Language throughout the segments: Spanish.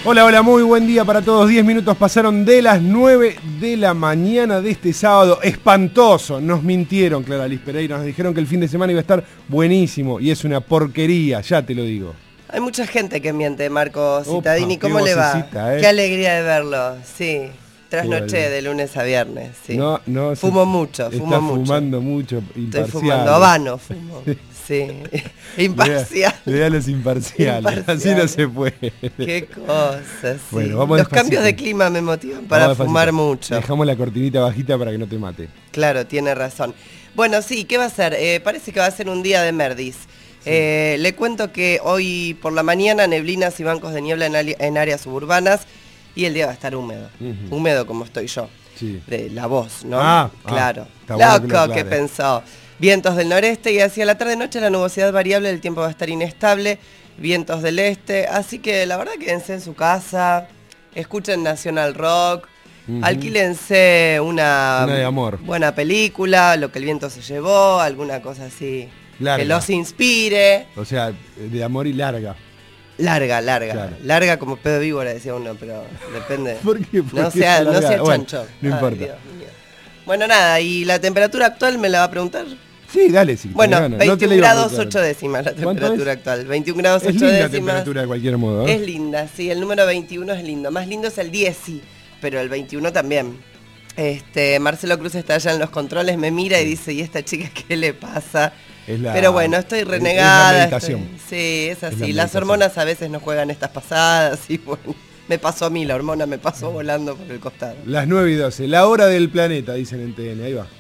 Hola, hola, muy buen día para todos. 10 minutos pasaron de las 9 de la mañana de este sábado. Espantoso. Nos mintieron, Clara Liz Pereira. Nos dijeron que el fin de semana iba a estar buenísimo. Y es una porquería, ya te lo digo. Hay mucha gente que miente, Marco Cittadini. ¿Cómo le va? ¿Eh? Qué alegría de verlo. Sí, trasnoché de lunes a viernes. Sí. No, fumo mucho, fumo mucho. Fumando mucho, imparcial. Estoy fumando habano, fumo. Sí, imparcial. Le da los imparciales, así no se puede. Qué cosas, sí. Bueno, vamos los despacito. Cambios de clima me motivan para fumar mucho. Dejamos la cortinita bajita para que no te mate. Claro, tiene razón. Bueno, sí, ¿qué va a ser? Parece que va a ser un día de Merdis. Sí. Le cuento que hoy por la mañana neblinas y bancos de niebla en áreas suburbanas y el día va a estar húmedo. Húmedo como estoy yo. Sí. De la voz, ¿no? Claro. Loco que pensó. Vientos del noreste y hacia la tarde-noche la nubosidad variable del tiempo va a estar inestable, vientos del este, así que la verdad quédense en su casa, escuchen National Rock, alquílense una de amor. Buena película, Lo que el viento se llevó, alguna cosa así larga, que los inspire. O sea, de amor y larga. Larga, claro. Larga como pedo de víbora, decía uno, pero depende. ¿Por qué? No sea chancho. Bueno, no importa. Dios mío. Bueno, nada, ¿y la temperatura actual me la va a preguntar? Sí, dale, sí. Bueno, 21 grados 8 décimas la temperatura actual. 21 grados 8 décimas. Es linda temperatura de cualquier modo, Es linda, sí, el número 21 es lindo. Más lindo es el 10, sí, pero el 21 también. Marcelo Cruz está allá en los controles, me mira y dice, ¿y esta chica qué le pasa? Pero bueno, estoy renegada. Sí, es así. Las hormonas a veces nos juegan estas pasadas y bueno, me pasó a mí, la hormona me pasó volando por el costado. Las 9:12, la hora del planeta, dicen en TN, ahí va.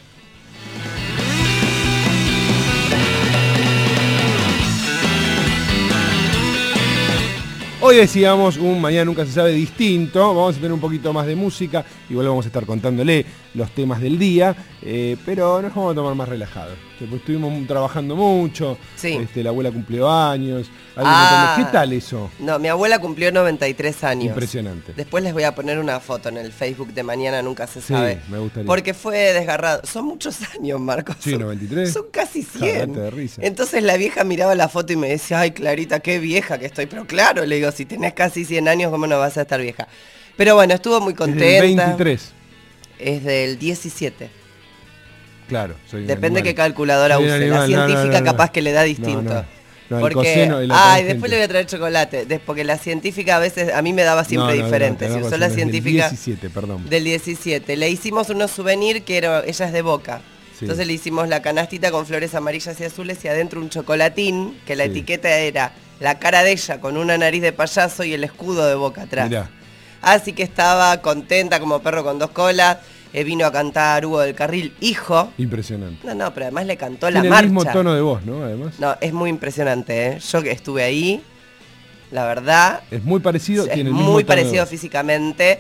Hoy decíamos un Mañana Nunca Se Sabe distinto, vamos a tener un poquito más de música, igual vamos a estar contándole los temas del día, pero nos vamos a tomar más relajados. Pues estuvimos trabajando mucho, sí. La abuela cumplió años. ¿Qué tal eso? No, mi abuela cumplió 93 años. Impresionante. Después les voy a poner una foto en el Facebook de Mañana Nunca Se Sabe. Me gustaría. Porque fue desgarrado. Son muchos años, Marcos. Sí, 93. Son casi 100. De risa. Entonces la vieja miraba la foto y me decía, ay, Clarita, qué vieja que estoy. Pero claro, le digo, si tenés casi 100 años, ¿cómo no vas a estar vieja? Pero bueno, estuvo muy contenta. ¿Es del 23? Es del 17. Claro, depende qué calculadora use. La científica capaz que le da distinto. No, porque, después le voy a traer chocolate. Porque la científica a veces, a mí me daba siempre diferente. Si usó la científica del 17, perdón. Del 17. Le hicimos unos souvenirs que ella es de Boca. Sí. Entonces le hicimos la canastita con flores amarillas y azules y adentro un chocolatín, que la etiqueta era la cara de ella con una nariz de payaso y el escudo de Boca atrás. Mirá. Así que estaba contenta como perro con dos colas. Vino a cantar Hugo del Carril, hijo. Impresionante. No, pero además le cantó la marcha. Tiene el mismo tono de voz, ¿no? Además. No, es muy impresionante, ¿eh? Yo que estuve ahí, la verdad. Es muy parecido, tiene el mismo muy parecido físicamente.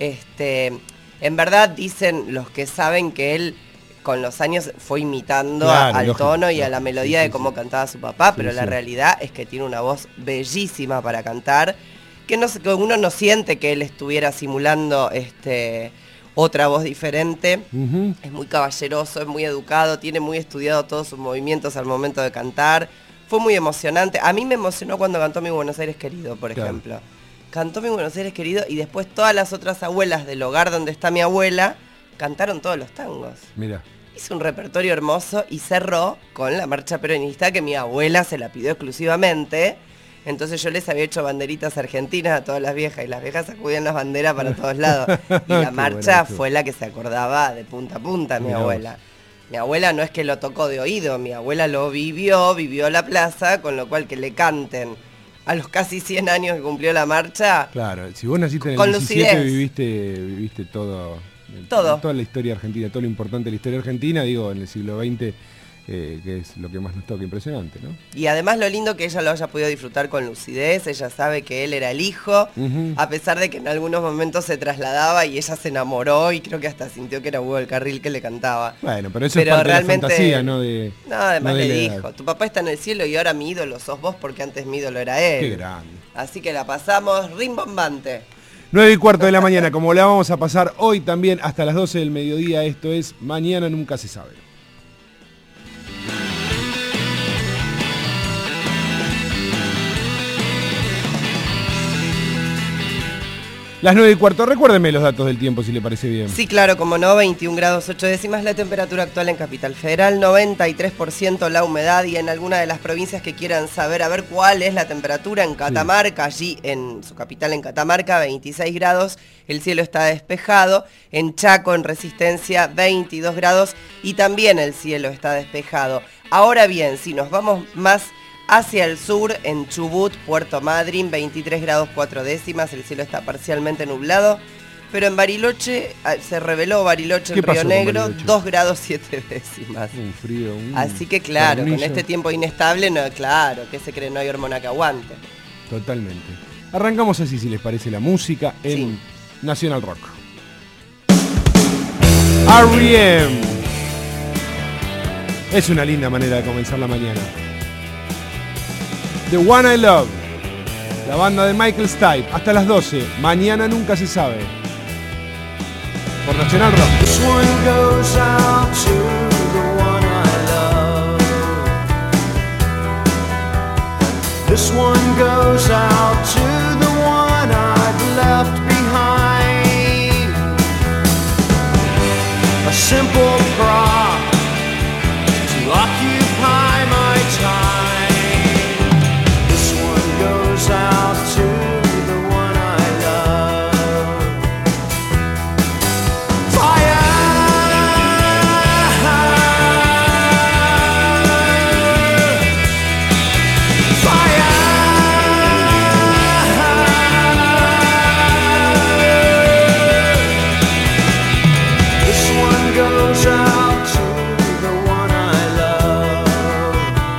En verdad dicen los que saben que él con los años fue imitando al tono y a la melodía de cómo cantaba su papá, pero la realidad es que tiene una voz bellísima para cantar, que uno no siente que él estuviera simulando otra voz diferente. Es muy caballeroso, es muy educado, tiene muy estudiado todos sus movimientos al momento de cantar. Fue muy emocionante. A mí me emocionó cuando cantó Mi Buenos Aires Querido, por ejemplo. Cantó Mi Buenos Aires Querido y después todas las otras abuelas del hogar donde está mi abuela cantaron todos los tangos. Mira. Hizo un repertorio hermoso y cerró con la marcha peronista que mi abuela se la pidió exclusivamente. Entonces yo les había hecho banderitas argentinas a todas las viejas y las viejas sacudían las banderas para todos lados. Y la marcha fue la que se acordaba de punta a punta mi abuela. Mi abuela no es que lo tocó de oído, mi abuela lo vivió la plaza, con lo cual que le canten a los casi 100 años que cumplió la marcha. Claro, si vos naciste en el 17 viviste todo. Toda la historia argentina, todo lo importante de la historia argentina, digo, en el siglo XX. Que es lo que más nos toca, impresionante, ¿no? Y además lo lindo que ella lo haya podido disfrutar con lucidez, ella sabe que él era el hijo, a pesar de que en algunos momentos se trasladaba y ella se enamoró y creo que hasta sintió que era Hugo del Carril que le cantaba. Bueno, pero eso es parte realmente, de la fantasía, ¿no? Además le dijo, tu papá está en el cielo y ahora mi ídolo sos vos porque antes mi ídolo era él. Qué grande. Así que la pasamos rimbombante. 9:15 de la mañana, como la vamos a pasar hoy también hasta las 12 del mediodía, esto es Mañana Nunca Se Sabe. Las 9:15, recuérdeme los datos del tiempo si le parece bien. Sí, claro, como no, 21 grados 8 décimas la temperatura actual en Capital Federal, 93% la humedad, y en alguna de las provincias que quieran saber, a ver cuál es la temperatura en Catamarca, allí en su capital, en Catamarca, 26 grados, el cielo está despejado, en Chaco, en Resistencia, 22 grados y también el cielo está despejado. Ahora bien, si nos vamos más hacia el sur, en Chubut, Puerto Madryn, 23 grados 4 décimas, el cielo está parcialmente nublado, pero en Bariloche, se reveló Bariloche en Río Negro, 2 grados 7 décimas. Un frío, así que claro, tornillo. con este tiempo inestable, no, claro, ¿qué se cree? No hay hormona que aguante. Totalmente. Arrancamos así, si les parece, la música en Nacional Rock. R.E.M. Es una linda manera de comenzar la mañana. The One I Love, la banda de Michael Stipe, hasta las 12, mañana nunca se sabe, por Nacional Rock. This one goes out to the one I love. This one goes out to the one I've left behind. A simple prop to occupy my time. Out to the one I love. Fire, fire. This one goes out to the one I love.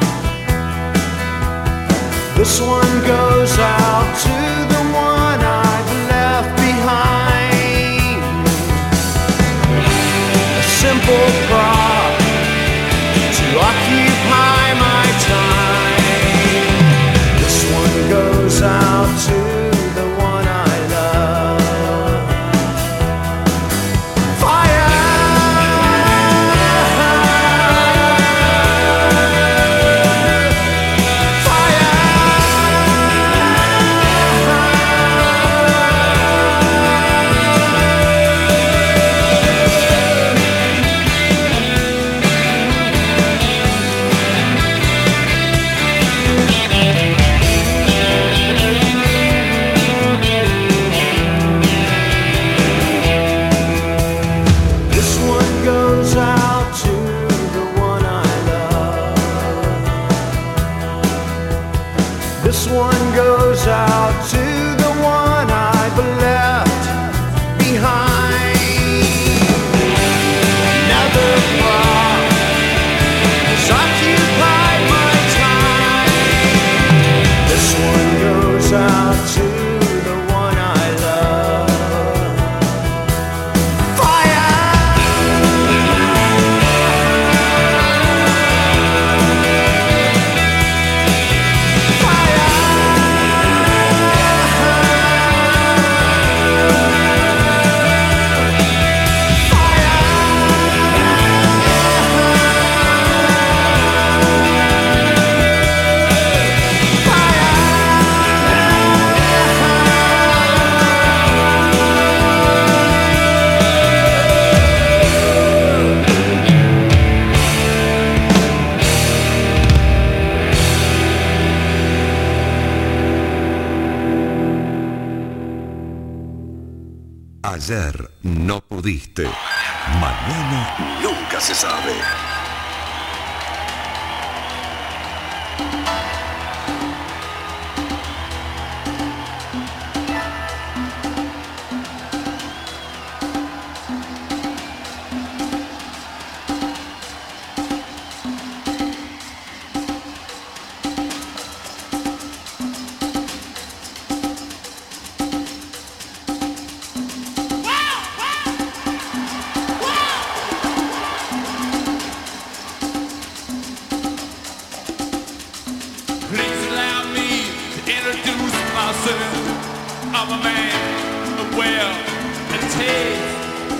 This one goes out to the one I've left behind. A simple prop to occupy my time. This one goes out to the one I love. Fire. This one goes out to the one I've left behind. Another prop has occupied my time. This one goes out to the one I love. Ayer no pudiste. Mañana nunca se sabe. I'm a man of wealth and taste.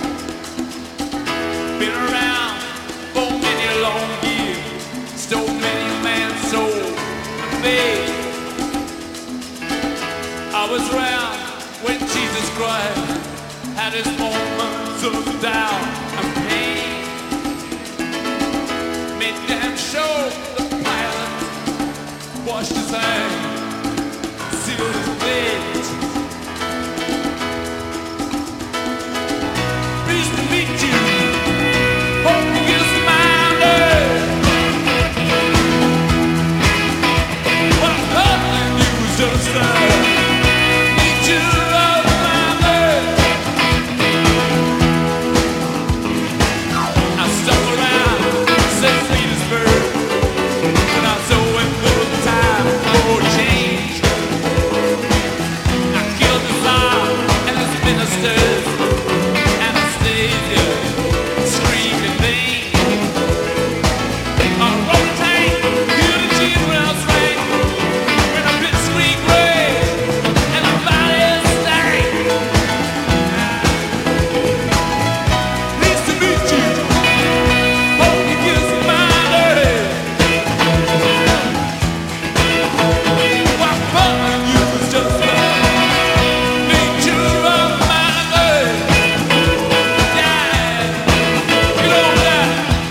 Been around for many long years, stole many a man's soul and faith. I was around when Jesus Christ of doubt and pain. Made damn sure the pilot washed his hands, sealed his fate. Pleased to meet you. Hope you get smiled. What I'm calling you is just need you love my love. I stuck around St. Petersburg when I saw him for the time for change. I killed the Tsar and his ministers. Anastasia screaming vain. I rode a tank, hear the cheese bells ring. When a blitzkrieg raged and the body stank. Pleased to meet you. Hope you kiss my name. What fun you was just nature of my name. Yeah, you know that.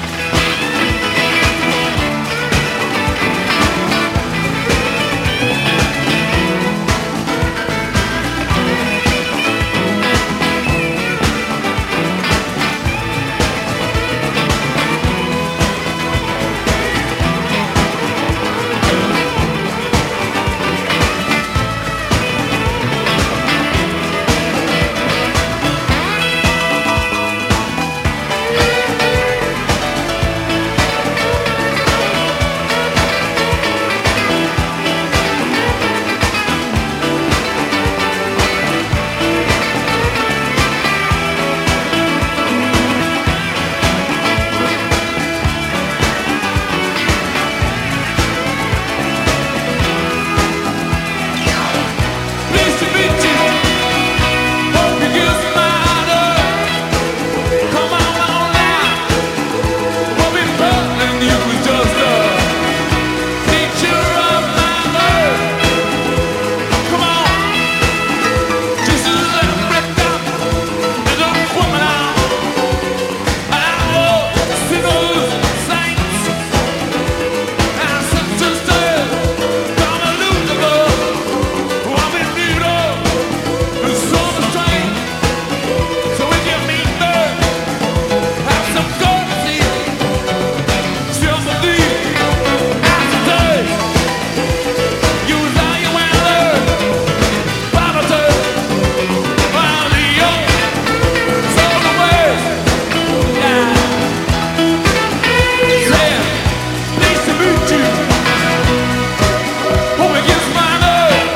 Pleased to meet you. Hope you kiss my name. Come on now. Hope it's burning you was just nature of my love. Come on. Just a little break up and a woman out. I love sinners, saints, and sisters. Come and lose the love. I'm in need of some strength. So if you meet me, have some courtesy, sympathy, and today, use all you want to learn. Poverty, while the young, so the West, yeah. Say, pleased to meet you. Hope it gets my love.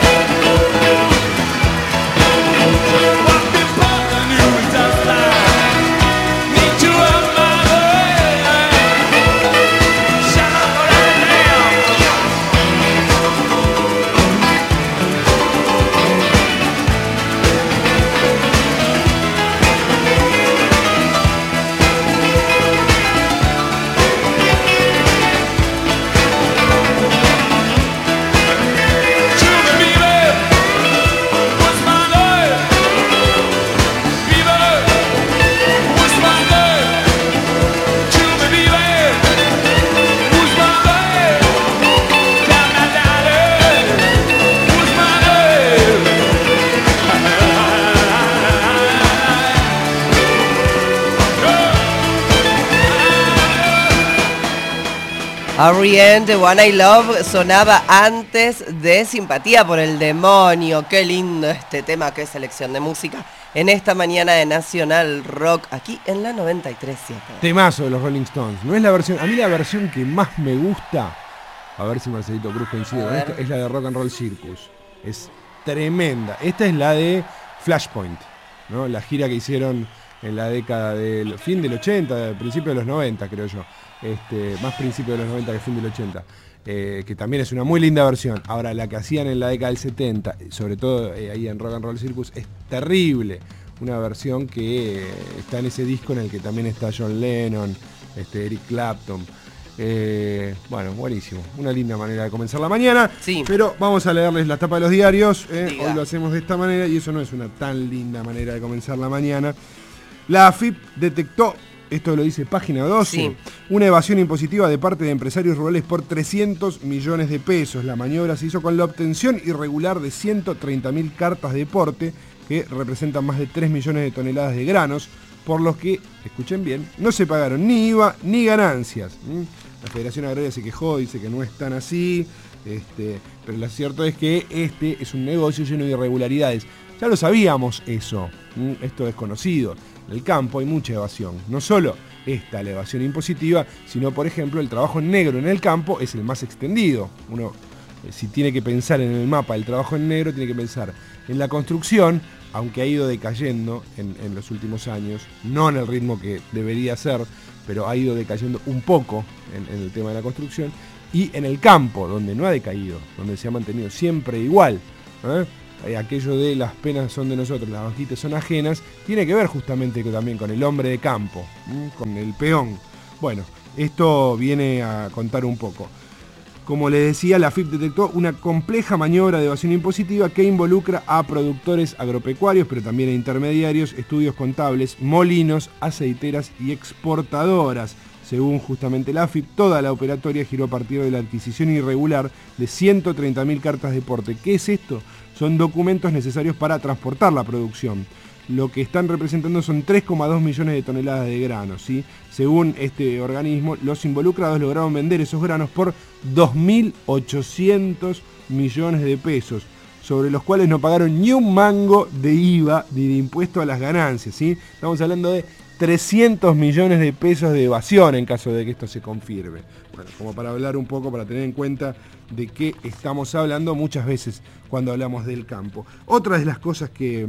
What been bothering you is just like need you of my love. Shut up right now. Children, baby, what's my name? Baby, what's my name? Children, baby, what's my name? Down my daddy, what's my name? R.E.M. The One I Love sonaba antes de Simpatía por el Demonio. Qué lindo este tema, qué selección de música en esta mañana de Nacional Rock aquí en la 93.7. Temazo de los Rolling Stones. No es la versión, a mí la versión que más me gusta, a ver si Marcelito Cruz coincide con esto, es la de Rock and Roll Circus. Es tremenda. Esta es la de Flashpoint, ¿no? La gira que hicieron en la década del fin del 80, principio de los 90, creo yo. Más principio de los 90 que fin del 80. Que también es una muy linda versión. Ahora, la que hacían en la década del 70, sobre todo ahí en Rock and Roll Circus, es terrible. Una versión que está en ese disco en el que también está John Lennon, Eric Clapton. Bueno, buenísimo. Una linda manera de comenzar la mañana. Sí. Pero vamos a leerles la tapa de los diarios. Hoy lo hacemos de esta manera y eso no es una tan linda manera de comenzar la mañana. La AFIP detectó, esto lo dice página 12, Sí. una evasión impositiva de parte de empresarios rurales por 300 millones de pesos. La maniobra se hizo con la obtención irregular de 130.000 cartas de porte, que representan más de 3 millones de toneladas de granos, por los que, escuchen bien, no se pagaron ni IVA ni ganancias. La Federación Agraria se quejó, dice que no es tan así, pero lo cierto es que este es un negocio lleno de irregularidades. Ya lo sabíamos eso, esto es conocido. En el campo hay mucha evasión, no solo la evasión impositiva, sino por ejemplo el trabajo en negro en el campo es el más extendido. Uno, si tiene que pensar en el mapa del trabajo en negro, tiene que pensar en la construcción, aunque ha ido decayendo en los últimos años, no en el ritmo que debería ser, pero ha ido decayendo un poco en el tema de la construcción, y en el campo, donde no ha decaído, donde se ha mantenido siempre igual. Aquello de las penas son de nosotros, las banquitas son ajenas, tiene que ver justamente también con el hombre de campo, con el peón. Bueno, esto viene a contar un poco. Como le decía, la AFIP detectó una compleja maniobra de evasión impositiva que involucra a productores agropecuarios, pero también a intermediarios, estudios contables, molinos, aceiteras y exportadoras. Según justamente la AFIP, toda la operatoria giró a partir de la adquisición irregular de 130.000 cartas de porte. ¿Qué es esto? Son documentos necesarios para transportar la producción. Lo que están representando son 3,2 millones de toneladas de granos, ¿sí? Según este organismo, los involucrados lograron vender esos granos por 2.800 millones de pesos, sobre los cuales no pagaron ni un mango de IVA ni de impuesto a las ganancias, ¿sí? Estamos hablando de 300 millones de pesos de evasión en caso de que esto se confirme. Bueno, como para hablar un poco, para tener en cuenta de qué estamos hablando muchas veces cuando hablamos del campo. Otra de las cosas que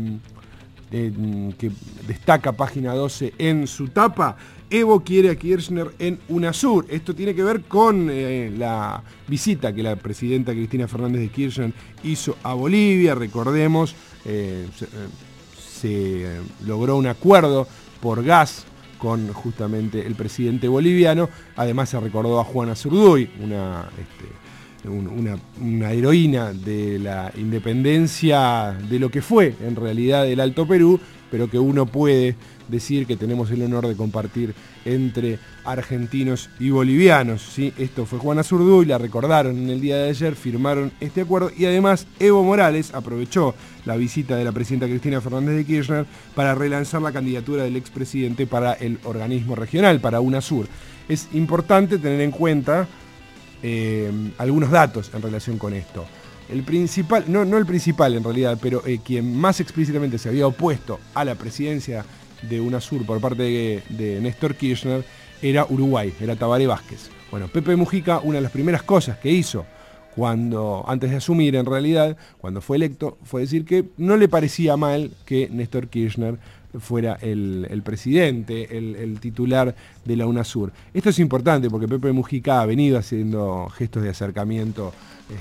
destaca página 12 en su tapa, Evo quiere a Kirchner en UNASUR. Esto tiene que ver con la visita que la presidenta Cristina Fernández de Kirchner hizo a Bolivia. Recordemos, se logró un acuerdo por gas con justamente el presidente boliviano. Además se recordó a Juana Zurduy, una heroína de la independencia de lo que fue en realidad el Alto Perú, pero que uno puede decir que tenemos el honor de compartir entre argentinos y bolivianos, ¿sí? Esto fue Juana Zurduy, la recordaron en el día de ayer, firmaron este acuerdo, y además Evo Morales aprovechó la visita de la presidenta Cristina Fernández de Kirchner para relanzar la candidatura del expresidente para el organismo regional, para UNASUR. Es importante tener en cuenta algunos datos en relación con esto. El principal, no el principal en realidad, pero quien más explícitamente se había opuesto a la presidencia de UNASUR por parte de Néstor Kirchner era Uruguay, era Tabaré Vázquez. Bueno, Pepe Mujica, una de las primeras cosas que hizo antes de asumir en realidad, cuando fue electo, fue decir que no le parecía mal que Néstor Kirchner fuera el presidente, el titular de la UNASUR. Esto es importante porque Pepe Mujica ha venido haciendo gestos de acercamiento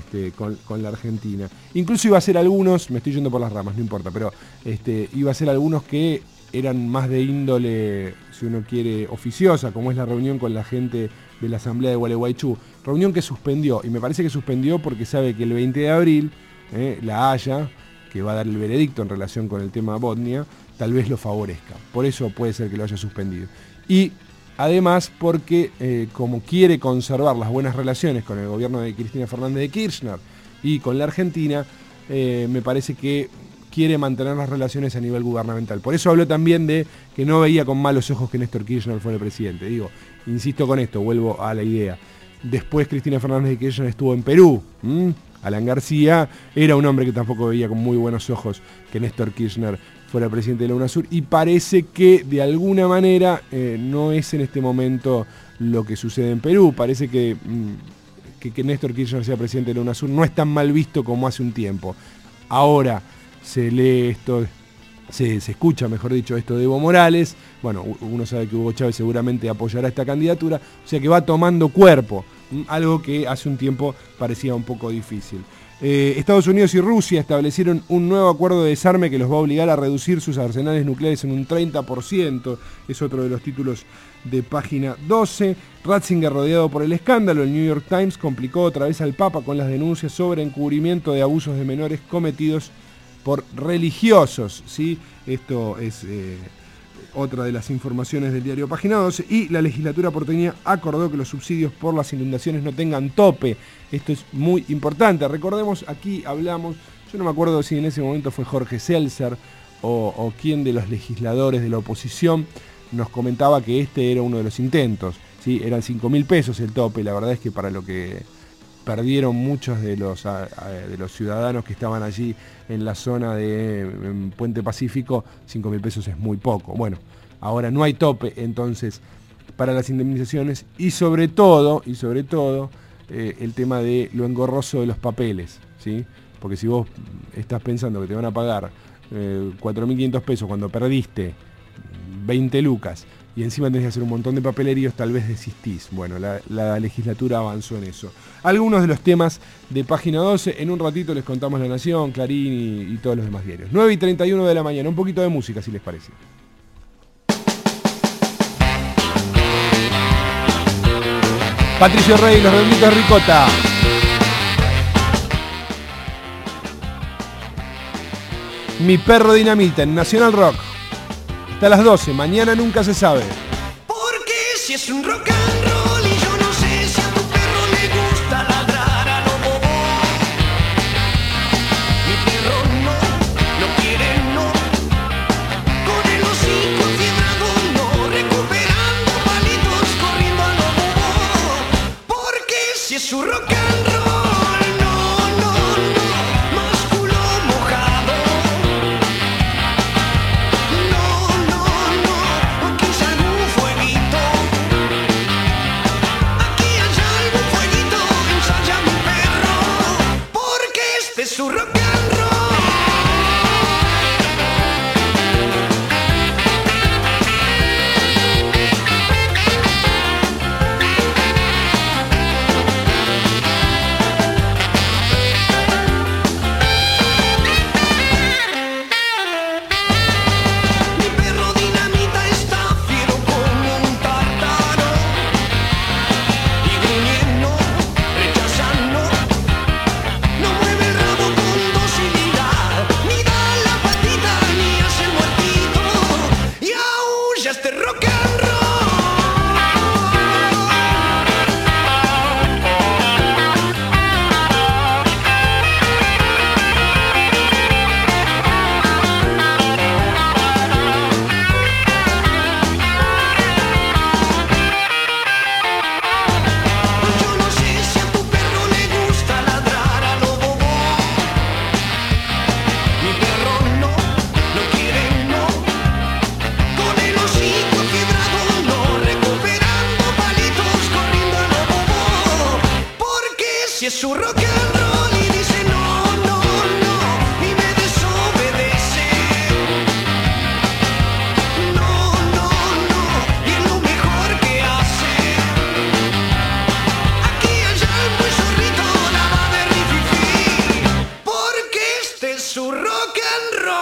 con la Argentina. Incluso iba a ser algunos, me estoy yendo por las ramas, no importa, pero iba a ser algunos que eran más de índole, si uno quiere, oficiosa, como es la reunión con la gente de la Asamblea de Gualeguaychú. Reunión que suspendió, y me parece que suspendió porque sabe que el 20 de abril, la Haya, que va a dar el veredicto en relación con el tema Botnia, tal vez lo favorezca. Por eso puede ser que lo haya suspendido. Y además porque como quiere conservar las buenas relaciones con el gobierno de Cristina Fernández de Kirchner y con la Argentina, me parece que quiere mantener las relaciones a nivel gubernamental. Por eso habló también de que no veía con malos ojos que Néstor Kirchner fuera presidente. Digo, insisto con esto, vuelvo a la idea. Después Cristina Fernández de Kirchner estuvo en Perú. Alan García era un hombre que tampoco veía con muy buenos ojos que Néstor Kirchner fuera presidente de la UNASUR, y parece que de alguna manera no es en este momento lo que sucede en Perú. Parece que Néstor Kirchner sea presidente de la UNASUR no es tan mal visto como hace un tiempo. Ahora se lee esto, se escucha, mejor dicho, esto de Evo Morales. Bueno, uno sabe que Hugo Chávez seguramente apoyará esta candidatura, o sea que va tomando cuerpo, algo que hace un tiempo parecía un poco difícil. Estados Unidos y Rusia establecieron un nuevo acuerdo de desarme que los va a obligar a reducir sus arsenales nucleares en un 30%. Es otro de los títulos de página 12. Ratzinger rodeado por el escándalo. El New York Times complicó otra vez al Papa con las denuncias sobre encubrimiento de abusos de menores cometidos por religiosos, ¿sí? Esto es otra de las informaciones del diario Página 12, y la legislatura porteña acordó que los subsidios por las inundaciones no tengan tope. Esto es muy importante. Recordemos, aquí hablamos, yo no me acuerdo si en ese momento fue Jorge Seltzer o quién de los legisladores de la oposición nos comentaba que este era uno de los intentos, ¿sí? Eran 5.000 pesos el tope. La verdad es que para lo que perdieron muchos de los ciudadanos que estaban allí en la zona de Puente Pacífico, 5.000 pesos es muy poco. Bueno, ahora no hay tope entonces para las indemnizaciones y sobre todo el tema de lo engorroso de los papeles, ¿sí? Porque si vos estás pensando que te van a pagar 4.500 pesos cuando perdiste 20 lucas y encima tenés que hacer un montón de papeleríos, tal vez desistís. Bueno, la legislatura avanzó en eso. Algunos de los temas de Página 12, en un ratito les contamos La Nación, Clarín y todos los demás diarios. 9:31 de la mañana, un poquito de música si les parece. Patricio Rey, Los Redonditos Ricota. Mi Perro Dinamita en Nacional Rock. Hasta las 12, mañana nunca se sabe. Porque si es un rock and roll y yo no sé si a tu perro le gusta ladrar a lo bobo. Mi perro no quiere no, con el hocico fiebrado no, recuperando palitos, corriendo a lo bobo. Porque si es un rock and roll, más culo mojado. Aquí hay algún fueguito, ensaya mi perro, porque este es su rock and roll. Mi perro dinamita está fiero como un tártaro y gruñendo, rechazando, no mueve el rabo con docilidad, ni da la patita ni hace el muertito, y aúlla este rock and roll. Yo no sé si a tu perro le gusta ladrar a lo bobo. Mi perro no quiere no, con el hocico quebrado no, recuperando palitos, corriendo a lo bobo. Porque si es su rock and roll y dice no, y me desobedece. No, y es lo mejor que hace. Aquí allá el buen zorrito la va de rififi, porque este es su rock and roll.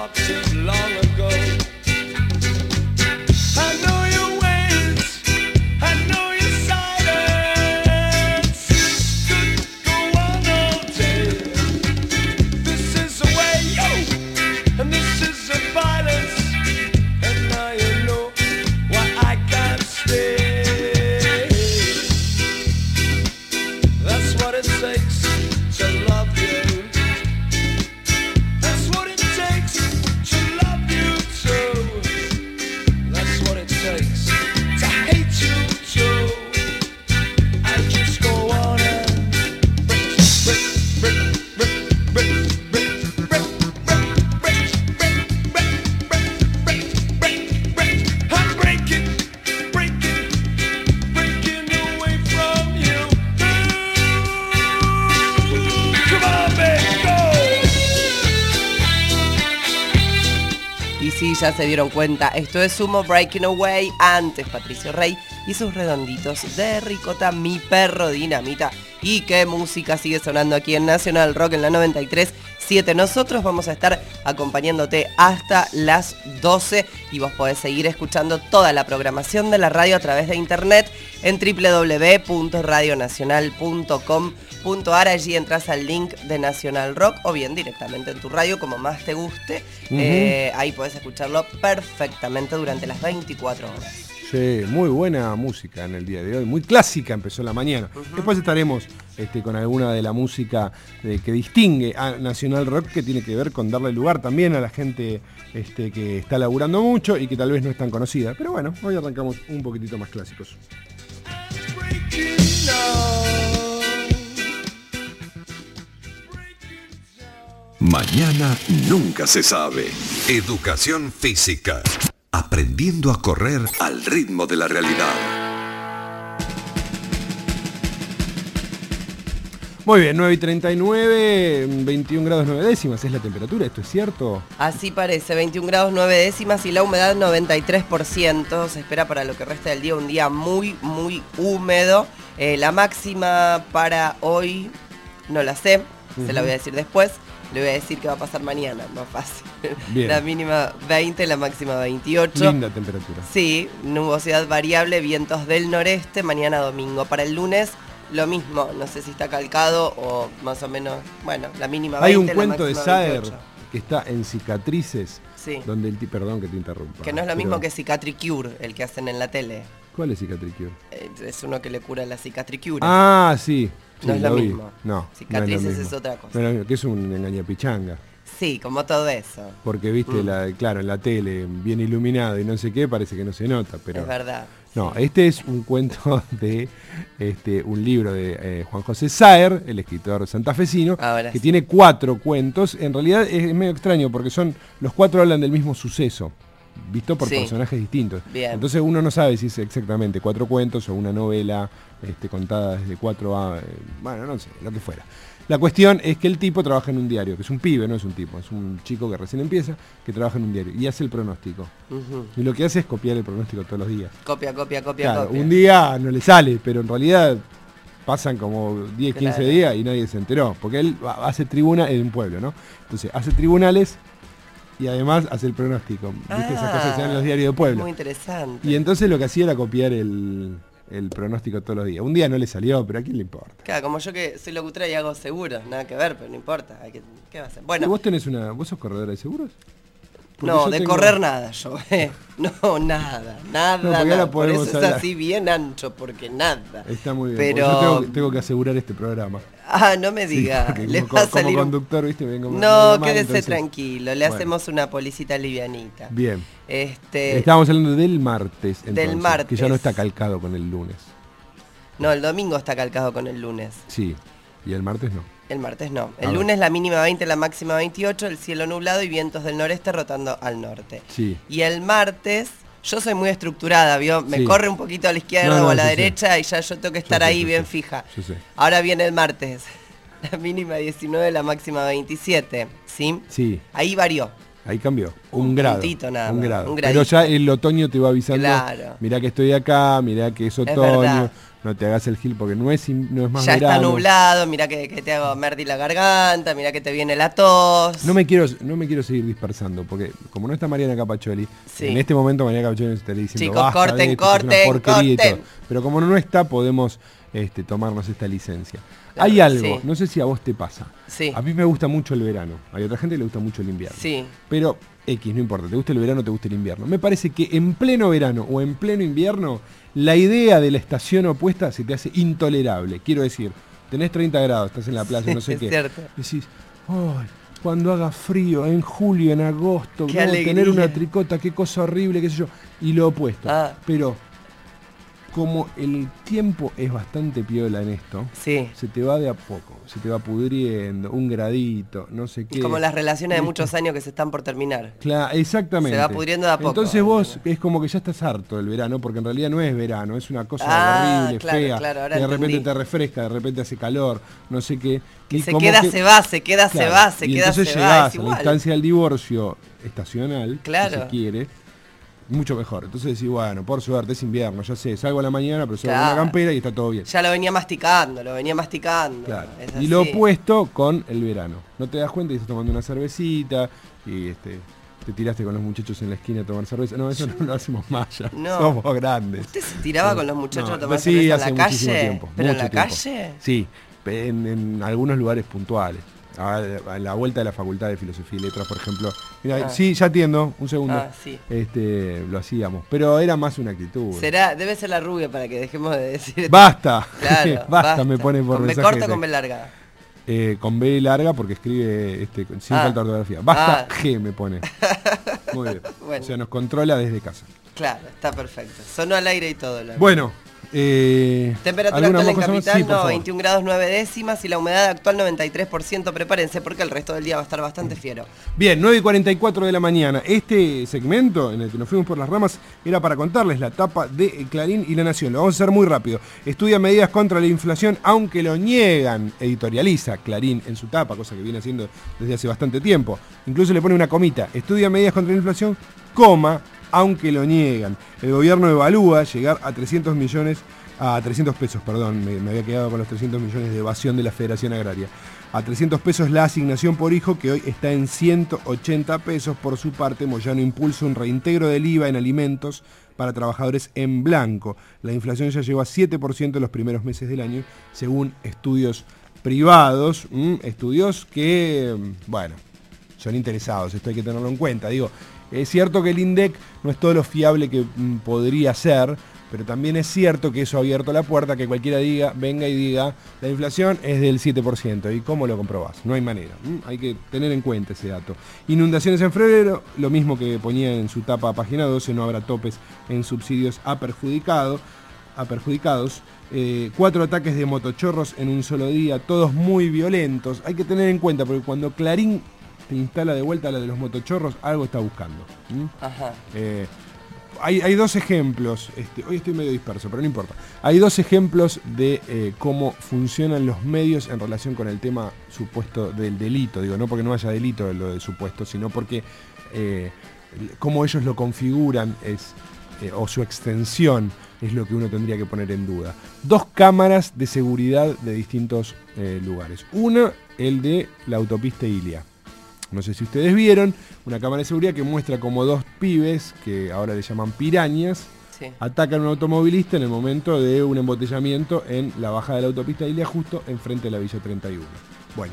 departed long ago. I know your ways, I know your silence. Could go on all day. This is the way, and this is the violence. And now you know why I can't stay. That's what it takes to love you. That's what it takes to love you too. That's what it takes to hate you too. I just go on and I'm breaking away from you. Come on, baby, go. Y sí, ya se dieron cuenta, esto es Sumo Breaking Away, antes Patricio Rey y sus redonditos de ricota, Mi Perro Dinamita. Y qué música sigue sonando aquí en Nacional Rock en la 93.7. Nosotros vamos a estar acompañándote hasta las 12 y vos podés seguir escuchando toda la programación de la radio a través de internet en www.radionacional.com.ar. Allí entras al link de Nacional Rock o bien directamente en tu radio, como más te guste. Ahí podés escucharlo perfectamente durante las 24 horas. Sí, muy buena música en el día de hoy, muy clásica, empezó la mañana. Después estaremos con alguna de la música que distingue a Nacional Rock, que tiene que ver con darle lugar también a la gente que está laburando mucho y que tal vez no es tan conocida. Pero bueno, hoy arrancamos un poquitito más clásicos. Mañana nunca se sabe. Educación física. Aprendiendo a correr al ritmo de la realidad. Muy bien, 9:39, 21 grados 9 décimas es la temperatura, ¿esto es cierto? Así parece, 21 grados 9 décimas y la humedad 93%. Se espera para lo que resta del día un día muy, muy húmedo. La máxima para hoy no la sé, se la voy a decir después. Le voy a decir que va a pasar mañana, más fácil. Bien. La mínima 20, la máxima 28. Linda temperatura. Sí, nubosidad variable, vientos del noreste, mañana domingo. Para el lunes, lo mismo, no sé si está calcado o más o menos, bueno, la mínima 20, Hay un la cuento de máxima Saer 28. que está en Cicatrices, Sí. donde perdón que te interrumpa. Que no es lo pero- mismo que Cicatricure, el que hacen en la tele. ¿Cuál es Cicatricure? Es uno que le cura la cicatricure. Ah, sí. No es lo vi. mismo. No, Cicatrices no lo es mismo. otra cosa. No es lo mismo, que es un engañapichanga. Sí, como todo eso. Porque viste, claro, en la tele, bien iluminado y no sé qué, parece que no se nota, pero... Es verdad. No, este es un cuento de un libro de Juan José Saer, el escritor santafesino, Ahora que sí. tiene 4 cuentos. En realidad es medio extraño porque los 4 hablan del mismo suceso, visto por Sí. personajes distintos. Bien. Entonces uno no sabe si es exactamente 4 cuentos o una novela contada desde 4 bueno, no sé, lo que fuera. La cuestión es que el tipo trabaja en un diario, que es un pibe, no es un tipo, es un chico que recién empieza, que trabaja en un diario y hace el pronóstico. Y lo que hace es copiar el pronóstico todos los días. Copia. Claro, un día no le sale, pero en realidad pasan como 10, 15 Claro. días y nadie se enteró, porque él hace tribuna en un pueblo, ¿no? Entonces hace tribunales y además hace el pronóstico. ¿Viste? Esas cosas se dan en los diarios de pueblo. Muy interesante. Y entonces lo que hacía era copiar el pronóstico todos los días. Un día no le salió, pero ¿a quién le importa? Claro, como yo que soy locutora y hago seguros, nada que ver, pero no importa. ¿Qué va a hacer? ¿Y Bueno, ¿Vos vos sos corredora de seguros? Porque no, yo de tengo- correr nada yo. No, nada. No, porque ahora Nada. Por podemos eso es hablar. así bien ancho, porque nada. Está muy bien. Pero... porque yo tengo que asegurar este programa. No me Sí, diga, porque le como, va a como salir un... conductor, ¿viste? Me vengo No, medio mal, quédese entonces- tranquilo, le Bueno. hacemos una policita livianita. Bien. Este, Estábamos hablando del martes, entonces, martes. que ya no está calcado con el lunes. No, el domingo está calcado con el lunes. Sí, y el martes no. El martes no. A El ver. lunes la mínima 20, la máxima 28, el cielo nublado y vientos del noreste rotando al norte. Sí. Y el martes, yo soy muy estructurada, ¿vio? Me Sí. corre un poquito a la izquierda No, no, o a la yo sé. derecha y ya yo tengo que estar sé, ahí yo bien sé. fija. Yo sé. Ahora viene el martes. La mínima 19, la máxima 27. ¿Sí? Sí, Ahí varió. ahí cambió. Un Un grado. puntito nada un más, grado. un Pero gradito. ya el otoño te va avisando. Claro. Mirá que estoy acá, mirá que es otoño. verdad. no te hagas el gil porque no es más Ya verano. está nublado, mirá que te hago merdi la garganta, mirá que te viene la tos. No me quiero seguir dispersando, porque como no está Mariana Capaccioli, Sí. en este momento Mariana Capaccioli está diciendo, Chicos, basta corten, de esto, es una corten, porquería y corten. todo. Pero como no está, podemos tomarnos esta licencia. Hay algo, sí. no sé si a vos te pasa. Sí. A mí me gusta mucho el verano, hay otra gente que le gusta mucho el invierno. Sí. Pero X, no importa, te gusta el verano o te gusta el invierno. Me parece que en pleno verano o en pleno invierno, la idea de la estación opuesta se te hace intolerable. Quiero decir, tenés 30 grados, estás en la playa, no sé es qué. cierto. Decís, ay, cuando haga frío, en julio, en agosto, Qué ¿no? alegría. Tener una tricota, qué cosa horrible, qué sé yo. Y lo opuesto. Ah. Pero como el tiempo es bastante piola en esto, Sí. se te va de a poco, se te va pudriendo, un gradito, no sé qué. Como las relaciones de ¿Viste? muchos años que se están por terminar. Claro, exactamente. Se va pudriendo de a poco. Entonces vos es como que ya estás harto del verano, porque en realidad no es verano, es una cosa horrible, claro, fea, claro, ahora que de repente entendí. te refresca, de repente hace calor, no sé qué. Que y se como queda, que- se va, se queda, se Claro, va, se y queda, entonces se va. llegás Es a la igual. instancia del divorcio estacional, Claro. si se quiere, mucho mejor. Entonces decís, bueno, por suerte es invierno, ya sé, salgo a la mañana, pero salgo con Claro. una campera y está todo bien. Ya lo venía masticando, lo venía masticando. Claro. Es Y lo así. opuesto con el verano. No te das cuenta y estás tomando una cervecita y te tiraste con los muchachos en la esquina a tomar cerveza. No, eso no lo hacemos más ya. No. Somos grandes. ¿Usted se tiraba con los muchachos No, a tomar sí, cerveza hace en la muchísimo calle? tiempo, ¿Pero en mucho la tiempo. calle? Sí, en algunos lugares puntuales. A la vuelta de la Facultad de Filosofía y Letras, por ejemplo. Mira, Ah. sí, ya atiendo, un segundo. Ah, sí. Lo hacíamos, pero era más una actitud. Debe ser la rubia para que dejemos de decir. ¡Basta! Claro, basta, me pone por ¿Con B mensaje. corta o con B larga? Con B larga porque escribe sin Ah. falta de ortografía. Basta Ah. G me pone. Muy bien. Bueno. O sea, nos controla desde casa. Claro, está perfecto. Sonó al aire y todo. Bueno. Temperatura ¿alguna actual en cosa más? capital, Sí, por favor. 21 grados 9 décimas y la humedad actual 93%. Prepárense porque el resto del día va a estar bastante fiero. Bien, 9:44 de la mañana. Este segmento en el que nos fuimos por las ramas era para contarles la tapa de Clarín y La Nación. Lo vamos a hacer muy rápido. Estudia medidas contra la inflación, aunque lo niegan. Editorializa Clarín en su tapa, cosa que viene haciendo desde hace bastante tiempo. Incluso le pone una comita. Estudia medidas contra la inflación, coma, aunque lo niegan. El gobierno evalúa llegar a 300 pesos, perdón, me había quedado con los 300 millones de evasión de la Federación Agraria. A 300 pesos la asignación por hijo, que hoy está en 180 pesos. Por su parte, Moyano impulsa un reintegro del IVA en alimentos para trabajadores en blanco. La inflación ya llegó a 7% en los primeros meses del año, según estudios privados, estudios que, bueno, son interesados, esto hay que tenerlo en cuenta. Digo, es cierto que el INDEC no es todo lo fiable que podría ser, pero también es cierto que eso ha abierto la puerta a que cualquiera venga y diga, la inflación es del 7%. ¿Y cómo lo comprobás? No hay manera. Hay que tener en cuenta ese dato. Inundaciones en febrero, lo mismo que ponía en su tapa página 12, no habrá topes en subsidios a perjudicados. 4 ataques de motochorros en un solo día, todos muy violentos. Hay que tener en cuenta, porque cuando Clarín te instala de vuelta la de los motochorros, algo está buscando. Ajá. Hay dos ejemplos, hoy estoy medio disperso, pero no importa. Hay dos ejemplos de cómo funcionan los medios en relación con el tema supuesto del delito. Digo, no porque no haya delito en lo del supuesto, sino porque cómo ellos lo configuran o su extensión es lo que uno tendría que poner en duda. 2 cámaras de seguridad de distintos lugares. Una, el de la autopista Ilia. No sé si ustedes vieron, una cámara de seguridad que muestra como 2 pibes, que ahora le llaman pirañas, Sí. atacan a un automovilista en el momento de un embotellamiento en la bajada de la autopista Ilia, justo enfrente de la Villa 31. Bueno,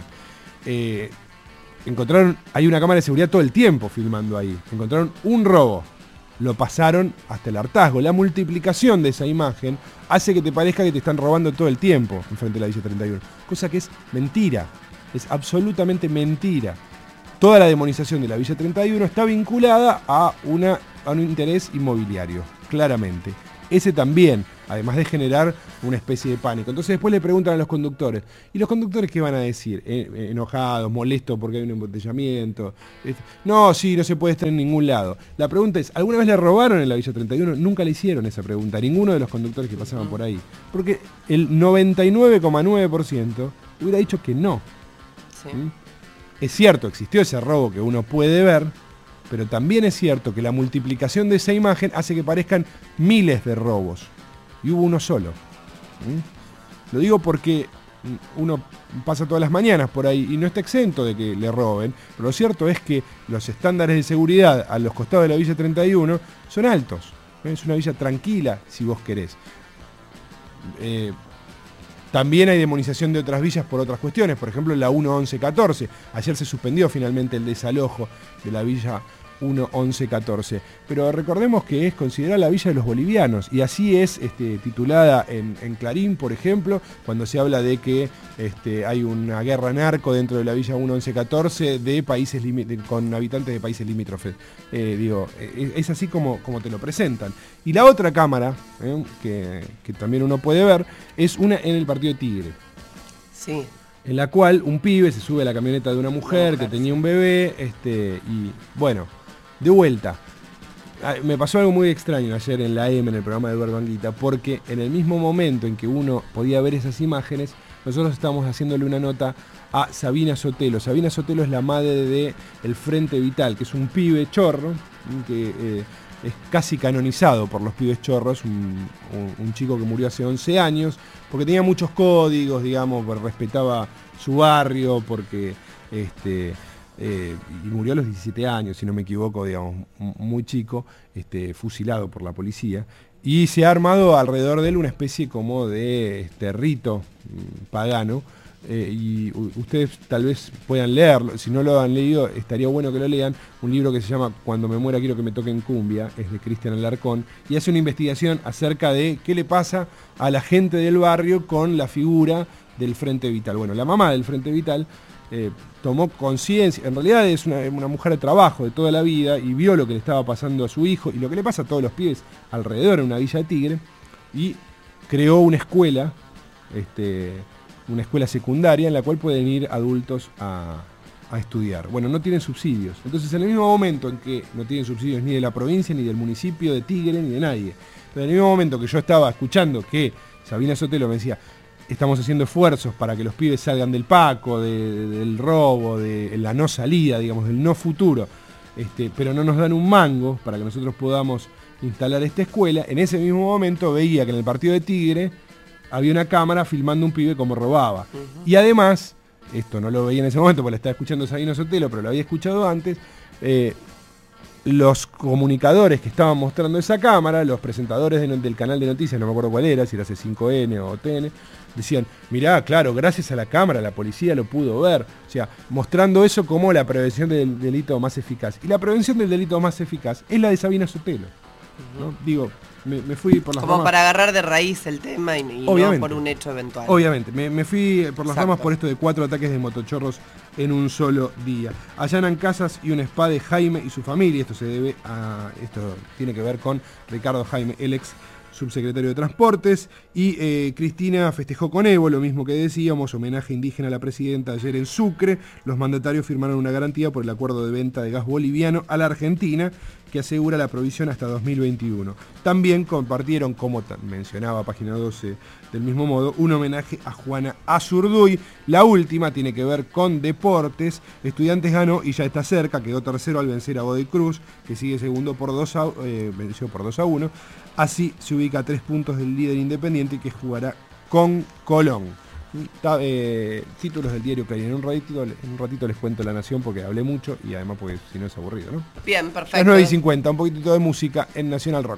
hay una cámara de seguridad todo el tiempo filmando ahí. Encontraron un robo, lo pasaron hasta el hartazgo. La multiplicación de esa imagen hace que te parezca que te están robando todo el tiempo enfrente de la Villa 31. Cosa que es mentira, es absolutamente mentira. Toda la demonización de la Villa 31 está vinculada a un interés inmobiliario, claramente. Ese también, además de generar una especie de pánico. Entonces después le preguntan a los conductores. ¿Y los conductores qué van a decir? Enojados, molestos porque hay un embotellamiento. No, sí, no se puede estar en ningún lado. La pregunta es, ¿alguna vez le robaron en la Villa 31? Nunca le hicieron esa pregunta a ninguno de los conductores que pasaban por ahí. Porque el 99,9% hubiera dicho que no. Sí. Es cierto, existió ese robo que uno puede ver, pero también es cierto que la multiplicación de esa imagen hace que parezcan miles de robos. Y hubo uno solo. Lo digo porque uno pasa todas las mañanas por ahí y no está exento de que le roben, pero lo cierto es que los estándares de seguridad a los costados de la Villa 31 son altos. Es una villa tranquila, si vos querés. También hay demonización de otras villas por otras cuestiones, por ejemplo la 1-11-14. Ayer se suspendió finalmente el desalojo de la villa 1-11-14. Pero recordemos que es considerada la villa de los bolivianos, y así es titulada en Clarín, por ejemplo, cuando se habla de que hay una guerra narco dentro de la villa 1-11-14 de países con habitantes de países limítrofes. Es así como te lo presentan. Y la otra cámara, que también uno puede ver, es una en el partido de Tigre. Sí. En la cual un pibe se sube a la camioneta de una mujer que tenía un bebé, y bueno, de vuelta. Me pasó algo muy extraño ayer en la AM, en el programa de Eduardo Anguita, porque en el mismo momento en que uno podía ver esas imágenes, nosotros estábamos haciéndole una nota a Sabina Sotelo. Sabina Sotelo es la madre de El Frente Vital, que es un pibe chorro, que es casi canonizado por los pibes chorros, un chico que murió hace 11 años, porque tenía muchos códigos, digamos, respetaba su barrio, porque y murió a los 17 años, si no me equivoco, digamos, muy chico, fusilado por la policía. Y se ha armado alrededor de él una especie como de rito pagano. Y ustedes tal vez puedan leerlo, si no lo han leído estaría bueno que lo lean, un libro que se llama Cuando me muera quiero que me toquen cumbia, es de Cristian Alarcón, y hace una investigación acerca de qué le pasa a la gente del barrio con la figura del Frente Vital. Bueno, la mamá del Frente Vital tomó conciencia, en realidad es una mujer de trabajo de toda la vida, y vio lo que le estaba pasando a su hijo y lo que le pasa a todos los pibes alrededor en una villa de Tigre, y creó una escuela, una escuela secundaria en la cual pueden ir adultos a estudiar. Bueno, no tienen subsidios. Entonces, en el mismo momento en que no tienen subsidios ni de la provincia, ni del municipio de Tigre, ni de nadie. Pero en el mismo momento que yo estaba escuchando que Sabina Sotelo me decía, estamos haciendo esfuerzos para que los pibes salgan del Paco, del robo, de la no salida, digamos, del no futuro, pero no nos dan un mango para que nosotros podamos instalar esta escuela. En ese mismo momento veía que en el partido de Tigre había una cámara filmando un pibe como robaba. Y además, esto no lo veía en ese momento porque la estaba escuchando Sabino Sotelo, pero lo había escuchado antes, los comunicadores que estaban mostrando esa cámara, los presentadores del canal de noticias, no me acuerdo cuál era, si era C5N o TN, decían, mirá, claro, gracias a la cámara la policía lo pudo ver. O sea, mostrando eso como la prevención del delito más eficaz. Y la prevención del delito más eficaz es la de Sabina Sotelo, ¿no? Digo, me fui por las como ramas. Para agarrar de raíz el tema y no por un hecho eventual. Obviamente, me fui por las ramas por esto de 4 ataques de motochorros en un solo día. Allanan casas y un spa de Jaime y su familia. Esto tiene que ver con Ricardo Jaime, el ex subsecretario de Transportes, y Cristina festejó con Evo, lo mismo que decíamos, homenaje indígena a la presidenta ayer en Sucre. Los mandatarios firmaron una garantía por el acuerdo de venta de gas boliviano a la Argentina, que asegura la provisión hasta 2021. También compartieron, como mencionaba Página 12 del mismo modo, un homenaje a Juana Azurduy. La última tiene que ver con deportes. Estudiantes ganó y ya está cerca, quedó tercero al vencer a Godoy Cruz, que sigue segundo venció por 2-1. Así se ubica a 3 puntos del líder Independiente, que jugará con Colón. Títulos del diario Clarín. En un ratito les cuento La Nación porque hablé mucho y además porque si no es aburrido, ¿no? Bien, perfecto. Las 9:50, un poquitito de música en Nacional Rock.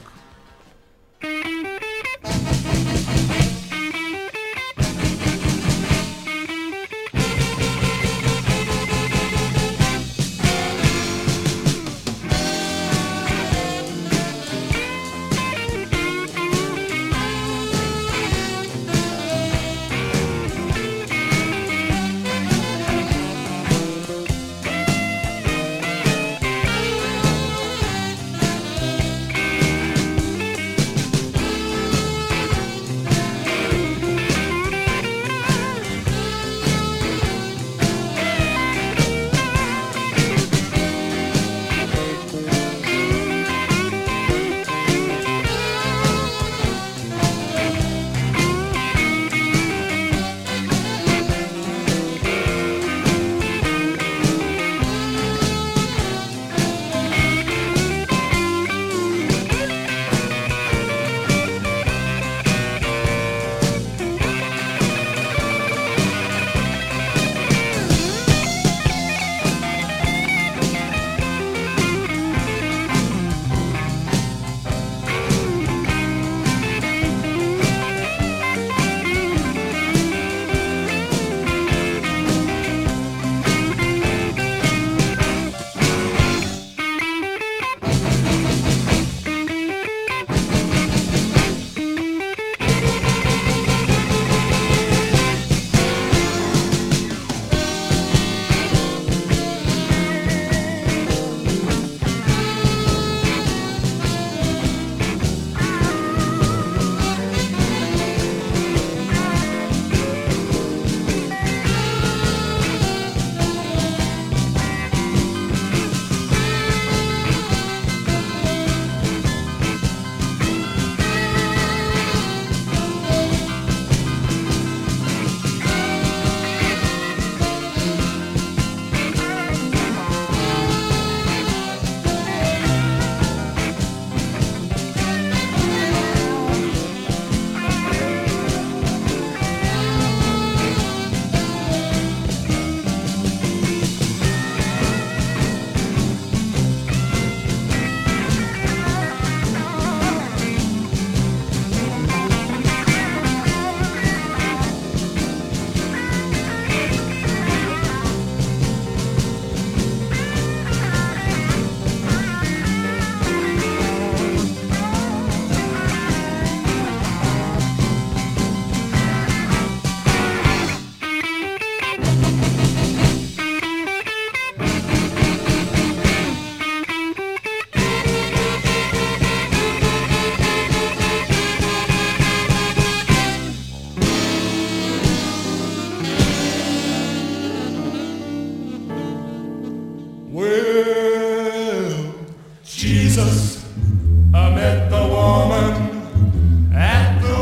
Jesus, I met the woman at the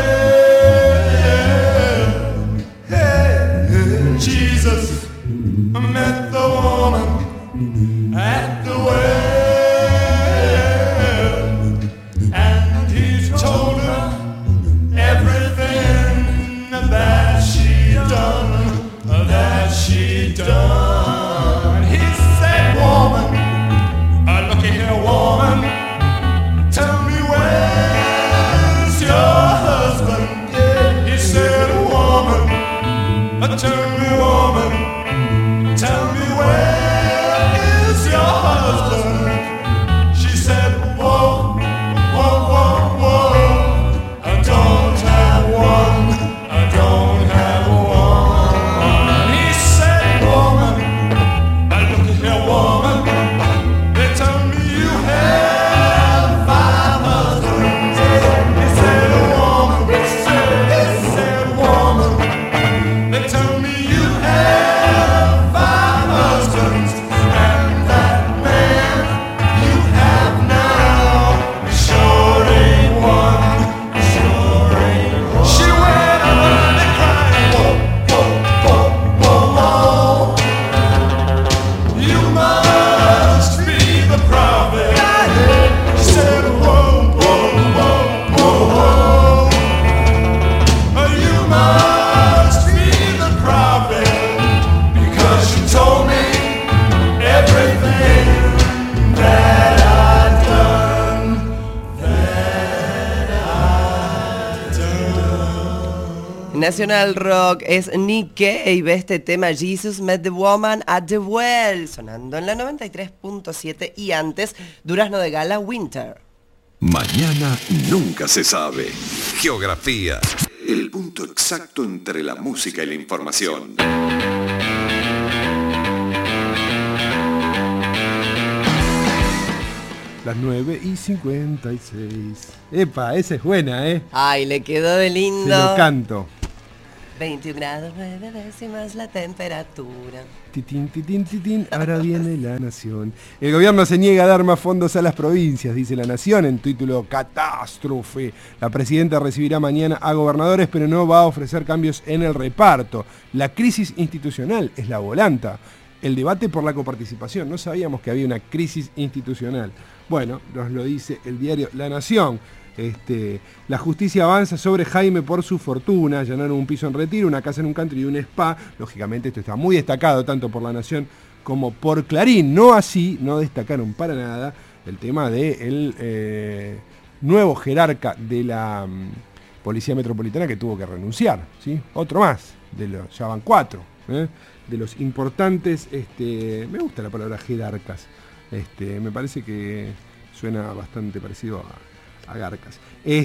well. Hey, Jesus, I met the woman at the well. And he told her everything that she done. He said, woman, looky here, woman, tell me where's your husband? He said, woman, tell me, woman, tell me where is your husband? She said, whoa, whoa, whoa, whoa, I don't have one, I don't have one. He said, woman, look at here, woman, they tell me you have 5 husbands. He said, woman, he said, woman, they tell me you have 5 husbands, and that man you have now sure ain't one, sure ain't one. She went on and cried, whoa, whoa, whoa, whoa, whoa. You must be the prophet. She said, whoa, whoa, whoa, whoa, whoa. You must be the prophet, because you told me everything that I'd done, National Rock es Nick Cave, ve este tema Jesus Met the Woman at the Well, sonando en la 93.7 y antes Durazno de Gala Winter. Mañana nunca se sabe. Geografía. El punto exacto entre la música y la información. Las 9:56. Epa, esa es buena, ¿eh? Ay, le quedó de Se lindo. lo canto. 21 grados 9 décimas la temperatura. Titín, titín, titín, ahora viene La Nación. El gobierno se niega a dar más fondos a las provincias, dice La Nación en título Catástrofe. La presidenta recibirá mañana a gobernadores, pero no va a ofrecer cambios en el reparto. La crisis institucional es la volanta. El debate por la coparticipación. No sabíamos que había una crisis institucional. Bueno, nos lo dice el diario La Nación. La justicia avanza sobre Jaime por su fortuna. Allanaron un piso en Retiro, una casa en un country y un spa. Lógicamente esto está muy destacado tanto por La Nación como por Clarín. No así, no destacaron para nada el tema del nuevo jerarca de la Policía Metropolitana que tuvo que renunciar, ¿sí? Otro más, ya van 4, de los importantes, me gusta la palabra jerarcas, me parece que suena bastante parecido a garcas.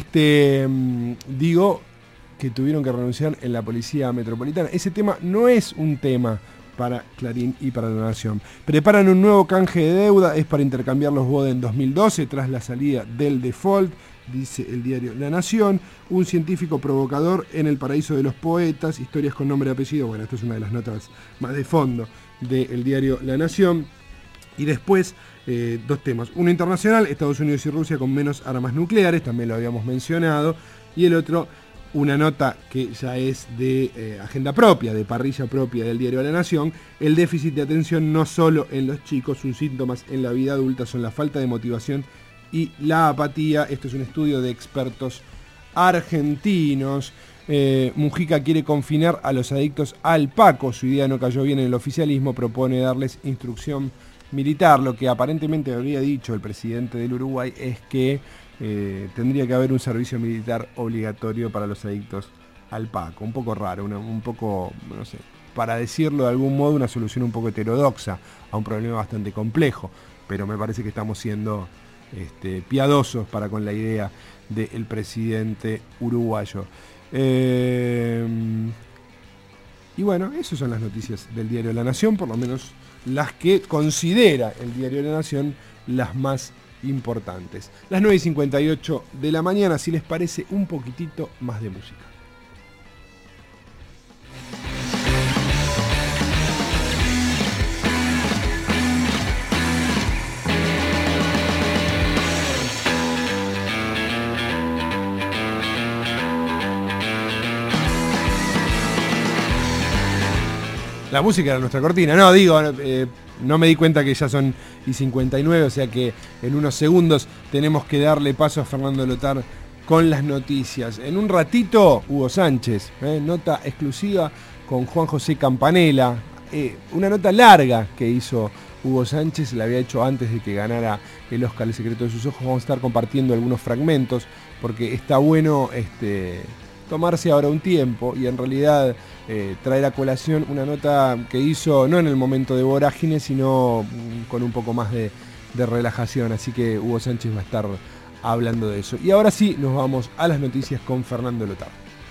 Digo que tuvieron que renunciar en la Policía Metropolitana. Ese tema no es un tema para Clarín y para La Nación. Preparan un nuevo canje de deuda, es para intercambiar los BODE en 2012 tras la salida del default, dice el diario La Nación. Un científico provocador en el paraíso de los poetas, historias con nombre y apellido. Bueno, esto es una de las notas más de fondo del diario La Nación. Y después, 2 temas. Uno internacional, Estados Unidos y Rusia con menos armas nucleares, también lo habíamos mencionado. Y el otro, una nota que ya es de agenda propia, de parrilla propia del diario La Nación. El déficit de atención no solo en los chicos, sus síntomas en la vida adulta son la falta de motivación y la apatía. Esto es un estudio de expertos argentinos. Mujica quiere confinar a los adictos al Paco. Su idea no cayó bien en el oficialismo, propone darles instrucción militar. Lo que aparentemente habría dicho el presidente del Uruguay es que tendría que haber un servicio militar obligatorio para los adictos al Paco. Un poco raro, un poco, no sé, para decirlo de algún modo, una solución un poco heterodoxa a un problema bastante complejo, pero me parece que estamos siendo piadosos para con la idea del presidente uruguayo. Y bueno, esas son las noticias del diario La Nación, por lo menos las que considera el diario La Nación las más importantes. Las 9:58 de la mañana, si les parece, un poquitito más de música. La música era nuestra cortina. No, digo, no me di cuenta que ya son y 59, o sea que en unos segundos tenemos que darle paso a Fernando Lotar con las noticias. En un ratito, Hugo Sánchez, nota exclusiva con Juan José Campanella. Una nota larga que hizo Hugo Sánchez, la había hecho antes de que ganara el Oscar El secreto de sus ojos. Vamos a estar compartiendo algunos fragmentos porque está bueno tomarse ahora un tiempo y en realidad traer a colación una nota que hizo no en el momento de vorágine, sino con un poco más de relajación. Así que Hugo Sánchez va a estar hablando de eso. Y ahora sí, nos vamos a las noticias con Fernando Lotar.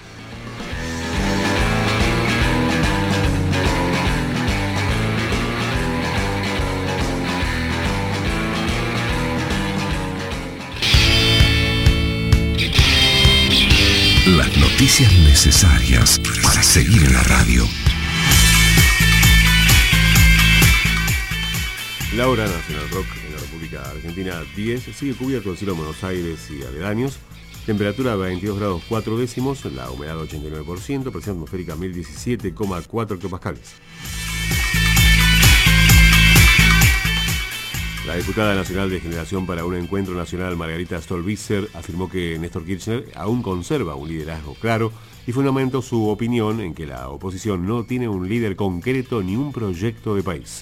Las noticias necesarias para seguir en la radio. La hora nacional rock en la República Argentina 10 sigue cubierto el cielo de Buenos Aires y aledaños. Temperatura 22 grados 4 décimos, la humedad 89%, presión atmosférica 1017,4 hectopascales. La diputada nacional de Generación para un Encuentro Nacional, Margarita Stolbizer, afirmó que Néstor Kirchner aún conserva un liderazgo claro y fundamentó su opinión en que la oposición no tiene un líder concreto ni un proyecto de país.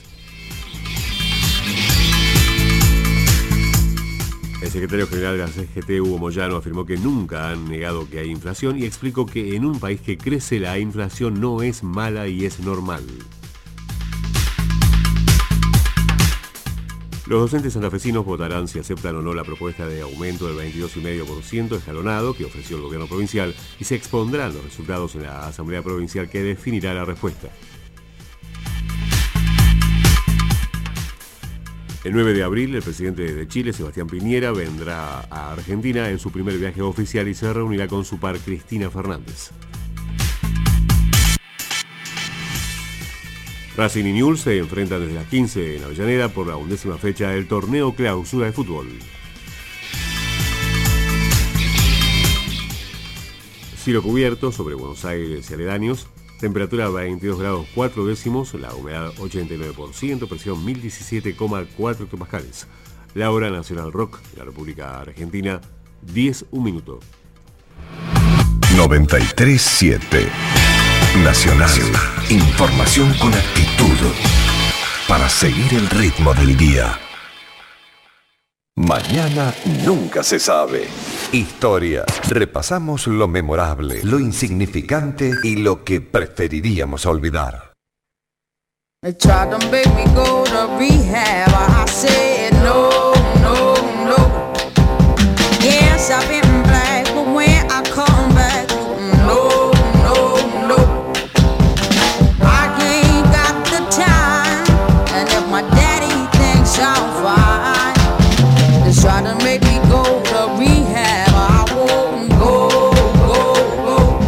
El secretario general de la CGT, Hugo Moyano, afirmó que nunca han negado que hay inflación y explicó que en un país que crece la inflación no es mala y es normal. Los docentes santafesinos votarán si aceptan o no la propuesta de aumento del 22,5% escalonado que ofreció el gobierno provincial y se expondrán los resultados en la Asamblea Provincial que definirá la respuesta. El 9 de abril, el presidente de Chile, Sebastián Piñera, vendrá a Argentina en su primer viaje oficial y se reunirá con su par Cristina Fernández. Racing y Newell's se enfrentan desde las 15 en Avellaneda por la 11ª fecha del torneo Clausura de Fútbol. Cielo cubierto sobre Buenos Aires y aledaños. Temperatura 22 grados 4 décimos, la humedad 89%, presión 1017,4 hectopascales. La hora nacional rock de la República Argentina, 10:01 minuto. 93.7 Nacional. Información con actitud para seguir el ritmo del día. Mañana nunca se sabe. Historia. Repasamos lo memorable, lo insignificante y lo que preferiríamos olvidar. They tried to make me go to rehab. I said no, no, no. Yes, I've been black, but when I come back, no, no, no. I ain't got the time, and if my daddy thinks I'm fine, they try to make me go to rehab. I won't go, go, go.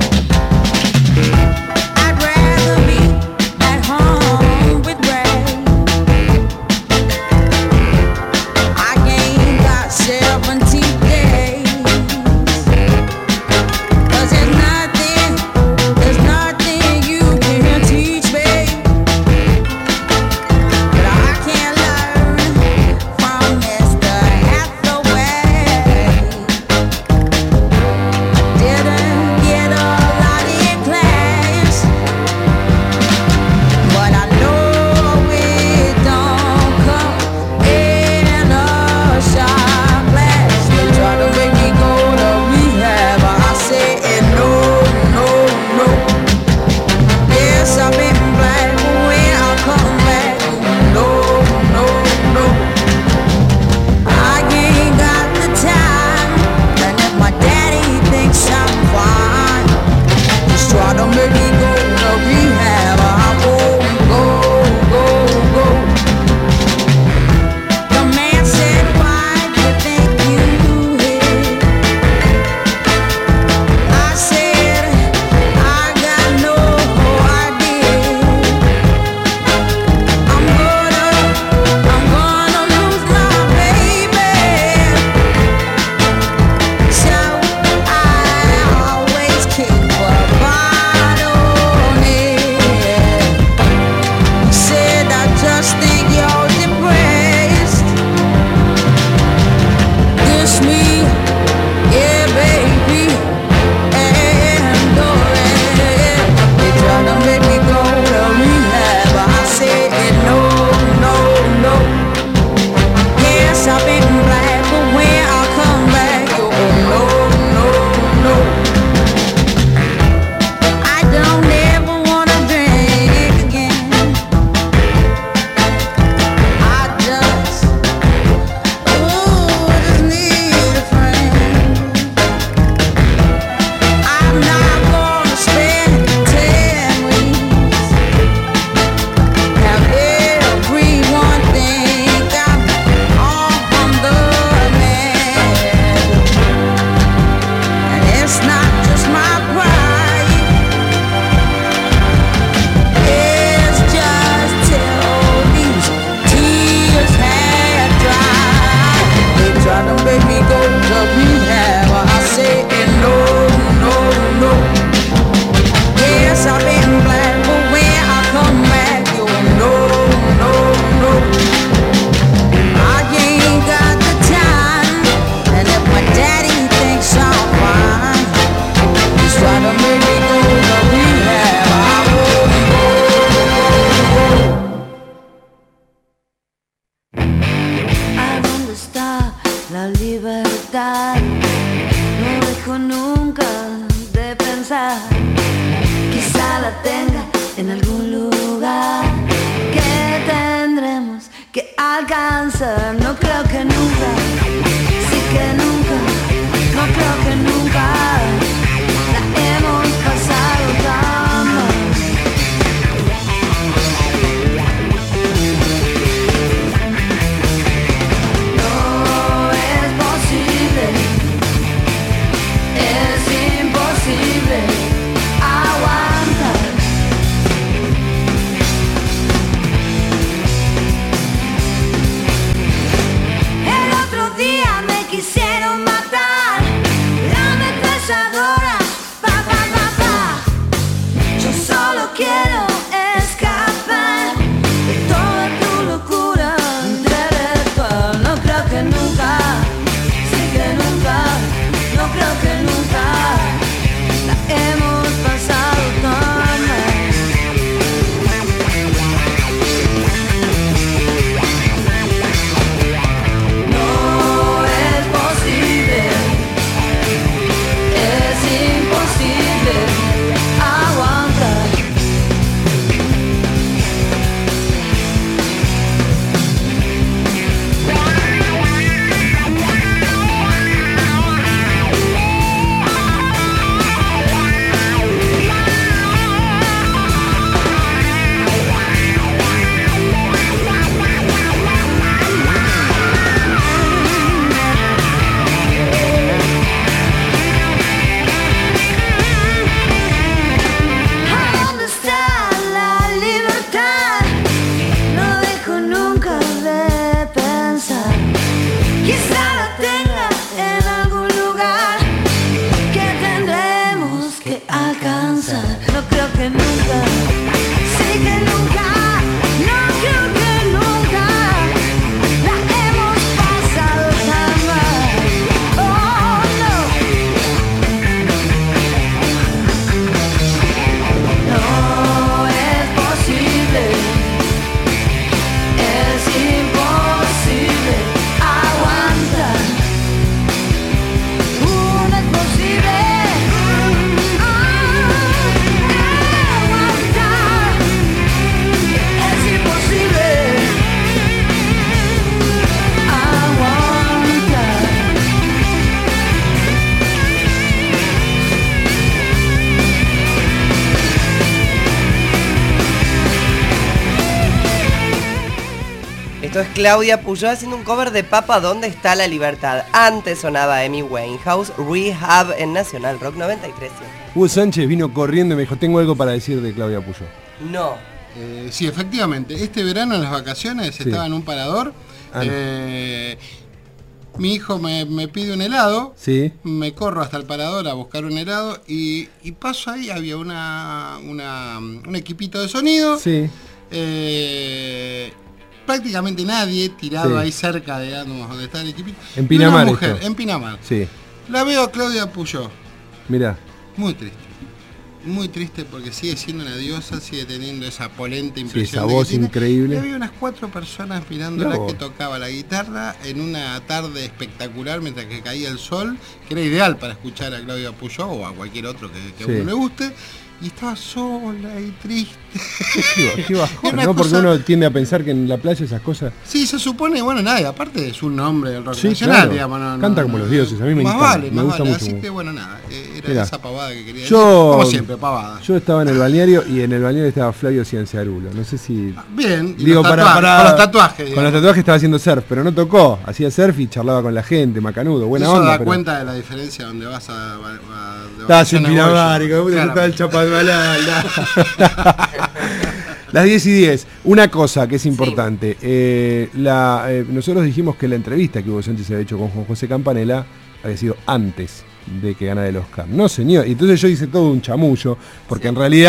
I'd rather be at home with Ray. I ain't got 17 days. 'Cause there's nothing you can teach me that I can't learn la libertad. No dejo nunca de pensar, quizá la tenga en algún lugar que tendremos que alcanzar. No creo que nunca, sí que nunca, no creo que nunca la hemos pasado tan mal. No es posible, es imposible aguantar. El otro día me quisieron matar, la ametralladora, pa, pa, pa, pa. Yo solo quiero escapar de toda tu locura intelectual. No creo que nunca, sí que nunca, no creo que nunca la hemos pasado tan mal. No es posible, es imposible aguantar. ¿Dónde está la libertad? No dejo nunca de pensar, quizá la tenga en algún lugar que tendremos que alcanzar. No creo que nunca, sí que nunca, no creo que nunca la hemos pasado tan mal. Oh no. No es posible, es imposible aguantar. No es posible aguantar. Es imposible aguantar. Esto es Claudia Puyó haciendo un cover de Papa, ¿Dónde está la libertad? Antes sonaba Amy Winehouse, Rehab en Nacional Rock 93. Hugo Sánchez vino corriendo y me dijo, tengo algo para decir de Claudia Puyó. No. Sí, efectivamente. Este verano en las vacaciones Sí. estaba en un parador. Ah. Mi hijo me pide un helado. Sí. Me corro hasta el parador a buscar un helado y paso ahí, había un equipito de sonido. Sí. Prácticamente nadie tirado Sí. ahí cerca de donde está el equipito. En Y Pinamar una mujer, esto. en Pinamar. Sí. La veo a Claudia Puyó. Mirá. Muy triste. Muy triste porque sigue siendo una diosa, sigue teniendo esa polente Sí, impresión. esa de que voz tiene. increíble. Y había unas 4 personas mirándola Mirá vos. que tocaba la guitarra en una tarde espectacular mientras que caía el sol, que era ideal para escuchar a Claudia Puyó o a cualquier otro que a Sí. uno le guste. Y estaba sola y triste. Qué bajón, Una ¿no? Porque cosa- uno tiende a pensar que en la playa esas cosas... Sí, se supone, bueno, nada, y aparte es un nombre del rock Sí, nacional, claro. digamos. No, Canta como los dioses, a mí me más encanta, vale, me más gusta vale. mucho. Así que bueno, nada, era Mirá. esa pavada que quería Yo, decir. Como siempre, pavada. Yo estaba en el balneario y en el balneario estaba Flavio Cianciarulo. No sé si... Bien, y Digo, los para, tatuajes, con los tatuajes. Con los digamos. tatuajes estaba haciendo surf, pero no tocó. Hacía surf y charlaba con la gente, macanudo, buena Eso onda. da pero... cuenta de la diferencia donde vas a de Estás en vacaciones Pinamar, y Goya. como Claro. está el Chapadmalal. Las 10:10. Una cosa que es importante. Nosotros dijimos que la entrevista que Hugo Sánchez había hecho con Juan José Campanella había sido antes de que ganara el Oscar. No, señor. Y entonces yo hice todo un chamullo, porque en realidad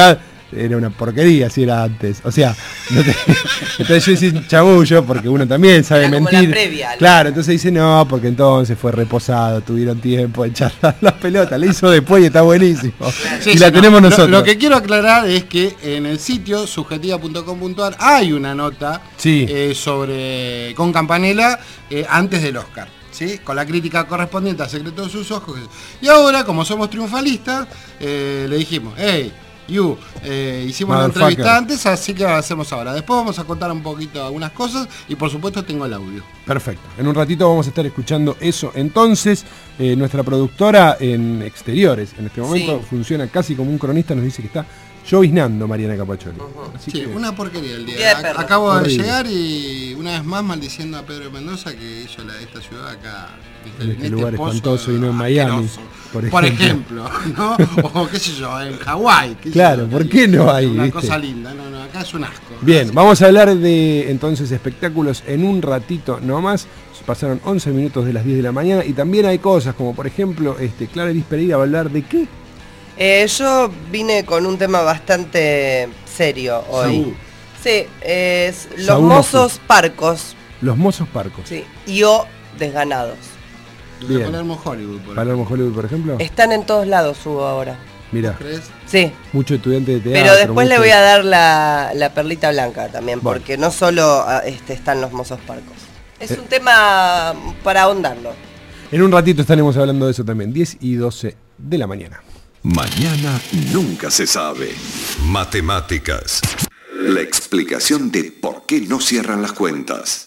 era una porquería si era antes. O sea, entonces yo hice un chabullo porque uno también sabe Era como mentir. la previa, ¿no? Claro, entonces dice no, porque entonces fue reposado, tuvieron tiempo de charlar las pelotas. La hizo después y está buenísimo. Sí, y la tenemos nosotros. Lo que quiero aclarar es que en el sitio subjetiva.com.ar hay una nota Sí. con Campanella antes del Oscar. ¿Sí? Con la crítica correspondiente a Secreto de sus ojos. Y ahora, como somos triunfalistas, le dijimos, hey, hicimos una entrevista antes, así que la hacemos ahora. Después vamos a contar un poquito algunas cosas y por supuesto tengo el audio. Perfecto. En un ratito vamos a estar escuchando eso. Entonces, nuestra productora en exteriores, en este momento, funciona casi como un cronista, nos dice que está lloviznando Mariana Capacholi. Así Sí, que, una porquería el Día día. de perro. Acabo de Horrible. llegar y una vez más maldiciendo a Pedro Mendoza que hizo esta ciudad acá. En este lugar pozo espantoso y no en Miami, asqueroso. por ejemplo, ¿no? O qué sé yo, en Hawái. qué sé Claro, yo, ¿por qué no hay, Una viste? cosa linda, no, acá es un asco. bien, vamos a hablar de entonces espectáculos en un ratito nomás. Pasaron 11 minutos de las 10 de la mañana y también hay cosas como por ejemplo, Clara Elis Pereira va a hablar de qué. Yo vine con un tema bastante serio hoy. Saúl. Sí, es los Saúl mozos parcos. Los mozos parcos. Sí, y o desganados. De Bien. Palermo Hollywood, por Palermo Hollywood, por ejemplo. Están en todos lados, Hugo, ahora. Mira, ¿Crees? Sí, mucho estudiante de teatro. pero después le mucho- voy a dar la perlita blanca también, Bueno. porque no solo están los mozos parcos. Es un tema para ahondarlo. En un ratito estaremos hablando de eso también. 10 y 12 de la mañana. Mañana nunca se sabe. Matemáticas. La explicación de por qué no cierran las cuentas.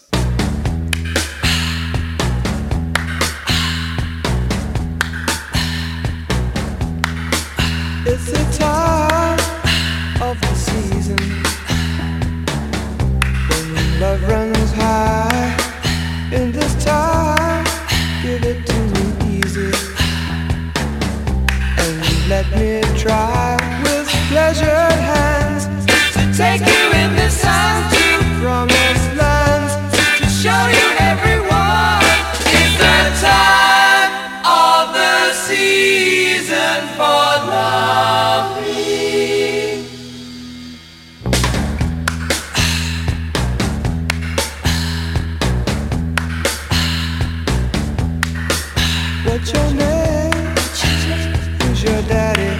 It's the time of the season when love runs high. In this time, give it to me easy and let me try with pleasured hands to take you in the sun to promised lands, to show you everyone. It's the time of the season for loving. What's your name? Who's your daddy?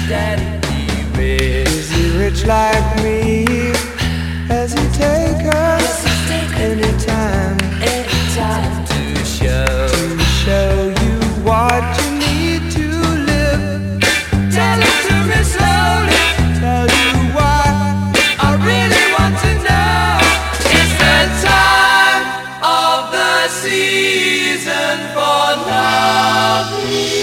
Is he rich like me? Has he taken any time to show you what you need to live? Tell it to me slowly. Tell you why I really want to know. It's the time of the season for loving.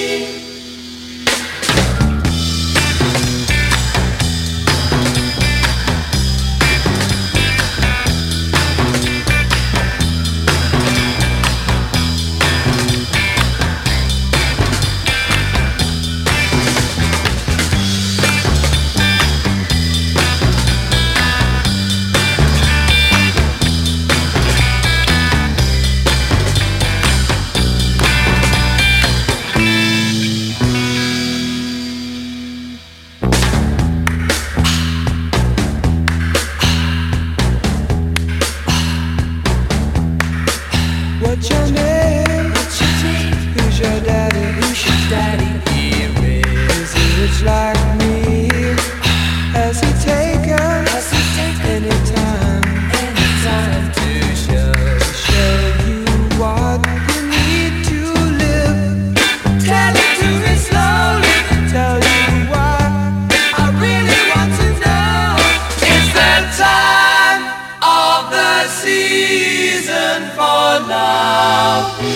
What's your name? Who's your daddy? Is he rich like me? Has he taken any time to show you what you need to live? Tell it to me slowly. Tell you why I really want to know. It's the time of the season for loving.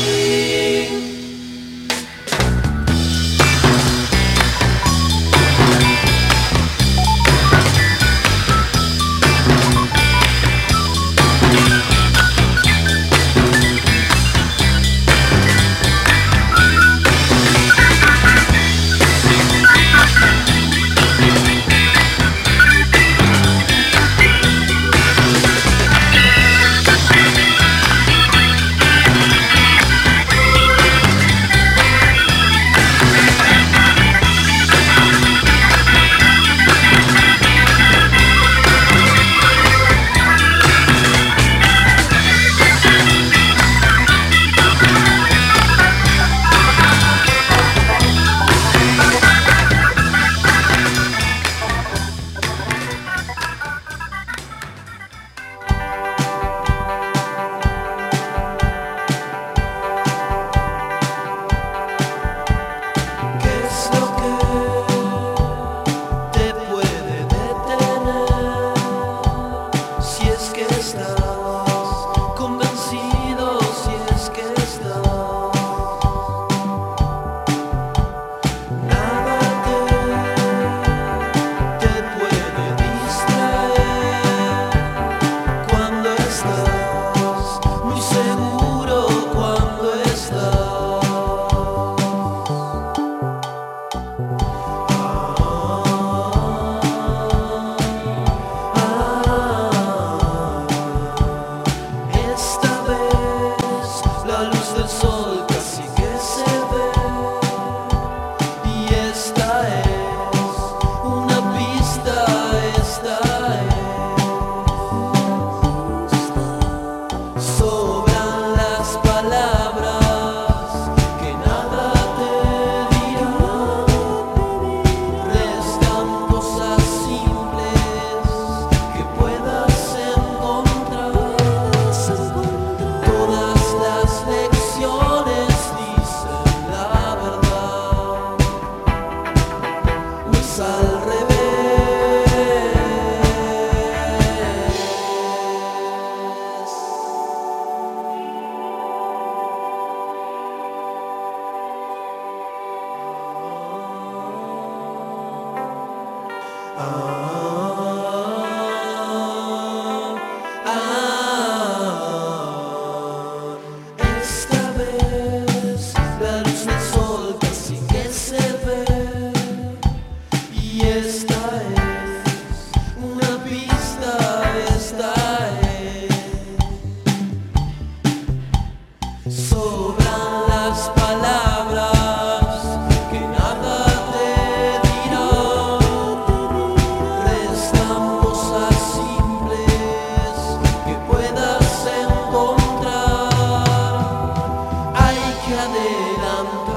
sobran las palabras que nada te dirán. Restan cosas simples que puedas encontrar. Hay que adelantar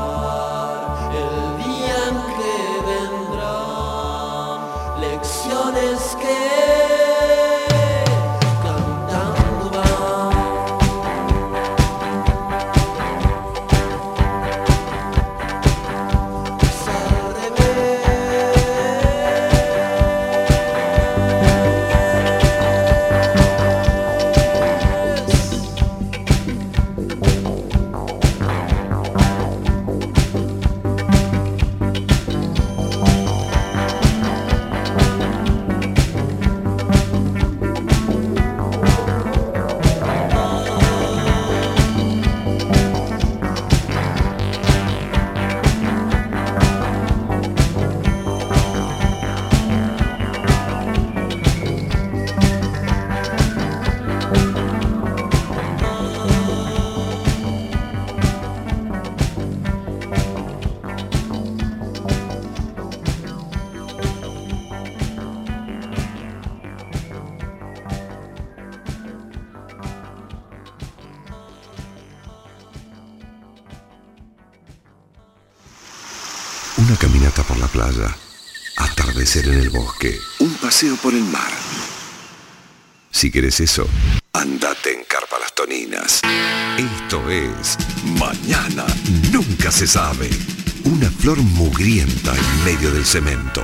el día en que vendrán lecciones que cantando van. Es al revés. Una caminata por la playa, atardecer en el bosque, un paseo por el mar. Si querés eso, andate en Carpa Las Toninas. Esto es Mañana Nunca Se Sabe. Una flor mugrienta en medio del cemento.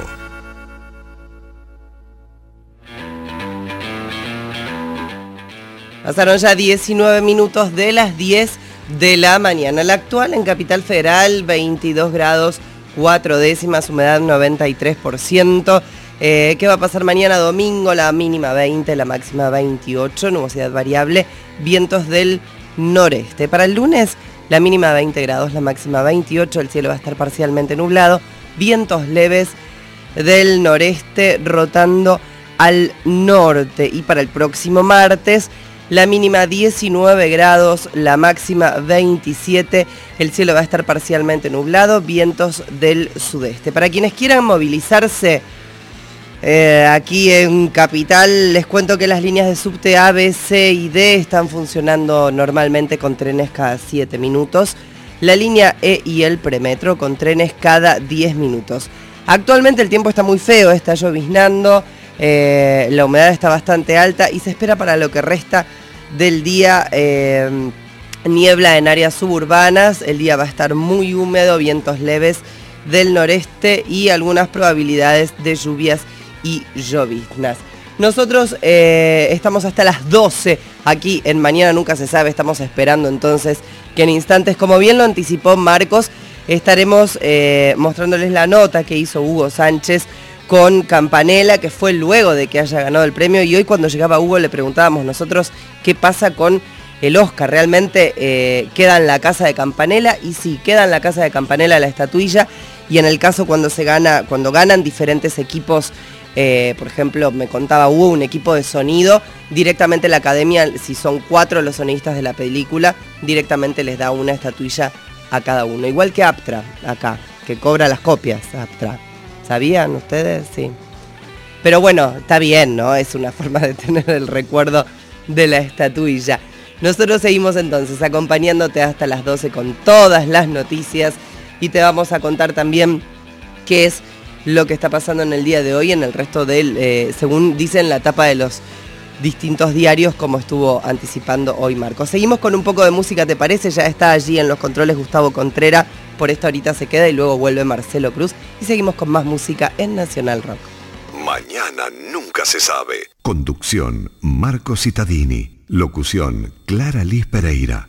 Pasaron ya 19 minutos de las 10 de la mañana. La actual en Capital Federal, 22 grados 4 décimas, humedad 93%. ¿Qué va a pasar mañana domingo? La mínima 20, la máxima 28, nubosidad variable, vientos del noreste. Para el lunes, la mínima 20 grados, la máxima 28, el cielo va a estar parcialmente nublado, vientos leves del noreste rotando al norte. Y para el próximo martes, la mínima 19 grados, la máxima 27, el cielo va a estar parcialmente nublado, vientos del sudeste. Para quienes quieran movilizarse aquí en Capital, les cuento que las líneas de subte A, B, C y D están funcionando normalmente con trenes cada 7 minutos. La línea E y el premetro con trenes cada 10 minutos. Actualmente el tiempo está muy feo, está lloviznando, la humedad está bastante alta y se espera para lo que resta del día niebla en áreas suburbanas. El día va a estar muy húmedo, vientos leves del noreste y algunas probabilidades de lluvias y lloviznas. Nosotros estamos hasta las 12 aquí en Mañana Nunca Se Sabe. Estamos esperando entonces que en instantes, como bien lo anticipó Marcos, estaremos mostrándoles la nota que hizo Hugo Sánchez con Campanella, que fue luego de que haya ganado el premio. Y hoy cuando llegaba Hugo le preguntábamos nosotros qué pasa con el Oscar. ¿Realmente queda en la casa de Campanella? Y sí, queda en la casa de Campanella la estatuilla. Y en el caso cuando ganan diferentes equipos, por ejemplo, me contaba Hugo, un equipo de sonido, directamente la academia, si son 4 los sonidistas de la película, directamente les da una estatuilla a cada uno. Igual que Aptra, acá, que cobra las copias, Aptra. ¿Sabían ustedes? Sí. Pero bueno, está bien, ¿no? Es una forma de tener el recuerdo de la estatuilla. Nosotros seguimos entonces acompañándote hasta las 12 con todas las noticias y te vamos a contar también qué es lo que está pasando en el día de hoy en el resto del, según dicen la tapa de los distintos diarios, como estuvo anticipando hoy Marco. Seguimos con un poco de música, ¿te parece? Ya está allí en los controles Gustavo Contrera. Por esta horita se queda y luego vuelve Marcelo Cruz y seguimos con más música en Nacional Rock. Mañana Nunca Se Sabe. Conducción, Marco Cittadini. Locución, Clara Liz Pereira.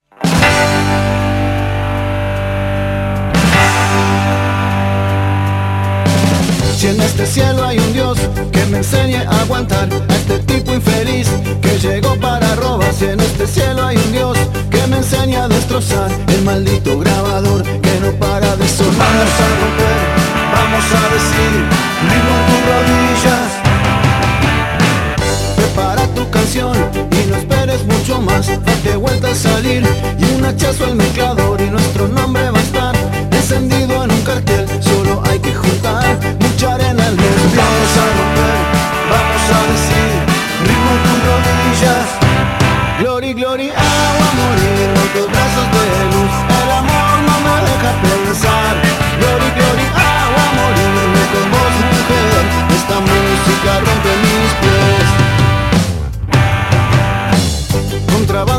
Si en este cielo hay un Dios que me enseñe a aguantar a este tipo infeliz que llegó para robar. Si en este cielo hay un Dios que me enseñe a destrozar el maldito grabador que no para de sonar. Vamos a romper, vamos a decir, libro en tus rodillas. Prepara tu canción y no esperes mucho más. Date vuelta a salir y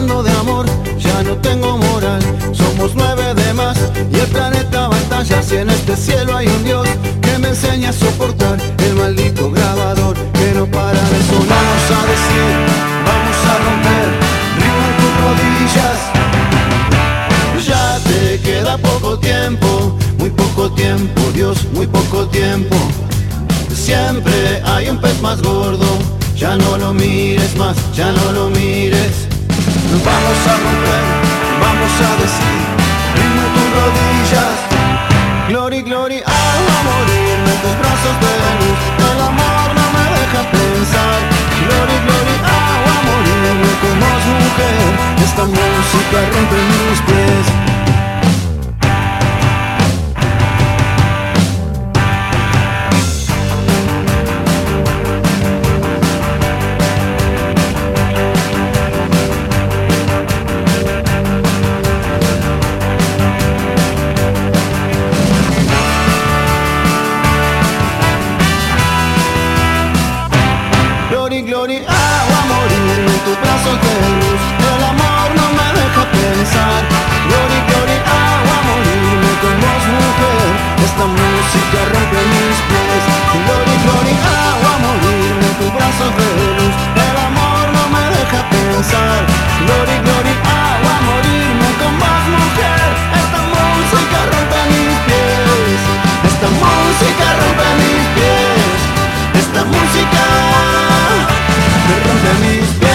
hablando de amor, ya no tengo moral. Somos 9 de más y el planeta batalla. Si en este cielo hay un Dios que me enseña a soportar el maldito grabador que no para de sonar. Vamos a decir, vamos a romper, ritmo en tus rodillas. Ya te queda poco tiempo, muy poco tiempo, Dios, muy poco tiempo. Siempre hay un pez más gordo, ya no lo mires más, ya no lo mires. Nos vamos a romper, vamos a decir, ritmo en tus rodillas. Glory, glory, hago morirme en tus brazos de luz. El amor no me deja pensar. Glory, glory, hago morirme como es mujer. Esta música rompe mis pies. Glory, hago a morirme en tus brazos de luz. El amor no me deja pensar. Glory, glory, hago a morirme con vos, mujer. Esta música rompe mis pies. Glory, glory, hago a morirme en tus brazos de luz. El amor no me deja pensar. Glory, glory, hago a morirme con vos, mujer. Esta música rompe mis pies. Esta música rompe mis pies. Esta música me rompe mis pies.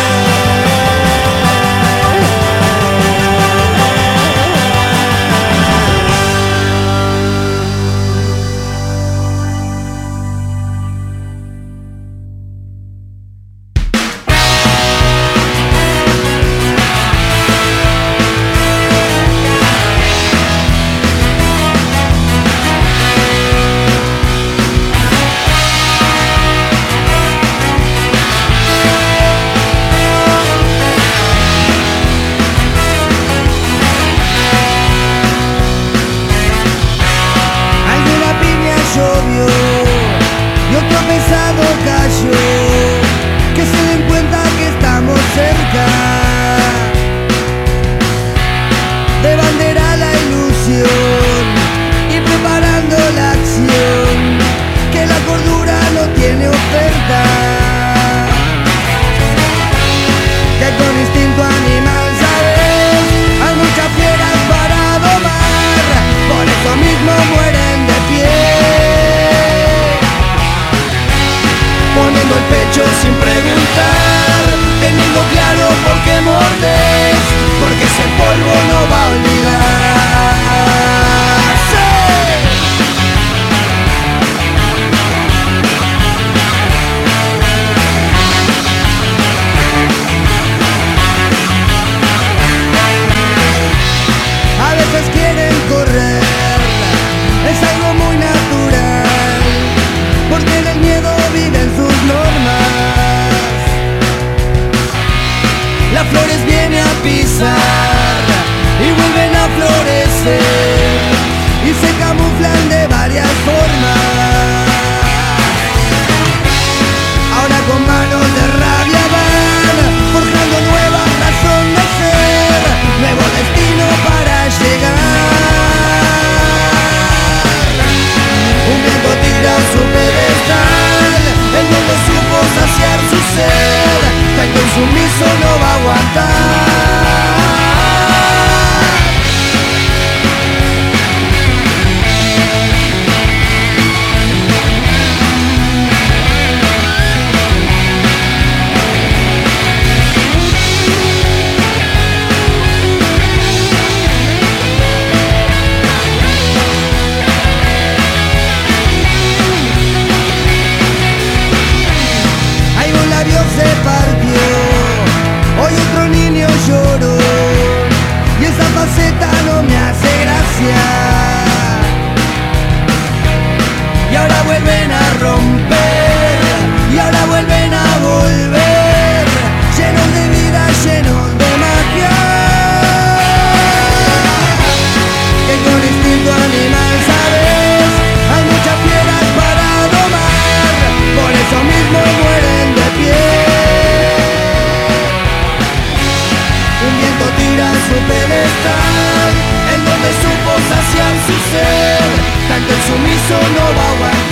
tira su pedestal, en donde supo saciar su sed, tanto el sumiso no va a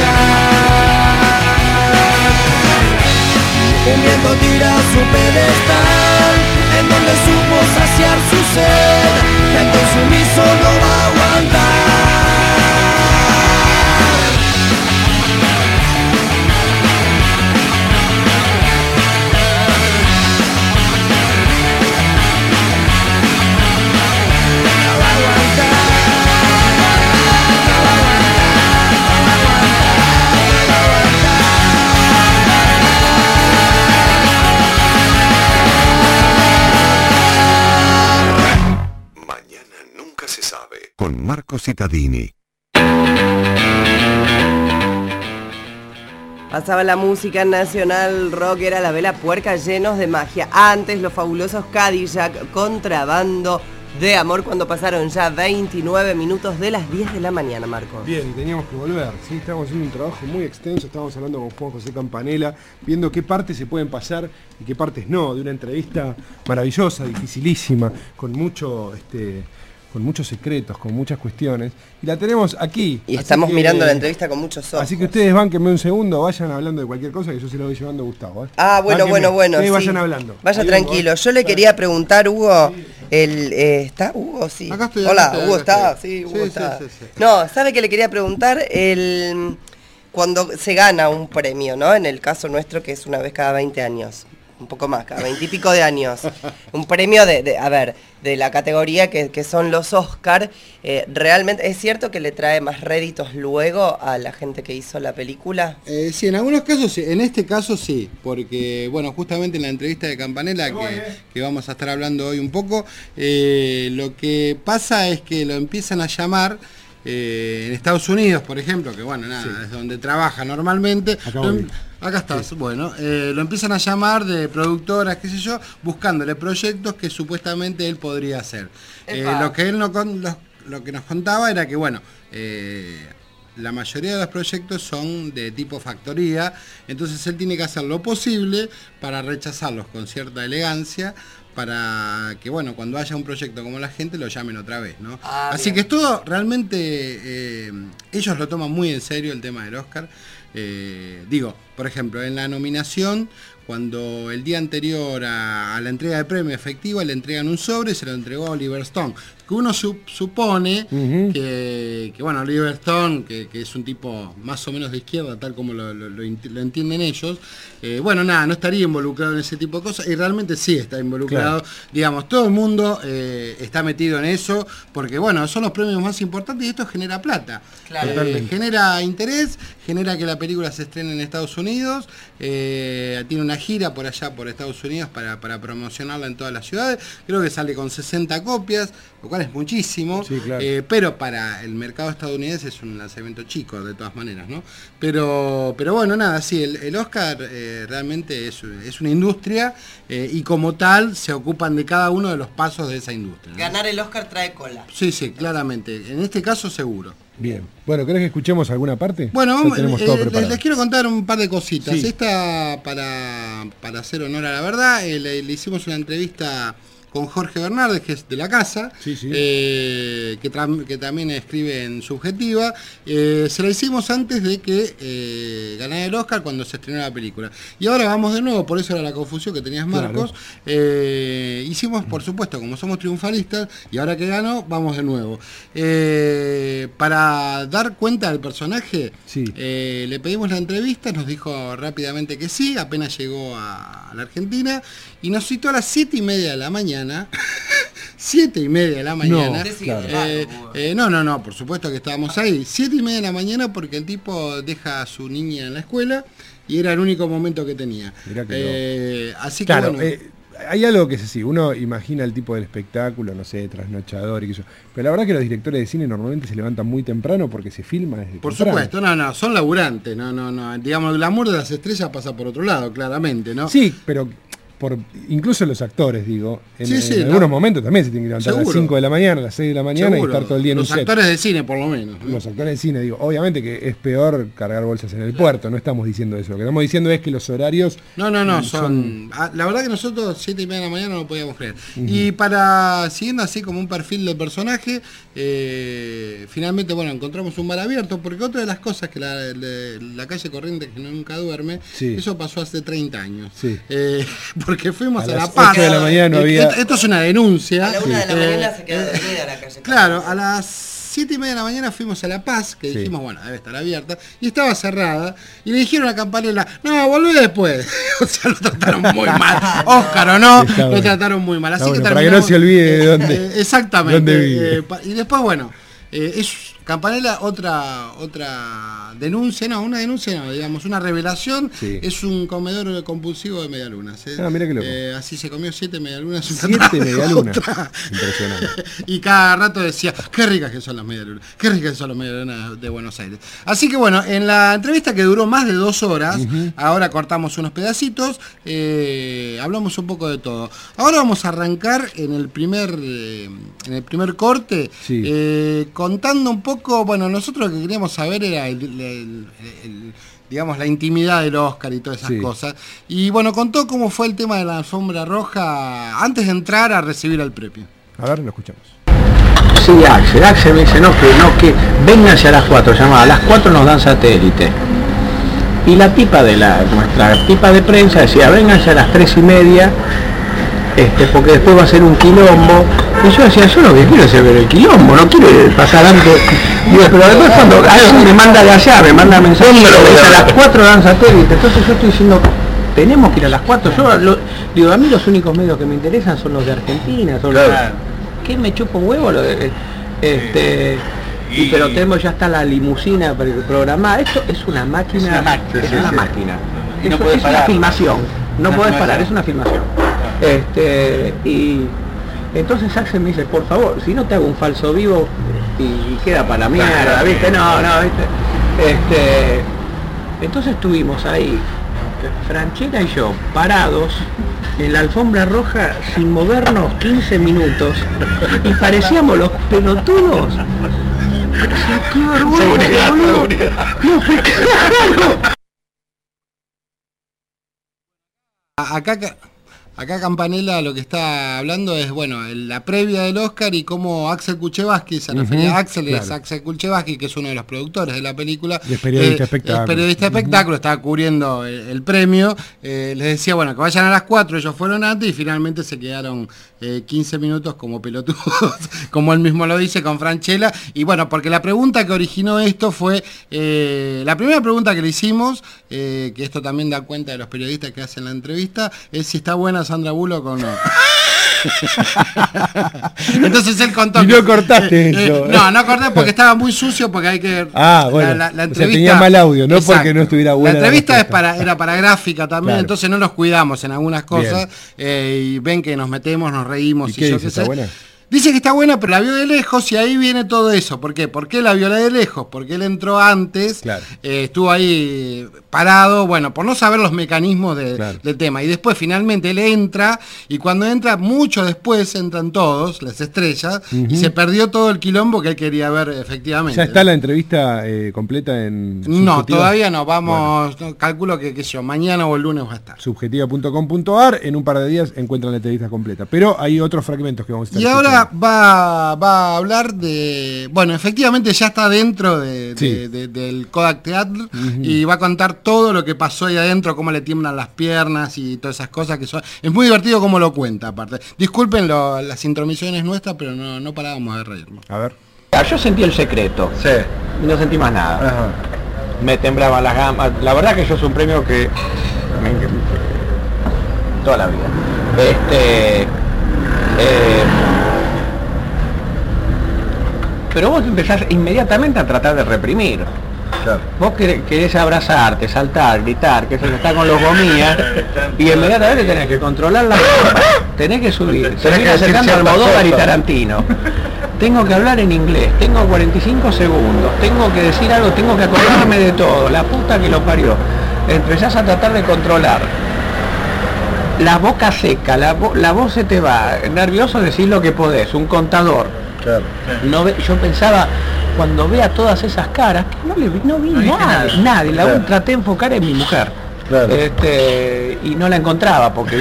aguantar. Un viento tira su pedestal, en donde supo saciar su sed, tanto el sumiso no va a aguantar. Se sabe, con Marco Cittadini. Pasaba la música nacional rock, era La Vela Puerca, llenos de magia. Antes los fabulosos Cadillac, Contrabando de Amor, cuando pasaron ya 29 minutos de las 10 de la mañana, Marco. Bien, y teníamos que volver, ¿sí? Estábamos haciendo un trabajo muy extenso, estábamos hablando con Juan José Campanella, viendo qué partes se pueden pasar y qué partes no, de una entrevista maravillosa, dificilísima, con muchos secretos, con muchas cuestiones, y la tenemos aquí. Y estamos mirando la entrevista con muchos ojos. Así que ustedes bánquenme un segundo, vayan hablando de cualquier cosa que yo se lo voy llevando a Gustavo. Ah, bueno. Sí, Sí. vayan hablando. Vaya tranquilo. Yo le quería preguntar, Hugo, ¿está Hugo? Sí. Acá estoy. Hola, acá Hugo estoy. está. Sí, Hugo Sí, está. sí. No, ¿sabe qué le quería preguntar? Cuando se gana un premio, ¿no? En el caso nuestro, que es una vez cada 20 años. Un poco más, cada 20 y pico de años. Un premio de la categoría que son los Oscar. ¿Realmente es cierto que le trae más réditos luego a la gente que hizo la película? Sí, en algunos casos sí, en este caso sí, porque bueno, justamente en la entrevista de Campanella que vamos a estar hablando hoy un poco, lo que pasa es que lo empiezan a llamar en Estados Unidos, por ejemplo, que bueno, nada, sí, es donde trabaja normalmente. Acá estás, sí. Bueno, lo empiezan a llamar de productoras, qué sé yo, buscándole proyectos que supuestamente él podría hacer. Lo que él lo que nos contaba era que, bueno, la mayoría de los proyectos son de tipo factoría, entonces él tiene que hacer lo posible para rechazarlos con cierta elegancia, para que, bueno, cuando haya un proyecto como La Gente lo llamen otra vez, ¿no? Así que es todo, realmente, ellos lo toman muy en serio el tema del Oscar. Digo, por ejemplo, en la nominación, cuando el día anterior a la entrega de premio efectiva le entregan un sobre y se lo entregó a Oliver Stone, que uno supone que bueno, Oliver Stone, que es un tipo más o menos de izquierda, tal como lo entienden ellos, bueno, nada, no estaría involucrado en ese tipo de cosas, y realmente sí está involucrado, claro. Digamos, todo el mundo está metido en eso, porque bueno, son los premios más importantes y esto genera plata, claro. Genera interés, genera que la película se estrene en Estados Unidos, tiene una gira por allá, por Estados Unidos, para promocionarla en todas las ciudades, creo que sale con 60 copias, lo cual es muchísimo, sí, claro. Pero para el mercado estadounidense es un lanzamiento chico, de todas maneras, ¿no? Pero bueno, nada, sí, el Oscar realmente es una industria y como tal se ocupan de cada uno de los pasos de esa industria, ¿no? Ganar el Oscar trae cola. Sí, claramente, en este caso seguro. Bien, bueno, ¿querés que escuchemos alguna parte? Bueno, les quiero contar un par de cositas. Sí. Esta, para hacer honor a la verdad, le hicimos una entrevista con Jorge Bernardes, que es de la casa, sí. Que también escribe en Subjetiva. Se la hicimos antes de que ganara el Oscar, cuando se estrenó la película. Y ahora vamos de nuevo, por eso era la confusión que tenías, Marcos. Claro. Hicimos, por supuesto, como somos triunfalistas, y ahora que ganó, vamos de nuevo. Para dar cuenta del personaje, sí. Le pedimos la entrevista, nos dijo rápidamente que sí, apenas llegó a la Argentina, y nos citó a las 7:30 de la mañana. 7:30 de la mañana. No, claro. No, por supuesto que estábamos ahí. 7:30 de la mañana, porque el tipo deja a su niña en la escuela y era el único momento que tenía. Así que claro, bueno. Hay algo que es así, uno imagina el tipo del espectáculo, no sé, trasnochador y eso, pero la verdad que los directores de cine normalmente se levantan muy temprano porque se filma desde Por temprano. Supuesto, son laburantes, no, digamos, el glamour de las estrellas pasa por otro lado, claramente, ¿no? Sí, pero incluso los actores, digo, Sí, en algunos momentos también se tienen que levantar a las Seguro. 5 de la mañana, a las 6 de la mañana Seguro. y estar todo el día en Los un set. actores de cine, por lo menos, ¿no? Los actores de cine, digo, obviamente que es peor cargar bolsas en el puerto, no estamos diciendo eso. Lo que estamos diciendo es que los horarios... No, son... La verdad que nosotros 7:30 de la mañana no lo podíamos creer. Y siguiendo así como un perfil del personaje, finalmente, bueno, encontramos un bar abierto, porque otra de las cosas que la calle Corrientes que nunca duerme, Sí. eso pasó hace 30 años. Sí. Porque fuimos A a, las La Paz. 8 de la mañana no había... Esto es una denuncia. A la 1 de la mañana se quedó dormida la calle. Claro, a las 7:30 de la mañana fuimos a La Paz, que Sí. dijimos, bueno, debe estar abierta, y estaba cerrada, y le dijeron a Campanella, no, volvé después. O sea, lo trataron muy mal. Óscar o no, Está lo bueno. trataron muy mal. Así Está que bueno, para que no se olvide de dónde... exactamente. dónde vive. Y después, bueno, Campanella, otra denuncia, digamos, una revelación, Sí. es un comedor compulsivo de medialunas. Ah, mira qué loco. Así se comió 7 medialunas. una 7 tras de medialunas. otra. Impresionante. Y cada rato decía, qué ricas que son las medialunas, qué ricas que son las medialunas de Buenos Aires. Así que bueno, en la entrevista que duró más de 2 horas, ahora cortamos unos pedacitos, hablamos un poco de todo. Ahora vamos a arrancar en el primer corte, Sí. contando un poco, bueno, nosotros lo que queríamos saber era digamos, la intimidad del Oscar y todas esas Sí. cosas. Y bueno, contó cómo fue el tema de la alfombra roja antes de entrar a recibir el premio. A ver, lo escuchamos. Sí, Axel me dice, que vénganse a las 4, llamaba, a las 4 nos dan satélite. Y la tipa nuestra tipa de prensa decía, vénganse a las 3:30, porque después va a ser un quilombo. Y yo decía, yo lo que quiero es ver el quilombo, no quiero pasar antes. Digo, pero después cuando alguien me manda de allá, me manda mensaje, me dice, a las 4 dan satélite. Entonces yo estoy diciendo, tenemos que ir a las 4. Digo, a mí los únicos medios que me interesan son los de Argentina, son los que me chupo un huevo lo de, pero tenemos, ya está la limusina programada. Esto es una máquina, es una máquina. Y no Eso podés es una parar. filmación, no No, podés no es parar, nada. es una filmación. Y entonces Axel me dice, por favor, si no te hago un falso vivo y queda para la mierda, ¿viste? No, ¿viste? Entonces estuvimos ahí, Franchella y yo, parados en la alfombra roja sin movernos 15 minutos y parecíamos los pelotudos. ¡Qué vergüenza, boludo! No, pero claro. Acá Campanella lo que está hablando es, bueno, la previa del Oscar y cómo Axel Kuchevaski, se refería a Axel, es claro. Axel Kuchevaski, que es uno de los productores de la película. Y es periodista de espectáculo. Es periodista de espectáculo, estaba cubriendo el premio. Les decía, bueno, que vayan a las 4, ellos fueron antes y finalmente se quedaron 15 minutos como pelotudos, como él mismo lo dice, con Franchella. Y bueno, porque la pregunta que originó esto fue, la primera pregunta que le hicimos, que esto también da cuenta de los periodistas que hacen la entrevista, es si está buena Sandra Bullock o no. Entonces él contó. Y no cortaste eso. No corté porque estaba muy sucio, porque hay que. Bueno, la o sea, entrevista. tenía mal audio, no Exacto. porque no estuviera buena. La entrevista respuesta. era para gráfica también, Claro. entonces no nos cuidamos en algunas cosas. Y ven que nos metemos, nos reímos. ¿Y qué yo dice? qué ¿Está sé. buena? Dice que está buena, pero la vio de lejos y ahí viene todo eso. ¿Por qué? ¿Por qué la vio de lejos? Porque él entró antes, Claro. estuvo ahí parado, bueno, por no saber los mecanismos Claro. del tema. Y después finalmente él entra, y cuando entra, mucho después entran todos, las estrellas, y se perdió todo el quilombo que él quería ver efectivamente. ¿Ya está la entrevista completa en No, Subjetiva? todavía no, vamos, no, calculo que, qué sé yo, mañana o el lunes va a estar. Subjetiva.com.ar, en un par de días encuentran la entrevista completa. Pero hay otros fragmentos que vamos a estar Y ahora escuchando. va a hablar de... Bueno, efectivamente ya está dentro Sí. del Kodak Theater y va a contar todo lo que pasó ahí adentro, cómo le tiemblan las piernas y todas esas cosas que son... Es muy divertido cómo lo cuenta, aparte. Disculpen las intromisiones nuestras, pero no parábamos de reírnos. A ver. Yo sentí el secreto. Sí. Y no sentí más nada. Ajá. Me temblaban las gambas. La verdad que yo es un premio que toda la vida. Pero vos empezás inmediatamente a tratar de reprimir. Claro. Vos querés abrazarte, saltar, gritar, que se está con los gomías, y inmediatamente tenés que controlar la forma, tenés que subir, Tenés que hacer tirando ciertas Almodóvar y cosas. Tarantino. Tengo que hablar en inglés, tengo 45 segundos, tengo que decir algo, tengo que acordarme de todo, la puta que lo parió. Empezás a tratar de controlar la boca seca, la voz se te va, nervioso decís lo que podés, un contador. Claro. No yo pensaba, cuando vea todas esas caras, que no vi nadie, la traté de enfocar en mi mujer. Claro. Y no la encontraba porque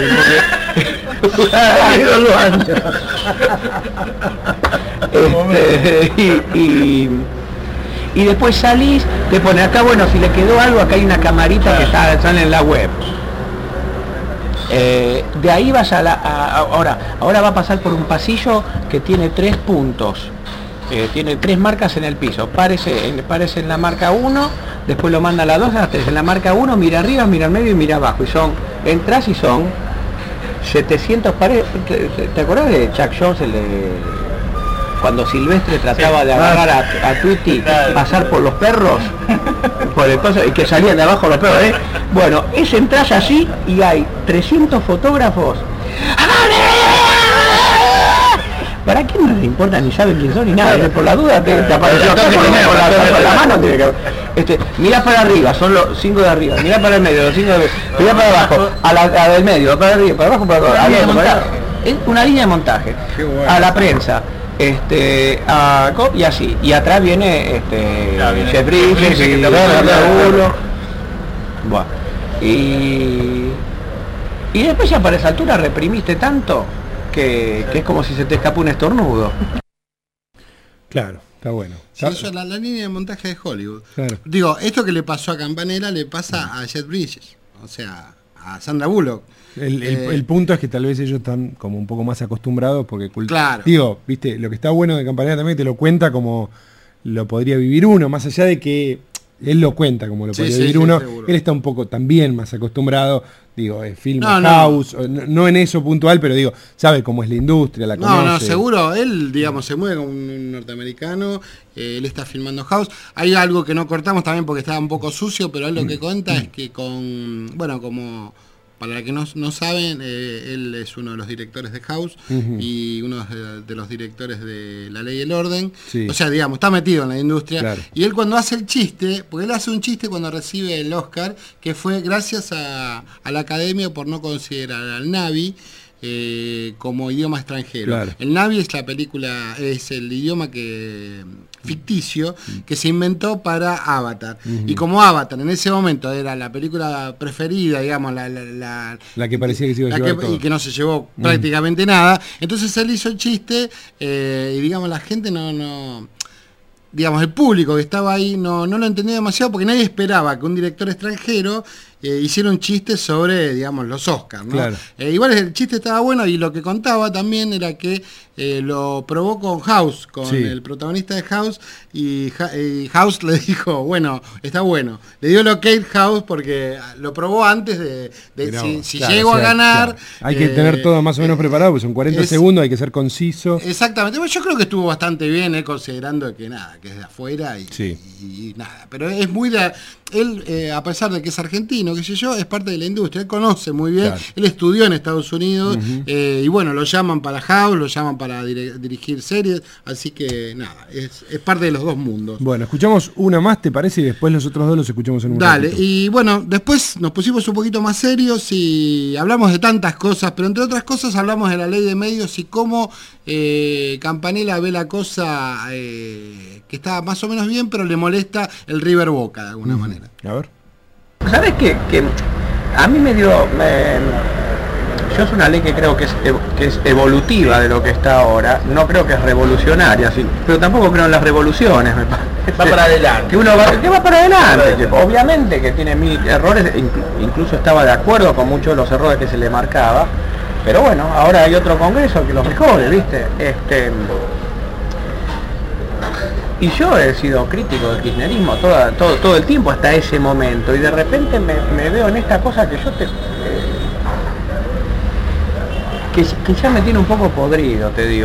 y después salís, te pone acá, bueno, si le quedó algo, acá hay una camarita que sale en la web. De ahí vas ahora va a pasar por un pasillo que tiene 3 puntos, tiene 3 marcas en el piso, parece en la marca 1, después lo manda a la 2, a la 3, en la marca 1 mira arriba, mira al medio y mira abajo, y entras y son 700 paredes. ¿Te acordás de Chuck Jones, cuando Silvestre trataba de agarrar a Tweety, pasar por los perros, por el paso, y que salían de abajo los perros, Bueno, entras así y hay 300 fotógrafos. ¿Para qué no les importa ni saben quién son ni nada? Por la duda te apareció acá, por la mano tiene que mirá para arriba, son los 5 de arriba, mirá para el medio, los 5 de arriba, mirá para abajo, a la del medio, para arriba, para abajo, para abajo. Es una línea de montaje. A la prensa. Y así, y atrás viene Jeff Bridges, y después ya para esa altura reprimiste tanto que es como si se te escapó un estornudo. Claro, está bueno. Sí, eso es la línea de montaje de Hollywood. Claro. Digo, esto que le pasó a Campanella le pasa a Jeff Bridges, o sea, a Sandra Bullock. El punto es que tal vez ellos están como un poco más acostumbrados porque claro. Digo, viste, lo que está bueno de Campanella también te lo cuenta como lo podría vivir uno, más allá de que él lo cuenta como lo podría vivir uno, seguro. Él está un poco también más acostumbrado, digo, film House, no en eso puntual, pero digo, sabe cómo es la industria, la conoce. No, seguro, él, digamos, se mueve como un norteamericano, él está filmando House. Hay algo que no cortamos también porque estaba un poco sucio, pero él lo que cuenta es que como para los que no saben, él es uno de los directores de House y uno de los directores de La Ley y el Orden. Sí. O sea, digamos, está metido en la industria. Claro. Y él cuando hace el chiste, porque él hace un chiste cuando recibe el Oscar, que fue gracias a la Academia por no considerar al Navi como idioma extranjero. Claro. El Navi es el idioma ficticio que se inventó para Avatar. Y como Avatar en ese momento era la película preferida, digamos, la que parecía que se iba a llevar todo. Y que no se llevó prácticamente nada, entonces él hizo el chiste y digamos la gente digamos, el público que estaba ahí no lo entendió demasiado porque nadie esperaba que un director extranjero hiciera un chiste sobre, digamos, los Oscars, ¿no? Claro. Igual el chiste estaba bueno y lo que contaba también era que lo probó con House, con el protagonista de House, y House le dijo, bueno, está bueno. Le dio el ok House porque lo probó antes de si claro, llego a ganar. Claro. Hay que tener todo más o menos preparado, pues son 40 segundos, hay que ser conciso. Exactamente, bueno, yo creo que estuvo bastante bien, considerando que nada, que es de afuera y nada. Pero es muy de... Él, a pesar de que es argentino, qué sé yo, es parte de la industria, él conoce muy bien, claro. Él estudió en Estados Unidos, y bueno, lo llaman para House, lo llaman para dirigir series, así que nada, es parte de los dos mundos. Bueno, escuchamos una más, ¿te parece? Y después los otros dos los escuchamos en un Dale, ratito. Y bueno, después nos pusimos un poquito más serios y hablamos de tantas cosas, pero entre otras cosas hablamos de la ley de medios y cómo Campanella ve la cosa que está más o menos bien, pero le molesta el River Boca de alguna manera. A ver. ¿Sabes qué? Que a mí me dio... yo es una ley que creo que es evolutiva de lo que está ahora. No creo que es revolucionaria, sí, pero tampoco creo en las revoluciones. Me parece. Va para adelante. Que va para adelante. Que obviamente que tiene 1000 errores. Incluso estaba de acuerdo con muchos de los errores que se le marcaba. Pero bueno, ahora hay otro congreso que los mejore, ¿viste? Y yo he sido crítico del kirchnerismo todo el tiempo hasta ese momento, y de repente me veo en esta cosa que que ya me tiene un poco podrido, te digo,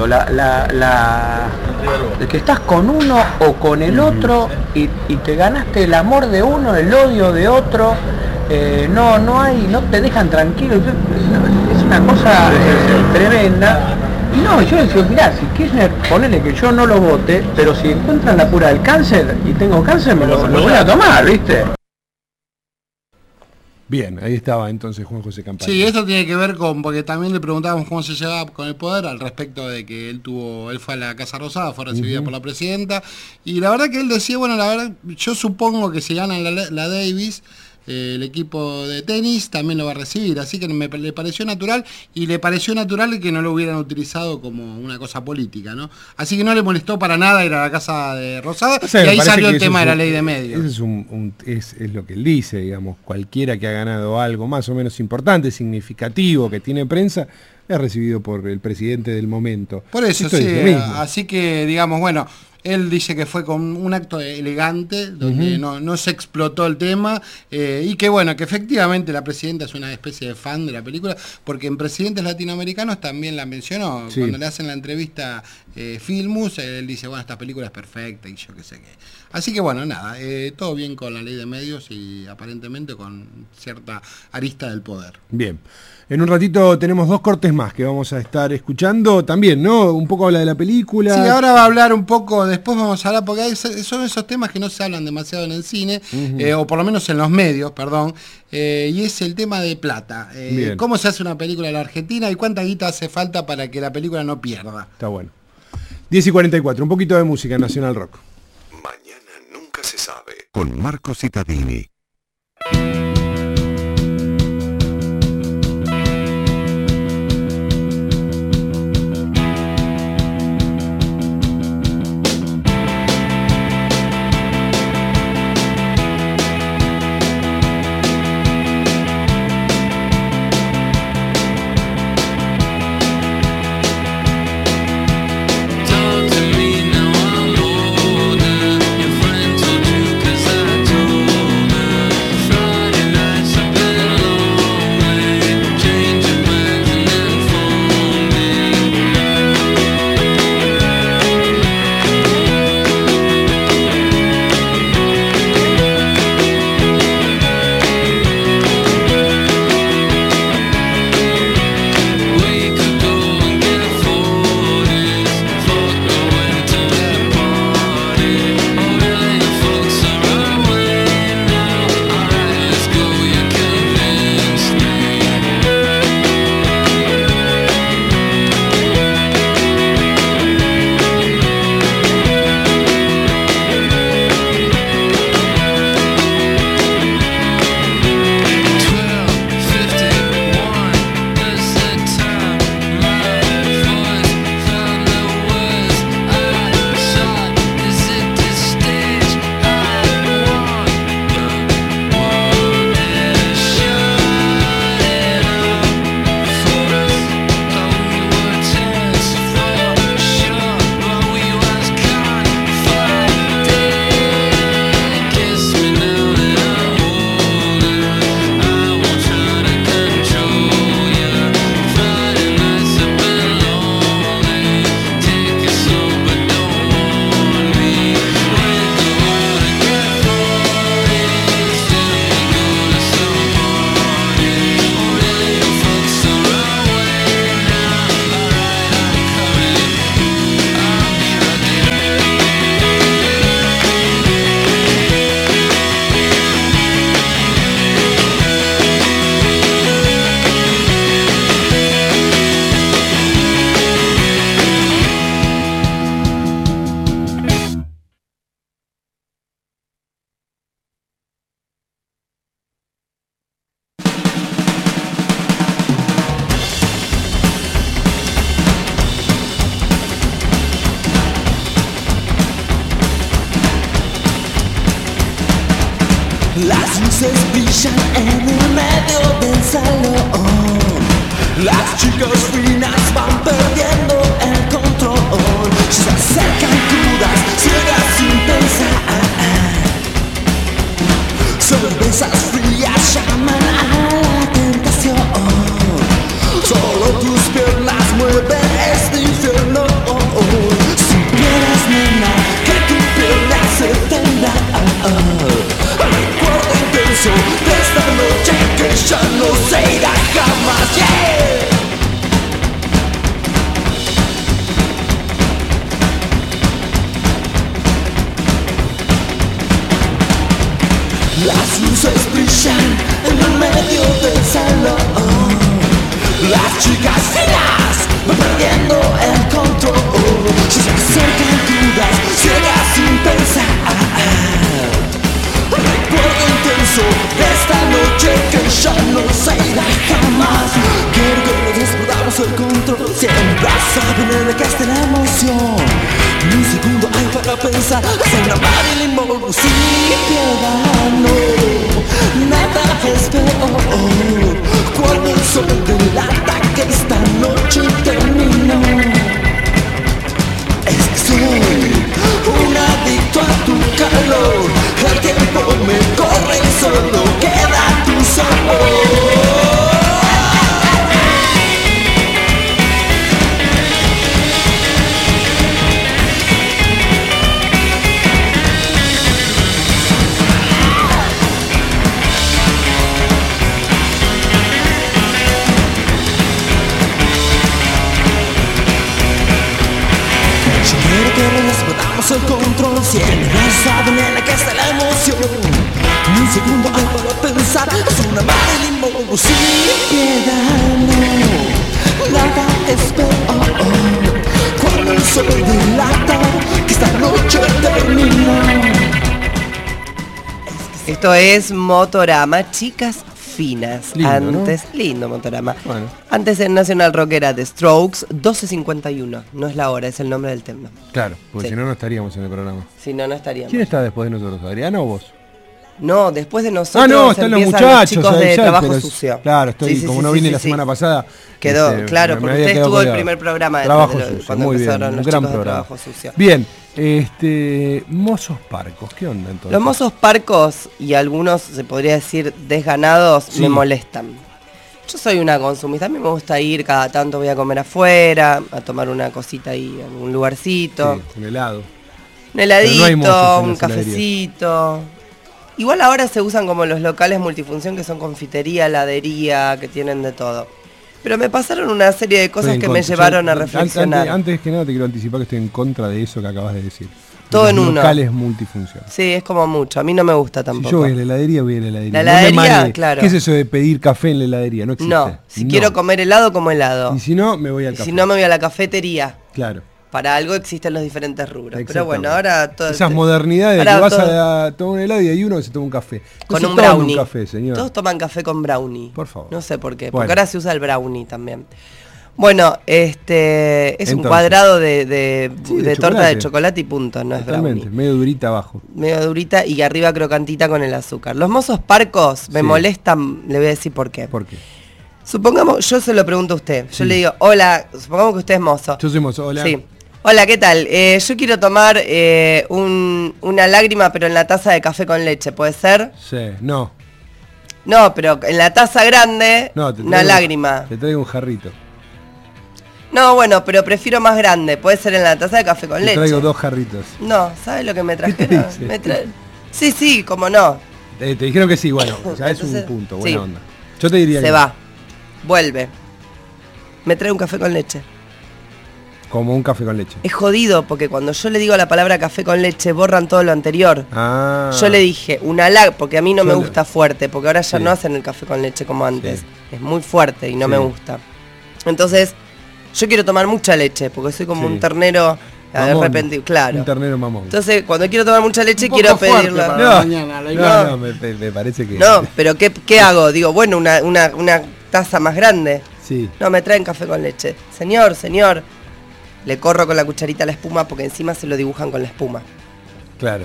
de que estás con uno o con el otro y te ganaste el amor de uno, el odio de otro, no te dejan tranquilo, es una cosa tremenda. Y no, yo decía, mirá, si Kirchner, ponele que yo no lo vote, pero si encuentran la cura del cáncer y tengo cáncer, me lo voy a tomar, ¿viste? Bien, ahí estaba entonces Juan José Campana. Sí, esto tiene que ver con, porque también le preguntábamos cómo se llevaba con el poder al respecto de que él fue a la Casa Rosada, fue recibida por la presidenta, y la verdad que él decía, bueno, la verdad, yo supongo que si ganan la Davis, el equipo de tenis también lo va a recibir, así que le pareció natural, y le pareció natural que no lo hubieran utilizado como una cosa política, ¿no? Así que no le molestó para nada ir a la Casa de Rosada, O sea, y ahí me parece salió que el tema de la ley de medios. Eso es lo que él dice, digamos, cualquiera que ha ganado algo más o menos importante, significativo, que tiene prensa, es recibido por el presidente del momento. Por eso, Esto sí, es lo mismo. así que digamos, bueno, él dice que fue con un acto elegante, donde no se explotó el tema, y que bueno, que efectivamente la presidenta es una especie de fan de la película, porque en Presidentes Latinoamericanos también la mencionó, Sí. cuando le hacen la entrevista Filmus, él dice, bueno, esta película es perfecta y yo qué sé qué. Así que bueno, nada, todo bien con la ley de medios y aparentemente con cierta arista del poder. Bien. En un ratito tenemos 2 cortes más que vamos a estar escuchando también, ¿no? Un poco habla de la película. Sí, ahora va a hablar un poco, después vamos a hablar, porque son esos temas que no se hablan demasiado en el cine, o por lo menos en los medios, perdón, y es el tema de plata. ¿Cómo se hace una película en la Argentina y cuánta guita hace falta para que la película no pierda? Está bueno. 10:44, un poquito de música en Nacional Rock. Mañana nunca se sabe. Con Marco Cittadini. Talk to me now, I'm older. Your friend told you 'cause I told her. Friday nights have been lonely. Change your plans and then phone We could go and get photos. Fuck going to that party. Oh really, the folks are away now. Alright, let's go, you convinced me. Kiss me now that I'm older. I won't try to control ya. Friday nights have been lonely. Take it slow, but don't warn me. We go out and get photos, then we go to some party. Oh really, your folks are away now. Alright, I'm coming. I'll be right there. Las luces brillan en el medio del salón. Las chicas finas van perdiendo el control. Se acercan crudas, ciegas sin pensar. Cervezas frías llaman a la tentación. Solo tus piernas mueven este infierno. Si quieres, nena, que tu pierna se tenda. Recuerdo intenso de esta noche que ya no se irá jamás. Yeah. Las luces brillan en el medio pensarlo. Las chicas finas van perdiendo el control. Si se acercan crudas, ciegas sin pensar. Recuerdo intenso de esta noche que ya no se irá jamás. Quiero que nos desbordamos el control. Siempre saben de que está la emoción. Ni un segundo hay para pensar. Hacer una Marilyn Monroe sin piedad, no. Nada es peor cuando el sol delata que esta noche terminó. Es que soy un adicto a tu calor. El tiempo me corre y solo queda tu sabor. El control, siempre saben en la que está la emoción. Ni un segundo hay para pensar. Es una Marilyn Monroe sin piedad, no. Nada es peor cuando el sol dilata que esta noche termina. Esto es Motorama, chicas finas. Lindo, antes, ¿no? Lindo Motorama. Bueno. Antes en National Rock era The Strokes, 12:51. No es la hora, es el nombre del tema. Claro, porque Sí. si no, no estaríamos en el programa. Si no, no estaríamos. ¿Quién está después de nosotros? ¿Adriana o vos? No, después de nosotros Ah, no, están los empiezan muchachos. chicos ahí de ya, Trabajo pero- Sucio. Claro, estoy, Sí, sí, como sí, no sí, vine sí, la sí. semana pasada. Quedó, claro, me porque había usted quedado estuvo el colgado. primer programa de Trabajo de lo- Sucio, cuando muy bien, empezaron un los gran chicos de programa. Trabajo Sucio. Bien, mozos parcos, ¿qué onda entonces? Los mozos parcos y algunos, se podría decir, desganados, Sí. me molestan. Yo soy una consumista, a mí me gusta ir, cada tanto voy a comer afuera, a tomar una cosita ahí en un lugarcito, Sí, un helado. un heladito, Pero no hay mozos en un las heladerías. cafecito. Igual ahora se usan como los locales multifunción que son confitería, heladería, que tienen de todo. Pero me pasaron una serie de cosas Estoy en que me contra. llevaron Yo, a reflexionar. Antes que nada te quiero anticipar que estoy en contra de eso que acabas de decir. Todo Los en uno. locales multifunción. Sí, es como mucho, a mí no me gusta Si tampoco. yo voy a la heladería, voy a la heladería. La No me heladería, marees. claro. ¿Qué es eso de pedir café en la heladería? No existe. No, si No. quiero comer helado, como helado. Y si no, me voy al Y café. si no, me voy a la cafetería. Claro. Para algo existen los diferentes rubros. Pero bueno, Exactamente. ahora todo. Esas modernidades de ahora que vas todo- a tomar un helado y hay uno que se toma un café. No con se un toma brownie. un café, señor. Todos toman café con brownie. Por favor. No sé por qué. Bueno. Porque ahora se usa el brownie también. Bueno, es Entonces. un cuadrado de Sí, de torta chocolate. de chocolate y punto, no es Totalmente, brownie. medio durita abajo. Medio durita y arriba crocantita con el azúcar. Los mozos parcos me Sí. molestan, le voy a decir por qué. ¿Por qué? Supongamos, yo se lo pregunto a usted. Yo Sí. le digo, hola, supongamos que usted es mozo. Yo soy mozo, hola. Sí. Hola, ¿qué tal? Yo quiero tomar una lágrima, pero en la taza de café con leche, ¿puede ser? Sí, no. No, pero en la taza grande, No, te una traigo- lágrima. Te traigo un jarrito. No, bueno, pero prefiero más grande. Puede ser en la taza de café con Te leche. traigo 2 jarritos. No, ¿sabes lo que me ¿Qué te trajeron? dice? Sí, sí, como no. Te dijeron que sí, bueno, ya es Entonces, un punto, buena sí. onda. Yo te diría Se que va. Vuelve. Me trae un café con leche. como un café con leche. Es jodido porque cuando yo le digo la palabra café con leche borran todo lo anterior. Ah. Yo le dije porque a mí no me gusta fuerte, porque ahora ya Sí. no hacen el café con leche como antes. Sí. Es muy fuerte y no Sí. me gusta. Entonces, yo quiero tomar mucha leche, porque soy como Sí. un ternero Mamón. arrepentido, claro. Un ternero mamón. Entonces, cuando quiero tomar mucha leche, Un poco quiero fuerte pedirla. para- No, mañana, la no, me parece que... No, pero ¿qué hago? Digo, bueno, una taza más grande. Sí, No, me traen café con leche. Señor, señor. Le corro con la cucharita la espuma porque encima se lo dibujan con la espuma. claro.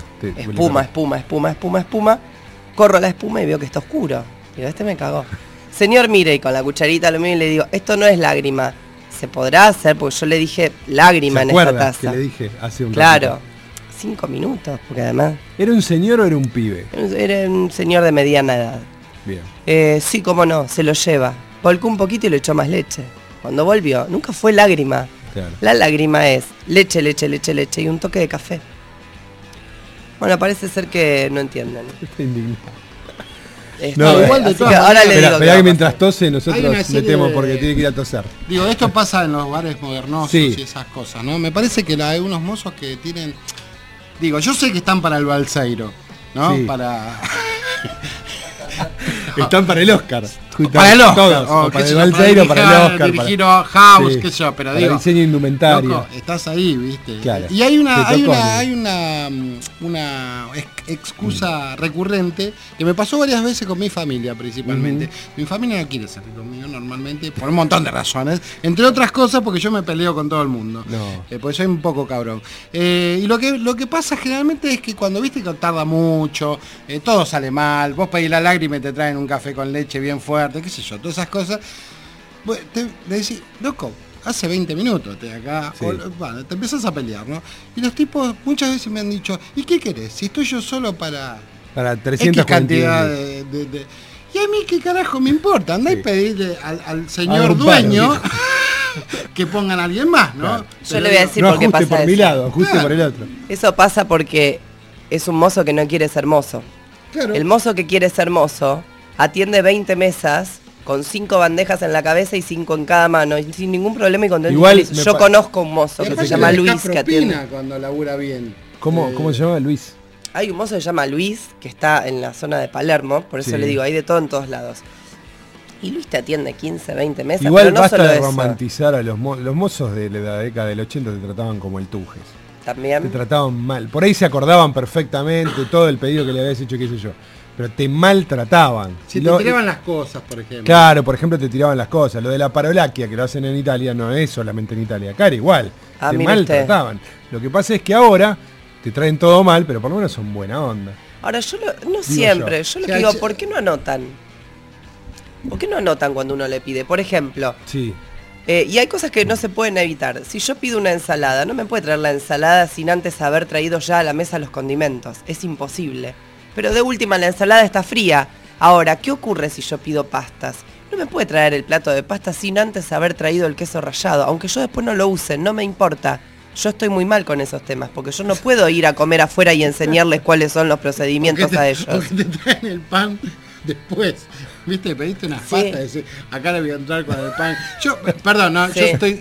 Espuma. Corro la espuma y veo que está oscuro. Digo, este me cagó. Señor, mire, y con la cucharita lo miro y le digo, esto no es lágrima. ¿Se podrá hacer? Porque yo le dije lágrima ¿Se en esta acuerda que taza. le dije hace un Claro. ratito? 5 minutos, porque además ¿Era un señor o era un pibe? era un señor de mediana edad. Bien. Sí, cómo no, se lo lleva. Volcó un poquito y le echó más leche. Cuando volvió, nunca fue lágrima. Claro. La lágrima es leche y un toque de café. Bueno, parece ser que no entienden. Está indignado. No, igual de así todas que ahora maneras- le Esperá, digo esperá que va a mientras pasar. tose Hay una nosotros serie metemos de- porque tiene que ir a toser. Digo, esto pasa en los bares modernosos Sí. y esas cosas, ¿no? Me parece que hay unos mozos que tienen... Digo, yo sé que están para el balseiro, ¿no? Sí. Para... Están para el Oscar. Para el Oscar, todos, o o qué para sé el yo, Balseiro, para el Oscar, dirigir para- House, sí, qué sé yo, pero para digo, diseño indumentario. loco, estás ahí, ¿viste? Claro. Y hay una, Te hay tocó, una, ¿no? hay una excusa recurrente que me pasó varias veces con mi familia principalmente. Mi familia no quiere salir conmigo normalmente por un montón de razones, entre otras cosas porque yo me peleo con todo el mundo. No. Porque soy un poco cabrón. Y lo que pasa generalmente es que cuando viste que tarda mucho, todo sale mal, vos pedís la lágrima y te traen un café con leche bien fuerte, qué sé yo, todas esas cosas. Le decís, loco, hace 20 minutos estoy acá, Sí. bueno, te empiezas a pelear, ¿no? Y los tipos muchas veces me han dicho, ¿y qué querés? Si estoy yo solo para Para X 340. cantidad de... Y a mí qué carajo me importa, andá y pedirle al señor un paro, dueño dijo. que pongan a alguien más, ¿no? Claro. Yo le voy a decir No por qué ajuste pasa por mi eso. lado, ajuste Claro. por el otro. Eso pasa porque es un mozo que no quiere ser mozo. Claro. El mozo que quiere ser mozo atiende 20 mesas con 5 bandejas en la cabeza y 5 en cada mano, y sin ningún problema y contento. Igual y feliz. me Yo pa- conozco un mozo Y que se aparte llama le deja Luis que atiende. propina cuando labura bien. ¿Cómo se llama Luis? Hay un mozo que se llama Luis, que está en la zona de Palermo, por eso Sí. le digo, hay de todo en todos lados. Y Luis te atiende 15, 20 mesas, Igual pero no basta solo de eso. romantizar a los mozos de la década del 80 te trataban como el Tujes. Te También. trataban mal. Por ahí se acordaban perfectamente todo el pedido que le habías hecho, qué sé yo. Pero te maltrataban. Si Y te lo- tiraban las cosas, por ejemplo. Claro, por ejemplo, te tiraban las cosas. Lo de la parolaquia, que lo hacen en Italia, no es solamente en Italia. Acá era igual. Ah, te mire usted. maltrataban. Lo que pasa es que ahora te traen todo mal, pero por lo menos son buena onda. Ahora, no siempre, yo lo O que sea, digo, yo- ¿por qué no anotan? ¿Por qué no anotan cuando uno le pide? Por ejemplo, Sí. y hay cosas que no se pueden evitar. Si yo pido una ensalada, no me puede traer la ensalada sin antes haber traído ya a la mesa los condimentos. Es imposible. Pero de última, la ensalada está fría. Ahora, ¿qué ocurre si yo pido pastas? No me puede traer el plato de pastas sin antes haber traído el queso rallado. Aunque yo después no lo use, no me importa. Yo estoy muy mal con esos temas, porque yo no puedo ir a comer afuera y enseñarles cuáles son los procedimientos a ellos. Porque te traen el pan después. ¿Viste? Pediste unas Sí. pastas y decís, acá le voy a entrar con el pan. Yo, perdón, no, Sí.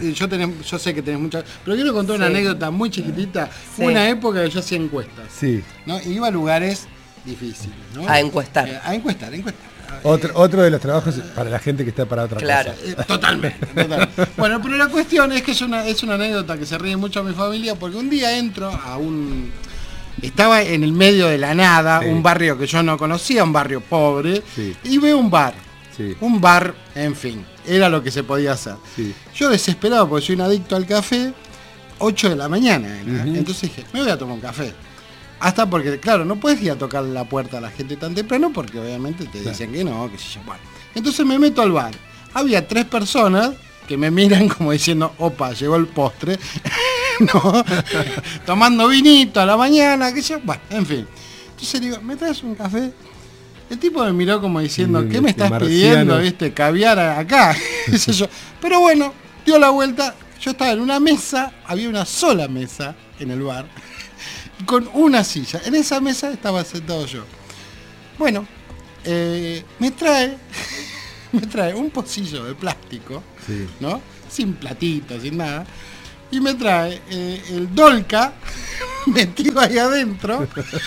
yo sé que tenés muchas, pero quiero contar una Sí. anécdota muy chiquitita. Sí. Una época que yo hacía encuestas, Sí. ¿no? Y iba a lugares difíciles, ¿no? A encuestar. A encuestar. Otro de los trabajos para la gente que está para otra Claro. cosa. Totalmente. Bueno, pero la cuestión es que es una anécdota que se ríe mucho a mi familia, porque un día entro a estaba en el medio de la nada, Sí. un barrio que yo no conocía, un barrio pobre, Sí. y veo un bar. Sí. Un bar, en fin, era lo que se podía hacer. Sí. Yo desesperado, porque soy un adicto al café, 8 de la mañana era. Ujú. Entonces dije, me voy a tomar un café. Hasta porque, claro, no puedes ir a tocar la puerta a la gente tan temprano porque obviamente te dicen que no, que sé yo. Bueno, entonces me meto al bar. Había 3 personas que me miran como diciendo, opa, llegó el postre. No, tomando vinito a la mañana, que yo, bueno, en fin. Entonces digo, ¿me traes un café? El tipo me miró como diciendo, ¿qué me estás marciano. pidiendo? ¿Viste? Caviar acá. Qué sé yo. Pero bueno, dio la vuelta. Yo estaba en una mesa, había una sola mesa en el bar, con una silla. En esa mesa estaba sentado yo. Bueno, me trae un pocillo de plástico, Sí. ¿no? Sin platito, sin nada. Y me trae el Dolca metido ahí adentro.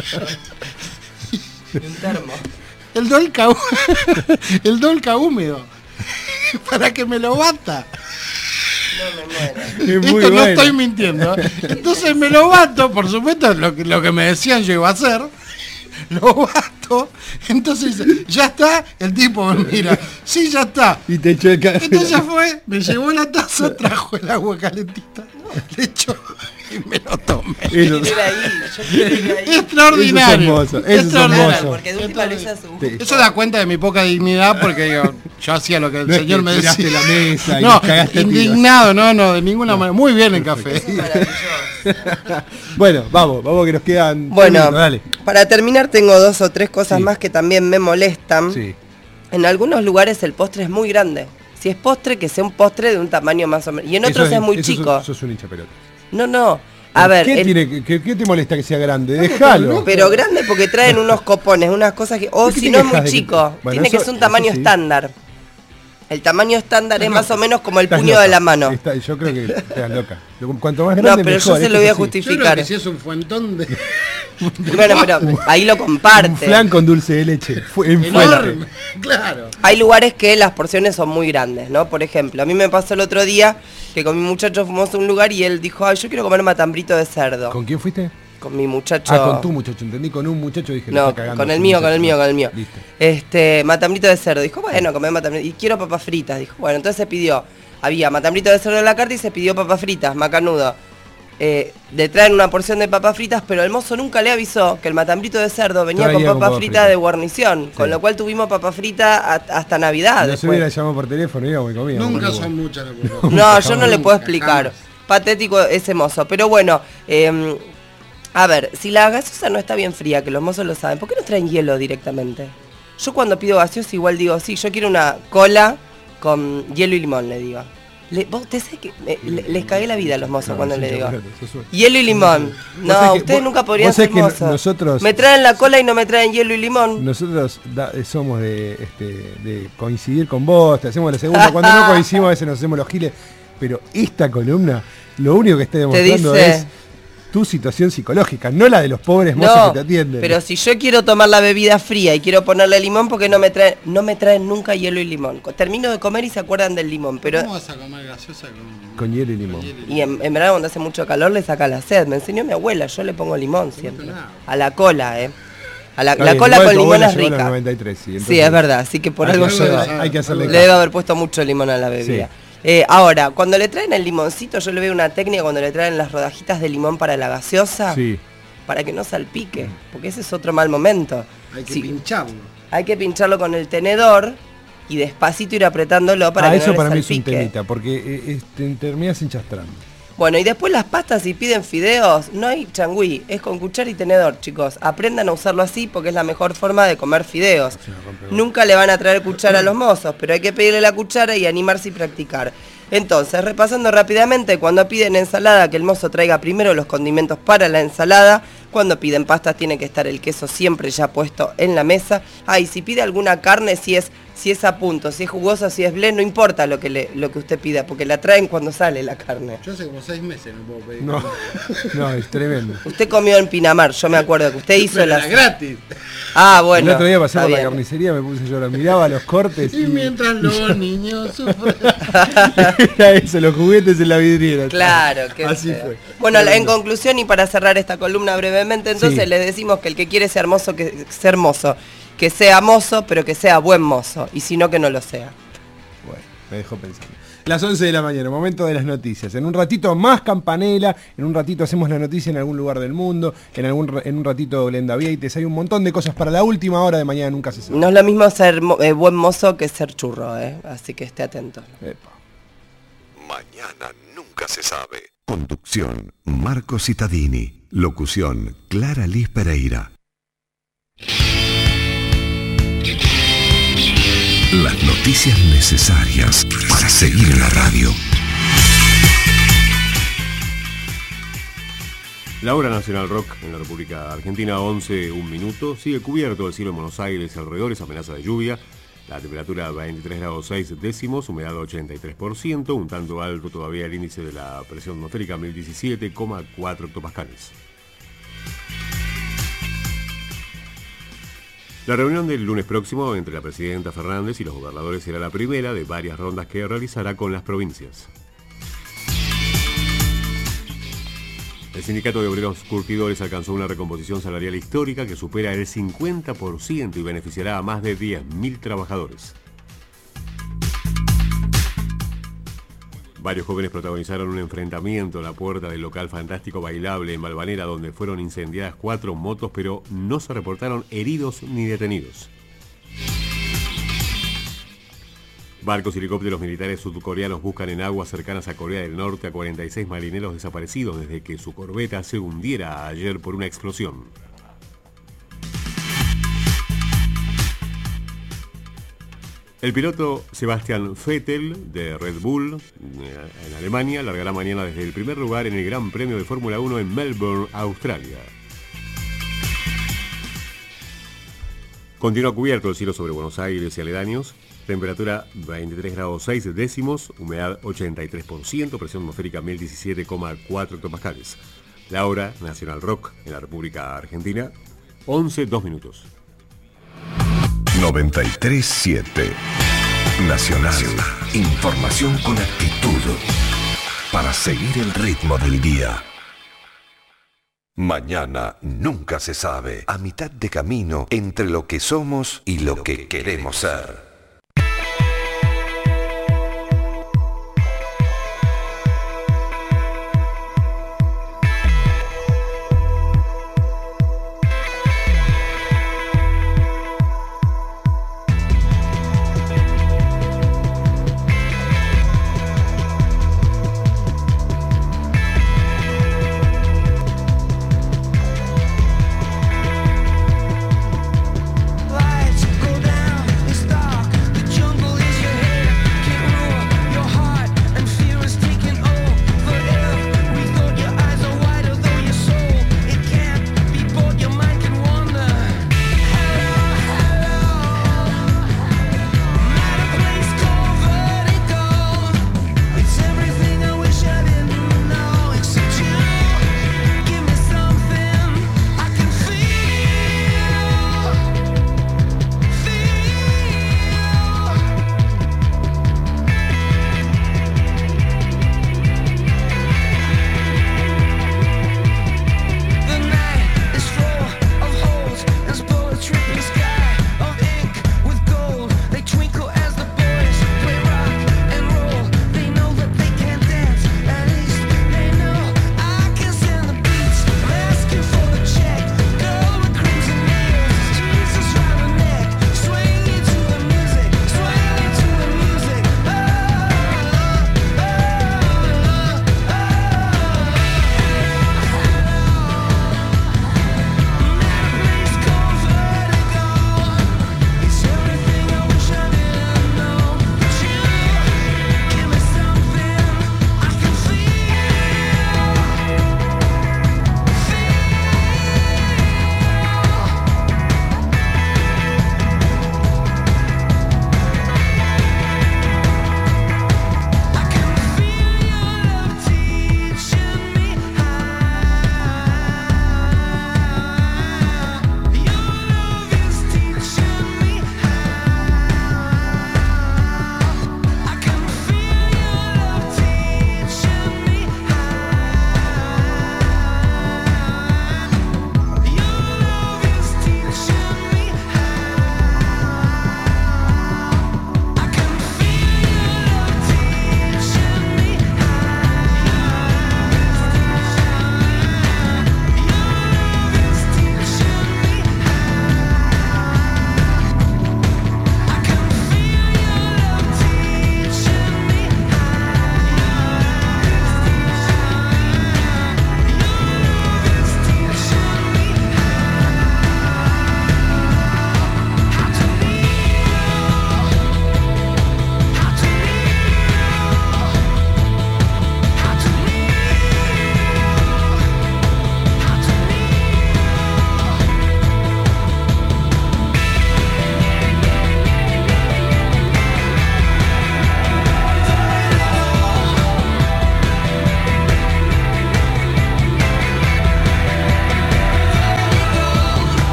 Un termo. El Dolca, el Dolca húmedo. Para que me lo bata. No me muero. Es muy Esto no bueno. estoy mintiendo. Entonces me lo bato, por supuesto, lo que me decían yo iba a hacer. Lo bato. Entonces dice, ¿ya está? El tipo me mira, sí, ya está. Y te echó el café. Entonces fue, me llevó la taza, trajo el agua calentita, le echó y me lo tomé. Eso- Quiero ir ahí, yo quiero ir ahí. Extraordinario. Eso es hermoso, eso es Extraordinario. hermoso. Porque de última lo hice a su Sí. Eso da cuenta de mi poca dignidad porque digo, yo hacía lo que el No es señor que me tiraste decía. la mesa y No, nos cagaste a tiros. indignado, no, de ninguna manera. Muy bien el café. Maravilloso. Bueno, vamos que nos quedan. Bueno, 3 minutos, dale. para terminar tengo 2 o 3 cosas Sí. más que también me molestan. Sí. En algunos lugares el postre es muy grande. Si es postre, que sea un postre de un tamaño más o menos. Y en otros Eso es muy eso chico. Sos un hincha pelota. No. A ver, ¿Qué te molesta que sea grande? Déjalo. pero grande porque traen unos copones, unas cosas que... O ¿Qué si te no es quejas muy de que- chico. Bueno, Tiene que eso- ser un tamaño eso sí. estándar. El tamaño estándar es más o menos como el Estás puño loca. de la mano. Yo creo que estás loca. Cuanto más No, grande, pero mejor. yo se esto lo voy a es así. Yo creo justificar. que si es un fuentón de... Bueno, pero ahí lo comparte. Un flan con dulce de leche. En fuente. enorme. Claro. Hay lugares que las porciones son muy grandes, ¿no? Por ejemplo, a mí me pasó el otro día que con mi muchacho fuimos a un lugar y él dijo, ay, yo quiero comer matambrito de cerdo. ¿Con quién fuiste? Con mi muchacho. Ah, con tu muchacho. Entendí con un muchacho, dije, lo No, está cagando con el ese mío, muchacho. con el mío. Listo. Matambrito de cerdo. Dijo, bueno, comer matambrito. Y quiero papas fritas. Dijo, bueno, entonces se pidió. Había matambrito de cerdo en la carta y se pidió papas fritas, macanudo. Le traen una porción de papas fritas, pero el mozo nunca le avisó que el matambrito de cerdo venía Traía con con papas papas fritas fritas. de guarnición. Con lo cual tuvimos papas fritas hasta Navidad. No se después. hubiera llamado por teléfono, íbamos y comíamos. Nunca boludo. son muchas las cosas. No, yo no le puedo Nunca, explicar. jamás. Patético ese mozo. Pero bueno, a ver, si la gaseosa no está bien fría, que los mozos lo saben, ¿por qué no traen hielo directamente? Yo cuando pido gaseosa igual digo, sí, yo quiero una cola con hielo y limón, le digo. Vos te sé que les cagué la vida a los mozos cuando sí, le digo. claro, sos un- Hielo y limón. sabés No, que ustedes vos- nunca podrían vos sabés ser que mozos. nosotros- Me traen la cola y no me traen hielo y limón. Nosotros somos de coincidir con vos, te hacemos la segunda. Cuando no coincidimos a veces nos hacemos los giles. Pero esta columna, lo único que está demostrando dice- es tu situación psicológica, no la de los pobres mozos No, que te atienden. pero si yo quiero tomar la bebida fría y quiero ponerle limón, porque no me traen nunca hielo y limón. Termino de comer y se acuerdan del limón, pero ¿Cómo vas a comer gaseosa Con hielo y limón. y en verano cuando hace mucho calor le saca la sed. Me enseñó mi abuela, yo le pongo limón siempre. A la cola, la Está bien, cola igual con tu limón abuela es llegó a los rica. 93, Sí, entonces es verdad, así que por hay algo que- llegó. hay que hacerle Le caso. debe haber puesto mucho limón a la bebida. Ahora, cuando le traen el limoncito, yo le veo una técnica cuando le traen las rodajitas de limón para la gaseosa, Sí. para que no salpique, porque ese es otro mal momento. Hay que Sí, pincharlo. hay que pincharlo con el tenedor y despacito ir apretándolo para que eso no le para mí es un salpique. temita, porque terminas enchastrando. Bueno, y después las pastas, si piden fideos, no hay changüí, es con cuchara y tenedor, chicos. Aprendan a usarlo así porque es la mejor forma de comer fideos. Nunca le van a traer cuchara a los mozos, pero hay que pedirle la cuchara y animarse y practicar. Entonces, repasando rápidamente, cuando piden ensalada, que el mozo traiga primero los condimentos para la ensalada. Cuando piden pastas tiene que estar el queso siempre ya puesto en la mesa. Y si pide alguna carne, si es a punto, si es jugosa, si es blend, no importa lo que usted pida, porque la traen cuando sale la carne. Yo hace como 6 meses no puedo pedir. No, no, es tremendo. Usted comió en Pinamar, yo me acuerdo que usted hizo Pero las... era gratis. Ah, bueno. El otro día pasé está por la bien. carnicería, me puse a llorar, miraba los cortes Y mientras los niños sufren. era eso, los juguetes en la vidriera. Claro, que Así fue. Bueno, en conclusión y para cerrar esta columna brevemente, entonces Sí. les decimos que el que quiere ser mozo, que sea mozo, pero que sea buen mozo, y si no, que no lo sea. Bueno, me dejó pensando. Las 11 de la mañana, momento de las noticias. En un ratito más Campanella, en un ratito hacemos la noticia en algún lugar del mundo, en un ratito Glenda Vieites. Hay un montón de cosas para la última hora de mañana, nunca se sabe. No es lo mismo ser buen mozo que ser churro, así que esté atento. Epa. Mañana nunca se sabe. Conducción, Marco Cittadini. Locución, Clara Liz Pereira. Las noticias necesarias para seguir en la radio. La hora nacional rock en la República Argentina, 11, 1 minuto. Sigue cubierto el cielo en Buenos Aires y alrededores, amenaza de lluvia. La temperatura 23 grados 6 décimos, humedad 83%, un tanto alto todavía el índice de la presión atmosférica, 1017,4 hectopascales. La reunión del lunes próximo entre la presidenta Fernández y los gobernadores será la primera de varias rondas que realizará con las provincias. El Sindicato de Obreros Curtidores alcanzó una recomposición salarial histórica que supera el 50% y beneficiará a más de 10.000 trabajadores. Varios jóvenes protagonizaron un enfrentamiento en la puerta del local Fantástico Bailable en Valvanera, donde fueron incendiadas 4 motos, pero no se reportaron heridos ni detenidos. Barcos y helicópteros militares sudcoreanos buscan en aguas cercanas a Corea del Norte a 46 marineros desaparecidos desde que su corbeta se hundiera ayer por una explosión. El piloto Sebastian Vettel de Red Bull en Alemania largará mañana desde el primer lugar en el Gran Premio de Fórmula 1 en Melbourne, Australia. Continúa cubierto el cielo sobre Buenos Aires y aledaños. Temperatura 23 grados 6 décimos, humedad 83%, presión atmosférica 1017,4 hectopascales. La hora Nacional Rock en la República Argentina, 11:02 minutos. 93.7 Nacional. Información con actitud para seguir el ritmo del día. Mañana nunca se sabe. A mitad de camino entre lo que somos y lo que queremos ser. Lights go down, it's dark.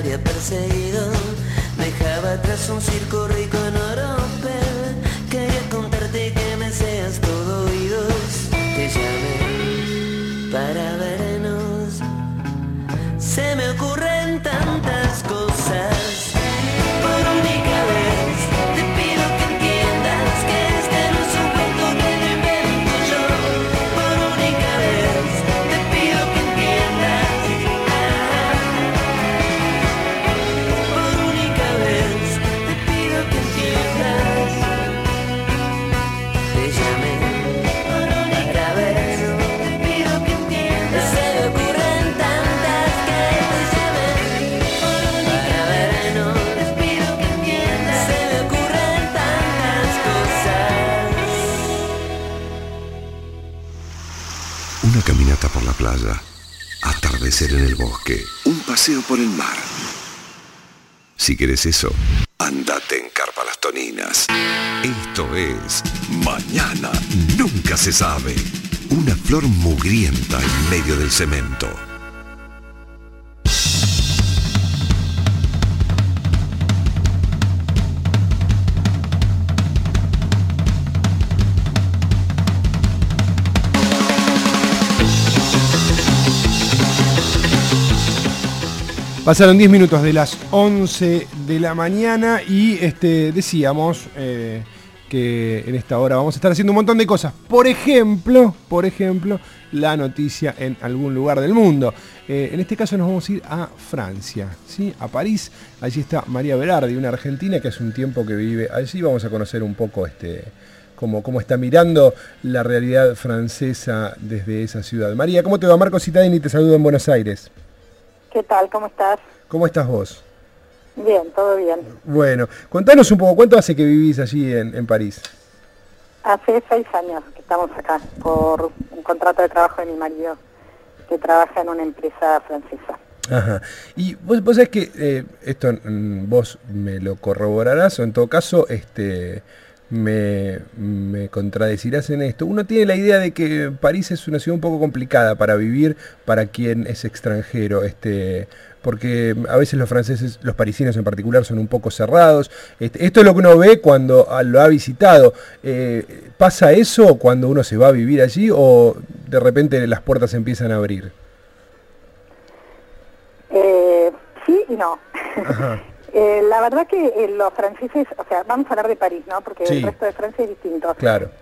había perseguido. Dejaba atrás un circo rico en oropel. Quería contarte que me seas todo oídos. Te llamé para vernos. Se me ocurren tantas cosas. Por única vez te pido que entiendas que este no es un cuento que me invento yo. Por única vez te pido que entiendas. Por única vez te pido que entiendas. Te llamé para vernos. Te pido que entiendas. Se me ocurren tantas que te llamé para vernos. Te pido que entiendas. Se me ocurren tantas cosas. Una caminata por la playa, atardecer en el bosque, un paseo por el mar. Si querés eso, andate en Carpa Las Toninas. Esto es Mañana Nunca Se Sabe. Una flor mugrienta en medio del cemento. Pasaron 10 minutos de las 11 de la mañana y decíamos que en esta hora vamos a estar haciendo un montón de cosas. Por ejemplo, la noticia en algún lugar del mundo. En este caso nos vamos a ir a Francia, ¿sí? A París. Allí está María Berardi, una argentina que hace un tiempo que vive allí. Vamos a conocer un poco cómo está mirando la realidad francesa desde esa ciudad. María, ¿cómo te va? Marco Citadini te saludo en Buenos Aires. ¿Qué tal? ¿Cómo estás? ¿Cómo estás vos? Bien, todo bien. Bueno, contanos un poco, ¿cuánto hace que vivís allí en París? Hace 6 años que estamos acá por un contrato de trabajo de mi marido, que trabaja en una empresa francesa. Ajá. Y vos sabés que esto vos me lo corroborarás, o en todo caso me contradecirás en esto. Uno tiene la idea de que París es una ciudad un poco complicada para vivir para quien es extranjero, porque a veces los franceses, los parisinos en particular, son un poco cerrados. Esto es lo que uno ve cuando lo ha visitado. ¿Pasa eso cuando uno se va a vivir allí o de repente las puertas se empiezan a abrir? Sí y no. Ajá. La verdad que los franceses, o sea, vamos a hablar de París, ¿no? Porque Sí. el resto de Francia es distinto. Claro.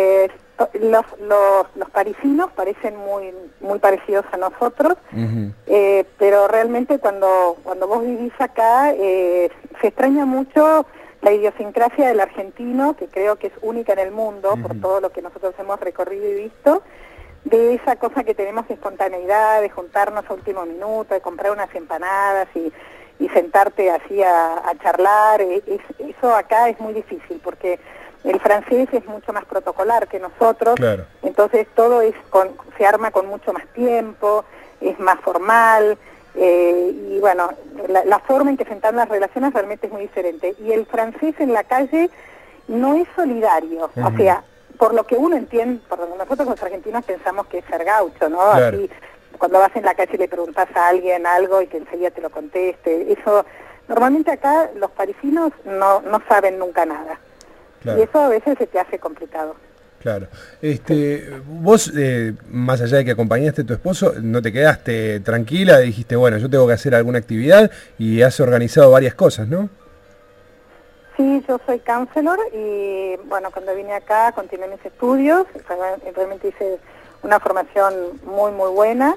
Los parisinos parecen muy parecidos a nosotros, Uh-huh. pero realmente cuando vos vivís acá se extraña mucho la idiosincrasia del argentino, que creo que es única en el mundo, por todo lo que nosotros hemos recorrido y visto, de esa cosa que tenemos de espontaneidad, de juntarnos a último minuto, de comprar unas empanadas y sentarte así a charlar. Eso acá es muy difícil, porque el francés es mucho más protocolar que nosotros, Claro. entonces todo se arma con mucho más tiempo, es más formal, y bueno, la forma en que se entablan las relaciones realmente es muy diferente. Y el francés en la calle no es solidario, o sea, por lo que uno entiende, por lo que nosotros los argentinos pensamos que es ser gaucho, ¿no? Claro. Así, cuando vas en la calle y le preguntas a alguien algo y que enseguida te lo conteste, eso, normalmente acá los parisinos no saben nunca nada. Claro. Y eso a veces se te hace complicado. Claro. Vos, más allá de que acompañaste a tu esposo, ¿no te quedaste tranquila? Dijiste, bueno, yo tengo que hacer alguna actividad y has organizado varias cosas, ¿no? Sí, yo soy counselor y bueno, cuando vine acá continué mis estudios, realmente hice una formación muy buena,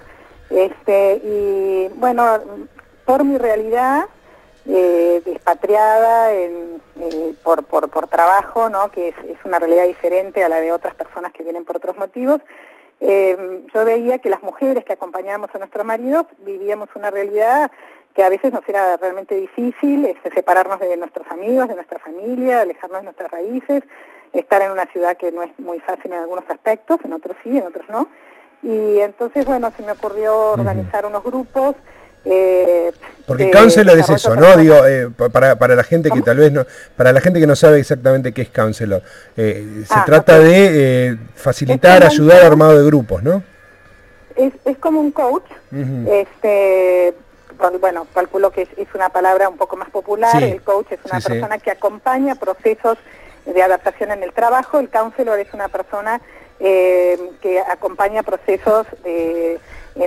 y bueno, por mi realidad, expatriada por trabajo, ¿no? Que es una realidad diferente a la de otras personas que vienen por otros motivos. Yo veía que las mujeres que acompañábamos a nuestros maridos vivíamos una realidad que a veces nos era realmente difícil, separarnos de nuestros amigos, de nuestra familia, alejarnos de nuestras raíces, estar en una ciudad que no es muy fácil en algunos aspectos, en otros sí, en otros no. Y entonces, bueno, se me ocurrió organizar unos grupos. Porque counselor es eso, ¿no? Digo, para la gente que tal vez no, para la gente que no sabe exactamente qué es counselor, se trata de facilitar, ayudar armado de grupos, ¿no? Es como un coach, bueno, calculo que es una palabra un poco más popular. Sí. El coach es una Sí, sí. persona que acompaña procesos de adaptación en el trabajo. El counselor es una persona que acompaña procesos de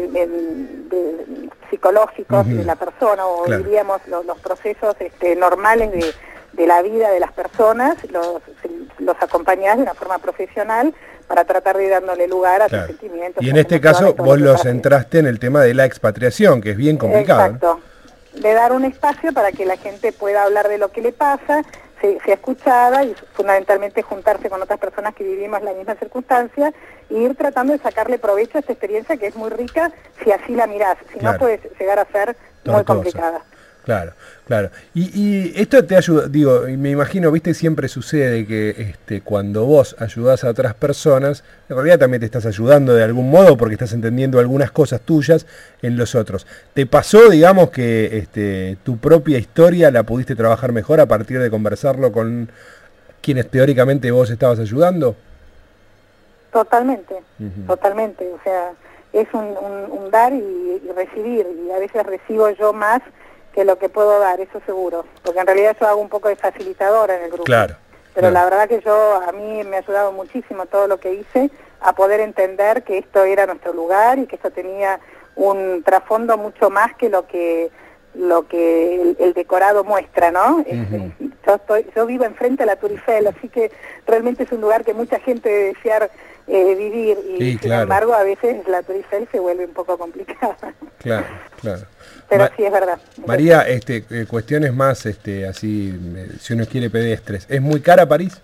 psicológicos Ujú. de la persona, o Claro. diríamos los procesos normales de la vida de las personas, los acompañás de una forma profesional para tratar de ir dándole lugar a Claro. sus sentimientos. Y en sus este emociones, caso todo vos que lo pasa. centraste en el tema de la expatriación, que es bien complicado. ¿no? Exacto. De dar un espacio para que la gente pueda hablar de lo que le pasa, sea escuchada y fundamentalmente juntarse con otras personas que vivimos la misma circunstancia e ir tratando de sacarle provecho a esta experiencia que es muy rica si así la mirás, si Claro. no puede llegar a ser muy Tortuosa. complicada. Claro, claro. Y esto te ayuda, digo, y me imagino, viste, siempre sucede que cuando vos ayudás a otras personas, en realidad también te estás ayudando de algún modo porque estás entendiendo algunas cosas tuyas en los otros. ¿Te pasó, digamos, que tu propia historia la pudiste trabajar mejor a partir de conversarlo con quienes teóricamente vos estabas ayudando? Totalmente, Ujú. totalmente. O sea, es un dar y recibir, y a veces recibo yo más que lo que puedo dar, eso seguro, porque en realidad yo hago un poco de facilitadora en el grupo. Claro. Pero claro. la verdad que a mí me ha ayudado muchísimo todo lo que hice a poder entender que esto era nuestro lugar y que esto tenía un trasfondo mucho más que lo que el decorado muestra, ¿no? Yo vivo enfrente a la Tour Eiffel, así que realmente es un lugar que mucha gente debe desear vivir y Sí, sin claro. embargo a veces la Tour Eiffel se vuelve un poco complicada. Claro, claro. Pero sí, es verdad. María, cuestiones más así, si uno quiere pedestres. ¿Es muy cara París?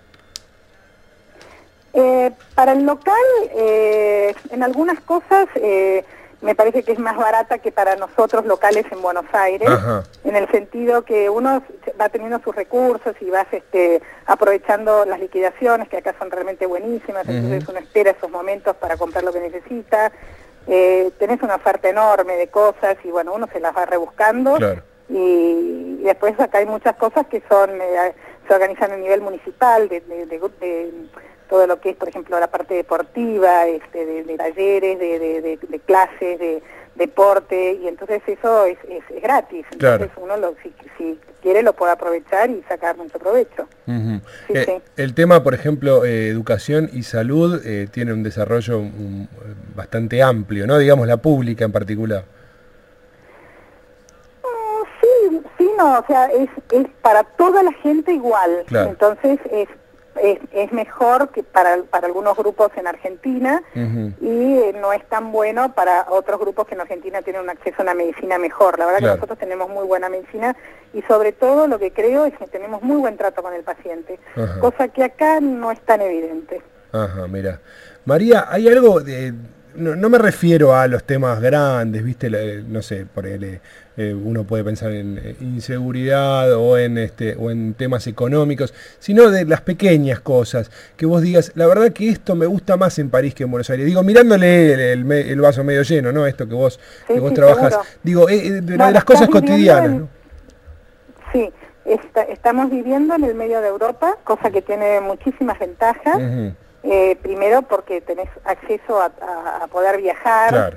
Para el local, en algunas cosas me parece que es más barata que para nosotros locales en Buenos Aires, Ajá. en el sentido que uno va teniendo sus recursos y vas aprovechando las liquidaciones, que acá son realmente buenísimas, entonces uno espera esos momentos para comprar lo que necesita. Tenés una oferta enorme de cosas y bueno, uno se las va rebuscando. Claro. Y después acá hay muchas cosas que se organizan a nivel municipal, de todo lo que es, por ejemplo, la parte deportiva, de talleres, de clases, de deporte, y entonces eso es gratis. Claro. Entonces uno si quiere lo puede aprovechar y sacar mucho provecho. Ujú. Sí, sí. El tema, por ejemplo, educación y salud tiene un desarrollo bastante amplio, ¿no? Digamos, la pública en particular. Sí, no, o sea, es para toda la gente igual. Claro. Entonces es mejor que para algunos grupos en Argentina Ujú. y no es tan bueno para otros grupos que en Argentina tienen un acceso a una medicina mejor. La verdad Claro. que nosotros tenemos muy buena medicina y sobre todo lo que creo es que tenemos muy buen trato con el paciente, Ajá. cosa que acá no es tan evidente. Ajá, mira. María, hay algo de... No me refiero a los temas grandes, ¿viste? No sé, por ejemplo, uno puede pensar en inseguridad o en temas económicos, sino de las pequeñas cosas, que vos digas, la verdad que esto me gusta más en París que en Buenos Aires. Digo, mirándole el vaso medio lleno, ¿no? Esto que vos Sí, trabajás. seguro. Digo, de Bueno, las cosas estás viviendo cotidianas, en- ¿no? Sí, estamos viviendo en el medio de Europa, cosa que tiene muchísimas ventajas. Ujú. Primero porque tenés acceso a poder viajar, Claro.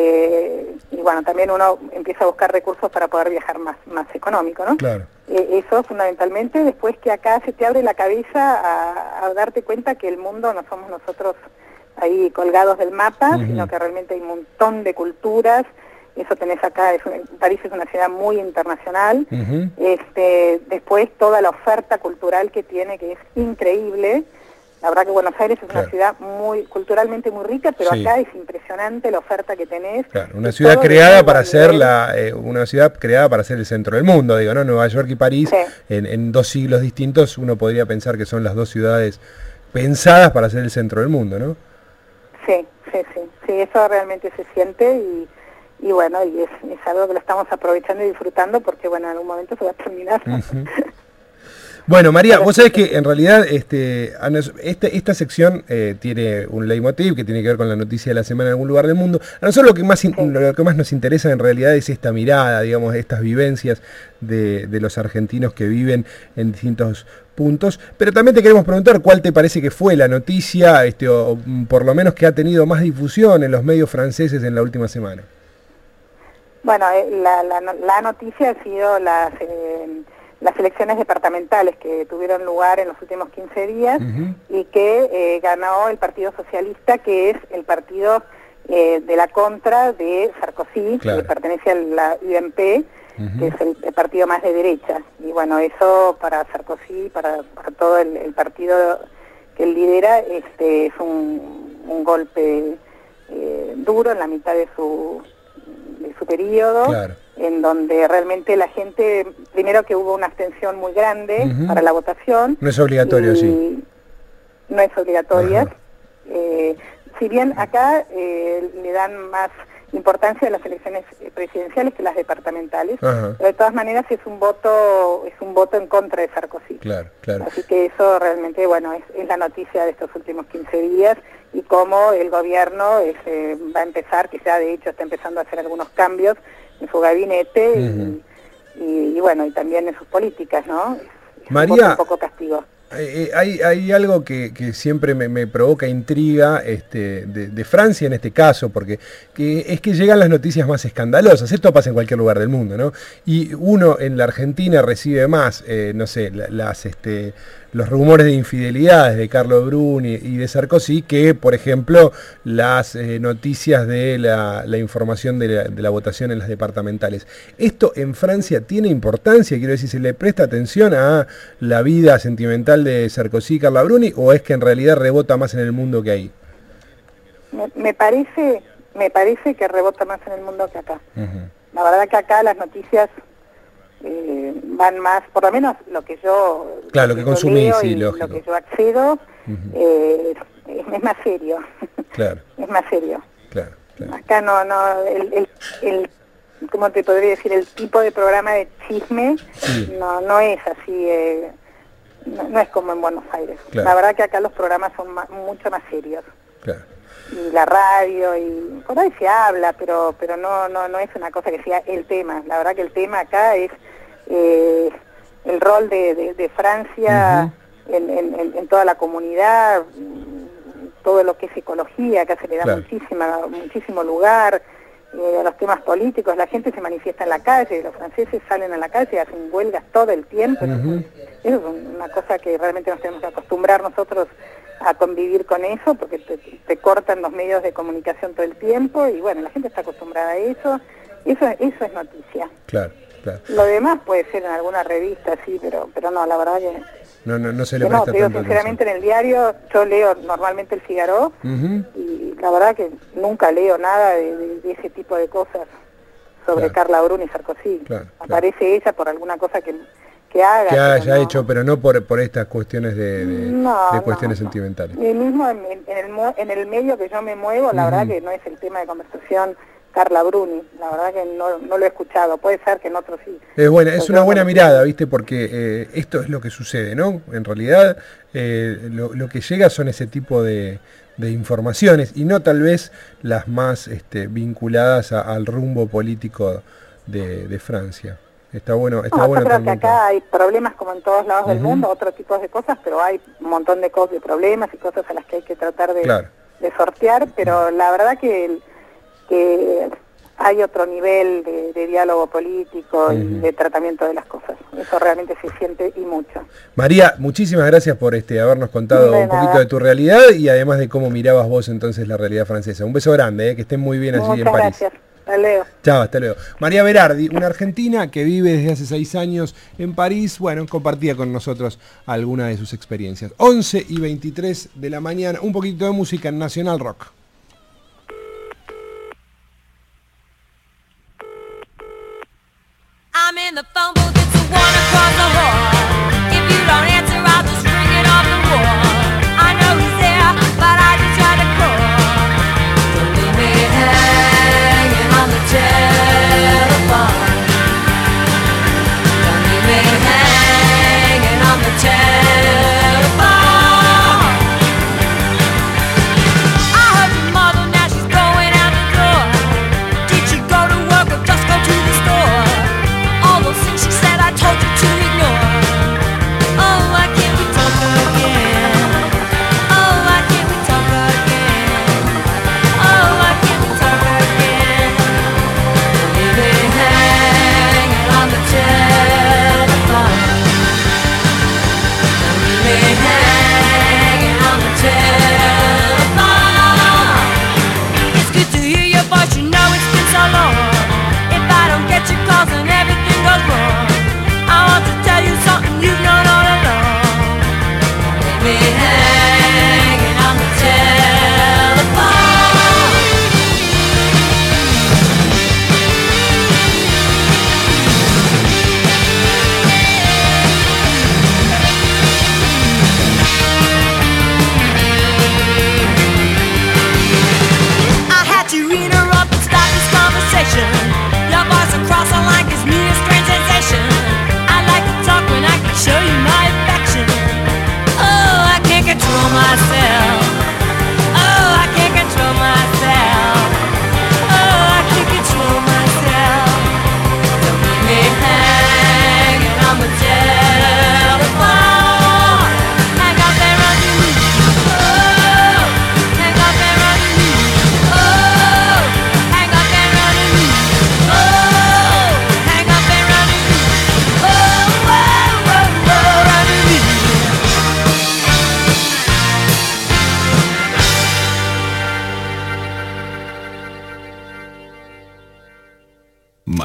y bueno, también uno empieza a buscar recursos para poder viajar más económico, ¿no? Claro. Eso fundamentalmente, después que acá se te abre la cabeza a darte cuenta que el mundo no somos nosotros ahí colgados del mapa, Ujú. sino que realmente hay un montón de culturas. Eso tenés acá, París es una ciudad muy internacional. Ujú. Después toda la oferta cultural que tiene, que es increíble. La verdad que Buenos Aires es Claro. una ciudad culturalmente muy rica, pero Sí. acá es impresionante la oferta que tenés. Claro, una Y ciudad todo de creada muy para buen ser nivel. una ciudad creada para ser el centro del mundo, digo, ¿no? Nueva York y París, Sí. en 2 siglos distintos, uno podría pensar que son las 2 ciudades pensadas para ser el centro del mundo, ¿no? Sí, eso realmente se siente y bueno, y es algo que lo estamos aprovechando y disfrutando porque bueno, en algún momento se va a terminar. Ujú. Bueno, María, vos sabés que en realidad esta sección tiene un leitmotiv que tiene que ver con la noticia de la semana en algún lugar del mundo. A nosotros lo que más nos interesa en realidad es esta mirada, digamos, estas vivencias de los argentinos que viven en distintos puntos. Pero también te queremos preguntar cuál te parece que fue la noticia, o por lo menos que ha tenido más difusión en los medios franceses en la última semana. Bueno, la noticia ha sido las elecciones departamentales que tuvieron lugar en los últimos 15 días y que ganó el Partido Socialista, que es el partido de la contra de Sarkozy, que pertenece a la UMP, que es el partido más de derecha. Y bueno, eso para Sarkozy, para todo el partido que él lidera, es un golpe duro en la mitad de su periodo, en donde realmente la gente, primero que hubo una abstención muy grande para la votación. No es obligatorio, sí. No es obligatoria. Si bien acá le dan más importancia a las elecciones presidenciales que las departamentales, pero de todas maneras es un voto en contra de Sarkozy. Claro. Así que eso realmente, bueno, es la noticia de estos últimos 15 días y cómo el gobierno va a empezar, que ya de hecho está empezando a hacer algunos cambios en su gabinete y bueno, y también en sus políticas, ¿no? María, un poco castigo. Hay algo que siempre me provoca intriga de Francia en este caso, porque es que llegan las noticias más escandalosas. Esto pasa en cualquier lugar del mundo, ¿no? Y uno en la Argentina recibe más, no sé, los rumores de infidelidades de Carlo Bruni y de Sarkozy que, por ejemplo, las noticias de la información de la votación en las departamentales. ¿Esto en Francia tiene importancia? Quiero decir, ¿se le presta atención a la vida sentimental de Sarkozy y Carla Bruni, o es que en realidad rebota más en el mundo que ahí? Me parece que rebota más en el mundo que acá. La verdad que acá las noticias van más, por lo menos lo que yo lo que consumís, sí, lógico. Lo que yo accedo es más serio. Es más serio. Acá no el ¿cómo te podría decir? El tipo de programa de chisme no es así, no es como en Buenos Aires. La verdad que acá los programas son mucho más serios. Y la radio, y por ahí se habla, pero no es una cosa que sea el tema. La verdad que el tema acá es el rol de Francia en toda la comunidad, todo lo que es ecología, acá se le da muchísimo lugar, a los temas políticos. La gente se manifiesta en la calle, los franceses salen a la calle, hacen huelgas todo el tiempo. Eso es una cosa que realmente nos tenemos que acostumbrar nosotros a convivir con eso, porque te cortan los medios de comunicación todo el tiempo, y bueno, la gente está acostumbrada a eso. Eso es noticia. Lo demás puede ser en alguna revista, sí, pero no, la verdad que no se le presta tanto sinceramente atención. En el diario yo leo normalmente el Figaro, y la verdad que nunca leo nada de ese tipo de cosas sobre Carla Bruni y Sarkozy. Aparece ella por alguna cosa que haga. Que haya hecho, pero no por estas cuestiones de cuestiones sentimentales. Y mismo en el medio que yo me muevo, la verdad que no es el tema de conversación Carla Bruni, la verdad que no lo he escuchado, puede ser que en otros sí. Es una buena mirada, ¿viste? Porque esto es lo que sucede, ¿no? En realidad lo que llega son ese tipo de informaciones, y no tal vez las más vinculadas al rumbo político de Francia. Está bueno. Yo creo que acá hay problemas como en todos lados del mundo, otros tipos de cosas, pero hay un montón de problemas y cosas a las que hay que tratar de sortear, pero la verdad que hay otro nivel de diálogo político y de tratamiento de las cosas. Eso realmente se siente y mucho. María, muchísimas gracias por habernos contado un poquito de tu realidad y además de cómo mirabas vos entonces la realidad francesa. Un beso grande, que estén muy bien allí en París. Gracias. Hasta luego. Chao, hasta luego. María Berardi, una argentina que vive desde hace 6 años en París, compartía con nosotros alguna de sus experiencias. 11:23 de la mañana, un poquito de música en Nacional Rock. I'm in the phone booth, it's a one across the hall. If you don't answer, I'll just ring it off the wall. I know he's there, but I just try to call. Don't leave me hanging on the telephone. Don't leave me hanging on the telephone. I heard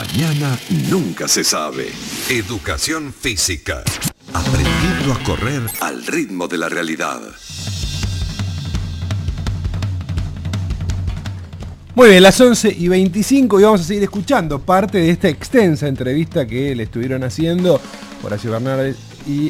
mañana nunca se sabe. Educación física. Aprendiendo a correr al ritmo de la realidad. Muy bien, las 11:25 y vamos a seguir escuchando parte de esta extensa entrevista que le estuvieron haciendo Horacio Bernardes y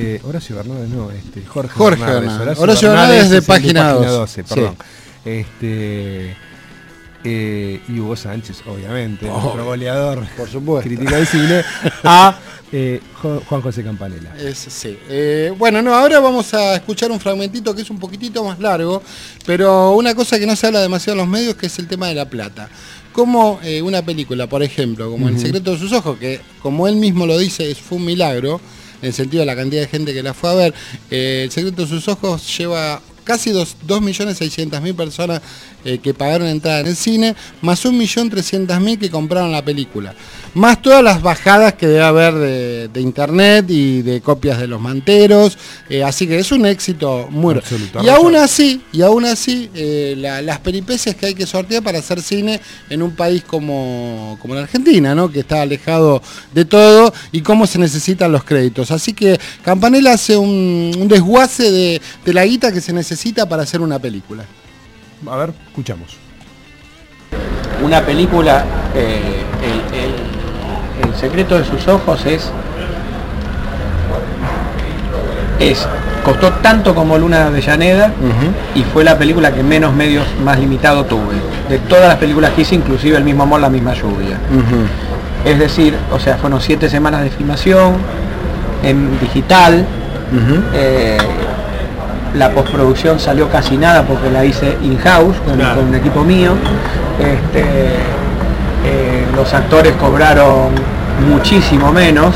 Jorge Bernardes. Horacio Bernardes de Página 12, perdón. Sí. Y Hugo Sánchez, obviamente, nuestro goleador, por supuesto, crítica del cine, a Juan José Campanella. Sí. Ahora vamos a escuchar un fragmentito que es un poquitito más largo, pero una cosa que no se habla demasiado en los medios, que es el tema de la plata. Como una película, por ejemplo, como El secreto de sus ojos, que como él mismo lo dice, fue un milagro, en el sentido de la cantidad de gente que la fue a ver. El secreto de sus ojos lleva casi 2.600.000 personas que pagaron entrada en el cine, más 1.300.000 que compraron la película, más todas las bajadas que debe haber de internet y de copias de los manteros, así que es un éxito muy y aún así las peripecias que hay que sortear para hacer cine en un país como la Argentina, ¿no? Que está alejado de todo, y cómo se necesitan los créditos. Así que Campanella hace un desguace de la guita que se necesita para hacer una película. A ver, escuchamos. Una película, el secreto de sus ojos costó tanto como Luna de Avellaneda, y fue la película que menos medios más limitados tuve. De todas las películas que hice, inclusive El mismo amor, la misma lluvia. Es decir, fueron 7 semanas de filmación en digital. La postproducción salió casi nada porque la hice in-house con un equipo mío. Los actores cobraron muchísimo menos.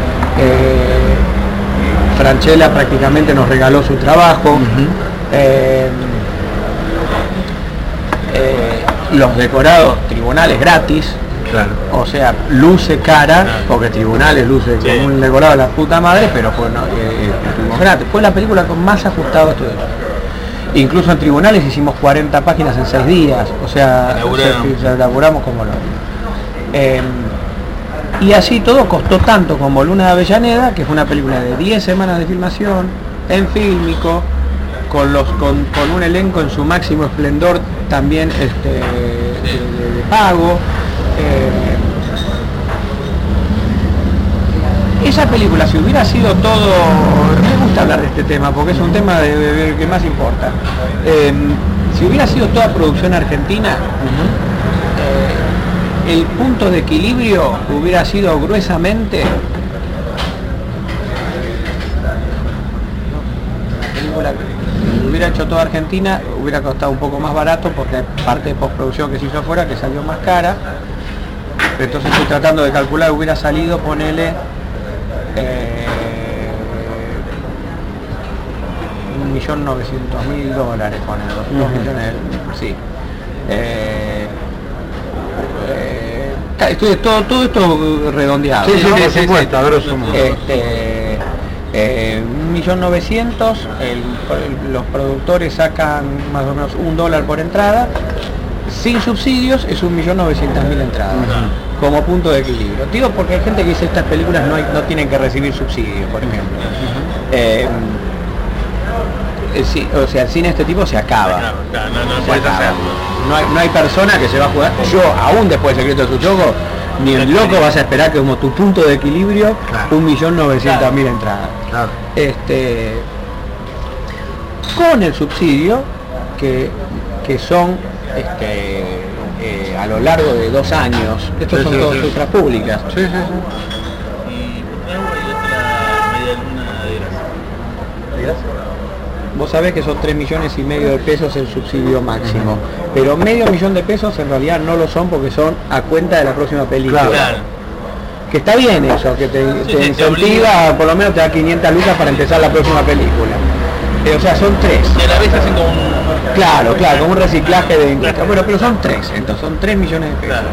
Franchella prácticamente nos regaló su trabajo. Los decorados, tribunales gratis. O sea, luce cara, porque tribunales luce como un decorado de la puta madre, pero estuvimos gratis. Fue la película con más ajustado estudio. Incluso en tribunales hicimos 40 páginas en 6 días, elaboramos como lo. Y así todo costó tanto como Luna de Avellaneda, que fue una película de 10 semanas de filmación, en fílmico, con un elenco en su máximo esplendor también de pago. Esa película, si hubiera sido todo, me gusta hablar de este tema porque es un tema que más importa. Si hubiera sido toda producción argentina, el punto de equilibrio hubiera sido gruesamente hubiera hecho toda Argentina, hubiera costado un poco más barato porque hay parte de postproducción que se hizo afuera que salió más cara. Entonces estoy tratando de calcular, hubiera salido, ponele, $1.900.000, ponele, 2 millones, sí. Todo esto redondeado. Sí, ¿no? Por supuesto, a grosso modo. 1.900.000, los productores sacan más o menos $1 por entrada, sin subsidios es 1.900.000 entradas, como punto de equilibrio. Digo porque hay gente que dice estas películas no tienen que recibir subsidios, por ejemplo. Sí, o sea, el cine de este tipo se acaba. No hay persona que se va a jugar. Yo, aún después de Secreto de sus ojos, ni el loco vas a esperar que como tu punto de equilibrio, 1.900.000 entradas. Con el subsidio que son a lo largo de 2 años, estos son todas cifras públicas. Vos sabés que son 3,5 millones de pesos el subsidio máximo, pero medio millón de pesos en realidad no lo son porque son a cuenta de la próxima película. Que está bien eso, que te incentiva, por lo menos te da 500 lucas para empezar la próxima película. O sea, son 3. Y a la vez hacen como un... Claro, como un reciclaje de industria. Bueno, pero son 3, entonces son 3 millones de pesos.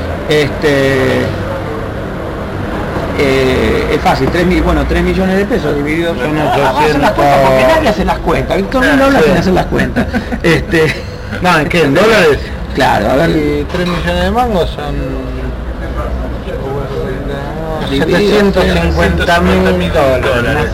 Es fácil, 3 millones de pesos divididos son 800... Porque nadie hace las cuentas, Víctor no habla sin hacer las cuentas. No, ¿en qué? ¿En dólares? Claro, a ver... 3 millones de mangos son $750.000.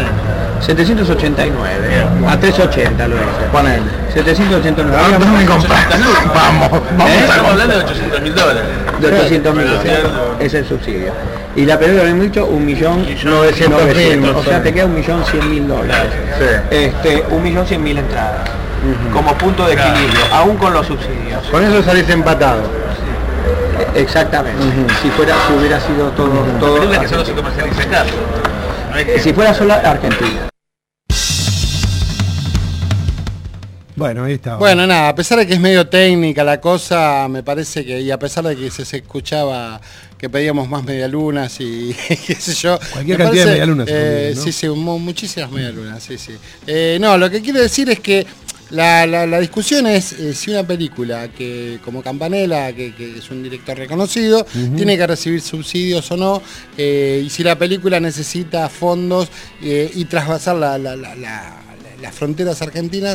789. A 380 lo hice. Ponele. 789. No me compras. Vamos. Estamos hablando de $800.000. De $800.000. Es el subsidio. Y la película, lo hemos dicho, 1.900.000. O sea, te queda 1.100.000 dólares. Sí. 1.100.000 entradas. Como punto de equilibrio, aún con los subsidios. Con eso salís empatado. Exactamente. Si hubiera sido todo. La película que solo se comercializa acá. No hay que- Si fuera sola Argentina. Bueno, ahí está. Bueno, nada, a pesar de que es medio técnica la cosa, me parece que, y a pesar de que se escuchaba que pedíamos más medialunas y qué sé yo. Cualquier me cantidad de parece, medialunas, ¿no? Sí, muchísimas medialunas, sí. No, lo que quiero decir es que la discusión es si una película que como Campanella, que es un director reconocido, tiene que recibir subsidios o no, y si la película necesita fondos y trasvasar las fronteras argentinas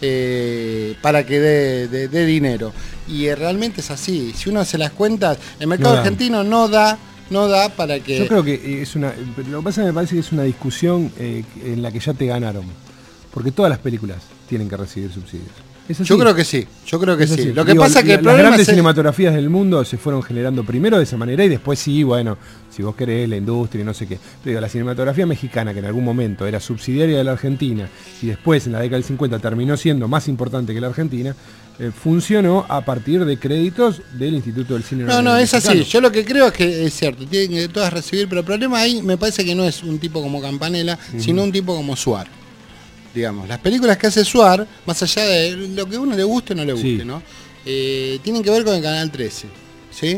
para que dé dinero. Y realmente es así. Si uno hace las cuentas, el mercado argentino no da para que... Yo creo que es una... Lo que pasa es que me parece que es una discusión en la que ya te ganaron. Porque todas las películas tienen que recibir subsidios. ¿Es así? Yo creo que sí. Es así. Lo que pasa es que el las problema grandes es... cinematografías del mundo se fueron generando primero de esa manera y después sí, bueno, si vos querés la industria y no sé qué. Pero digo, la cinematografía mexicana, que en algún momento era subsidiaria de la Argentina y después en la década del 50 terminó siendo más importante que la Argentina, funcionó a partir de créditos del Instituto del Cine. No, es así. Yo lo que creo es que es cierto, tienen que todas recibir, pero el problema ahí me parece que no es un tipo como Campanella, sino un tipo como Suar. Digamos, las películas que hace Suar, más allá de lo que a uno le guste o no le guste, ¿no? Tienen que ver con el Canal 13, ¿sí?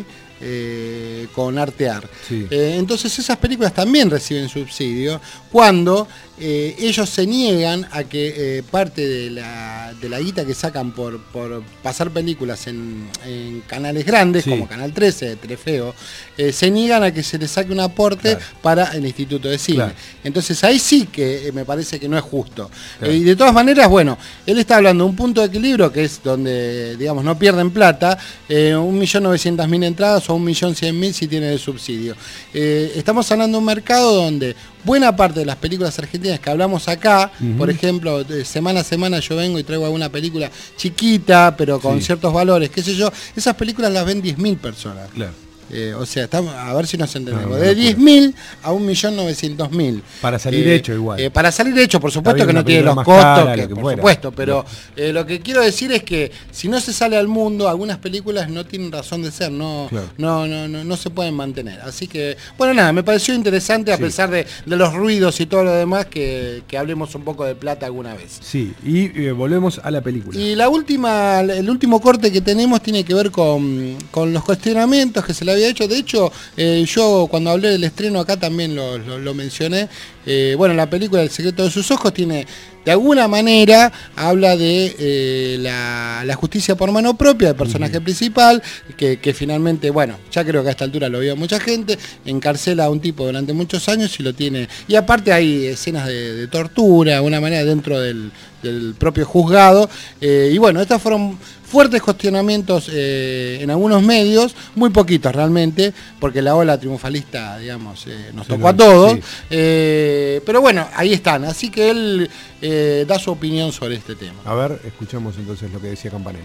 Con Artear. Sí. Entonces esas películas también reciben subsidio cuando ellos se niegan a que parte de la guita que sacan por pasar películas en canales grandes, como Canal 13, Telefeo, se niegan a que se les saque un aporte para el Instituto de Cine. Entonces ahí sí que me parece que no es justo. Y de todas maneras, bueno, él está hablando de un punto de equilibrio que es donde, digamos, no pierden plata, 1.900.000 entradas o 1.100.000 si tiene de subsidio. Estamos hablando de un mercado donde buena parte de las películas argentinas que hablamos acá, por ejemplo, semana a semana yo vengo y traigo alguna película chiquita, pero con ciertos valores, qué sé yo, esas películas las ven 10.000 personas. Claro. O sea, estamos, a ver si nos entendemos. De 10.000 a 1.900.000. Para salir hecho igual. Para salir hecho, por supuesto que no tiene los costos, por supuesto, pero lo que quiero decir es que si no se sale al mundo, algunas películas no tienen razón de ser, no se pueden mantener. Así que, bueno, nada, me pareció interesante a pesar de los ruidos y todo lo demás que hablemos un poco de plata alguna vez. Sí, y volvemos a la película. Y el último corte que tenemos tiene que ver con los cuestionamientos que se le había hecho. De hecho, yo cuando hablé del estreno acá también lo mencioné. Bueno, la película El secreto de sus ojos tiene, de alguna manera, habla de la justicia por mano propia del personaje principal, que finalmente, bueno, ya creo que a esta altura lo vio mucha gente, encarcela a un tipo durante muchos años y lo tiene. Y aparte hay escenas de tortura, de alguna manera, dentro del propio juzgado. Y bueno, estas fueron fuertes cuestionamientos en algunos medios, muy poquitos realmente, porque la ola triunfalista, digamos, nos tocó a todos. Sí. Pero bueno, ahí están. Así que él da su opinión sobre este tema. A ver, escuchamos entonces lo que decía Campanella.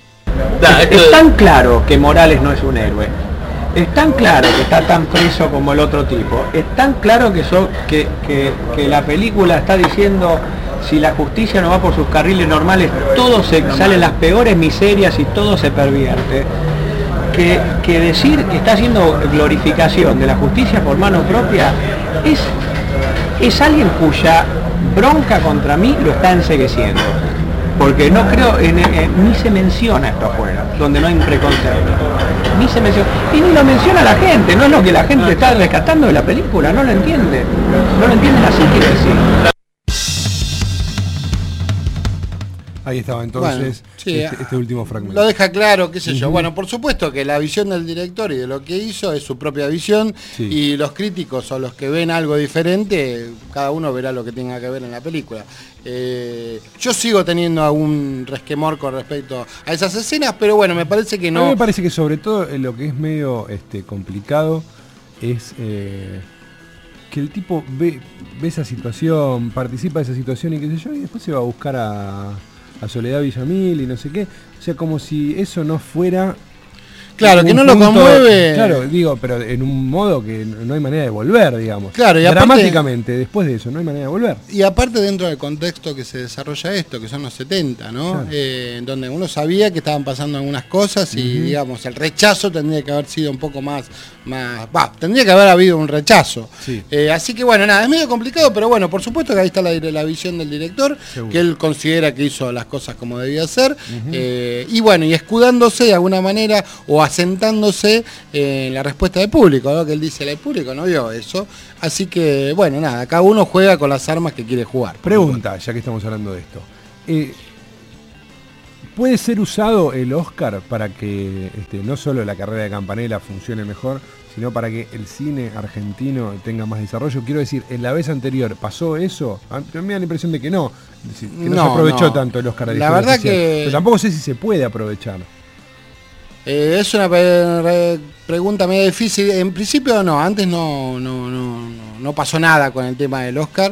Es tan claro que Morales no es un héroe. Es tan claro que está tan preso como el otro tipo. Es tan claro que la película está diciendo, si la justicia no va por sus carriles normales, todo salen las peores miserias y todo se pervierte. Que decir que está haciendo glorificación de la justicia por mano propia es alguien cuya bronca contra mí lo está encegueciendo. Porque no creo, ni se menciona esto afuera, donde no hay un preconcepto. Ni se menciona. Y ni lo menciona la gente, no es lo que la gente está rescatando de la película, no lo entiende. No lo entienden así, quiero decir. Ahí estaba entonces este último fragmento. Lo deja claro, qué sé yo. Bueno, por supuesto que la visión del director y de lo que hizo es su propia visión, y los críticos o los que ven algo diferente, cada uno verá lo que tenga que ver en la película. Yo sigo teniendo algún resquemor con respecto a esas escenas, pero bueno, me parece que no. A mí me parece que sobre todo lo que es medio complicado es que el tipo ve esa situación, participa de esa situación y qué sé yo, y después se va a buscar a Soledad Villamil y no sé qué. O sea, como si eso no fuera... Claro, que no lo conmueve. Claro, digo, pero en un modo que no hay manera de volver, digamos. Claro, y aparte, dramáticamente, después de eso, no hay manera de volver. Y aparte dentro del contexto que se desarrolla esto, que son los 70, ¿no? Claro. Donde uno sabía que estaban pasando algunas cosas y, digamos, el rechazo tendría que haber sido un poco más tendría que haber habido un rechazo. Sí. Así que bueno, nada, es medio complicado, pero bueno, por supuesto que ahí está la visión del director, Seguro. que él considera que hizo las cosas como debía ser, y bueno, y escudándose de alguna manera o asentándose en la respuesta del público, ¿no? Que él dice, el público no vio eso, así que bueno, nada, cada uno juega con las armas que quiere jugar. Pregunta, ya que estamos hablando de esto. ¿Puede ser usado el Oscar para que no solo la carrera de Campanella funcione mejor, sino para que el cine argentino tenga más desarrollo? Quiero decir, en la vez anterior, ¿pasó eso? A mí me da la impresión de que no. Que no se aprovechó tanto el Oscar de la verdad oficial. que... Pero tampoco sé si se puede aprovechar. Es una pregunta medio difícil. En principio no, antes no pasó nada con el tema del Oscar.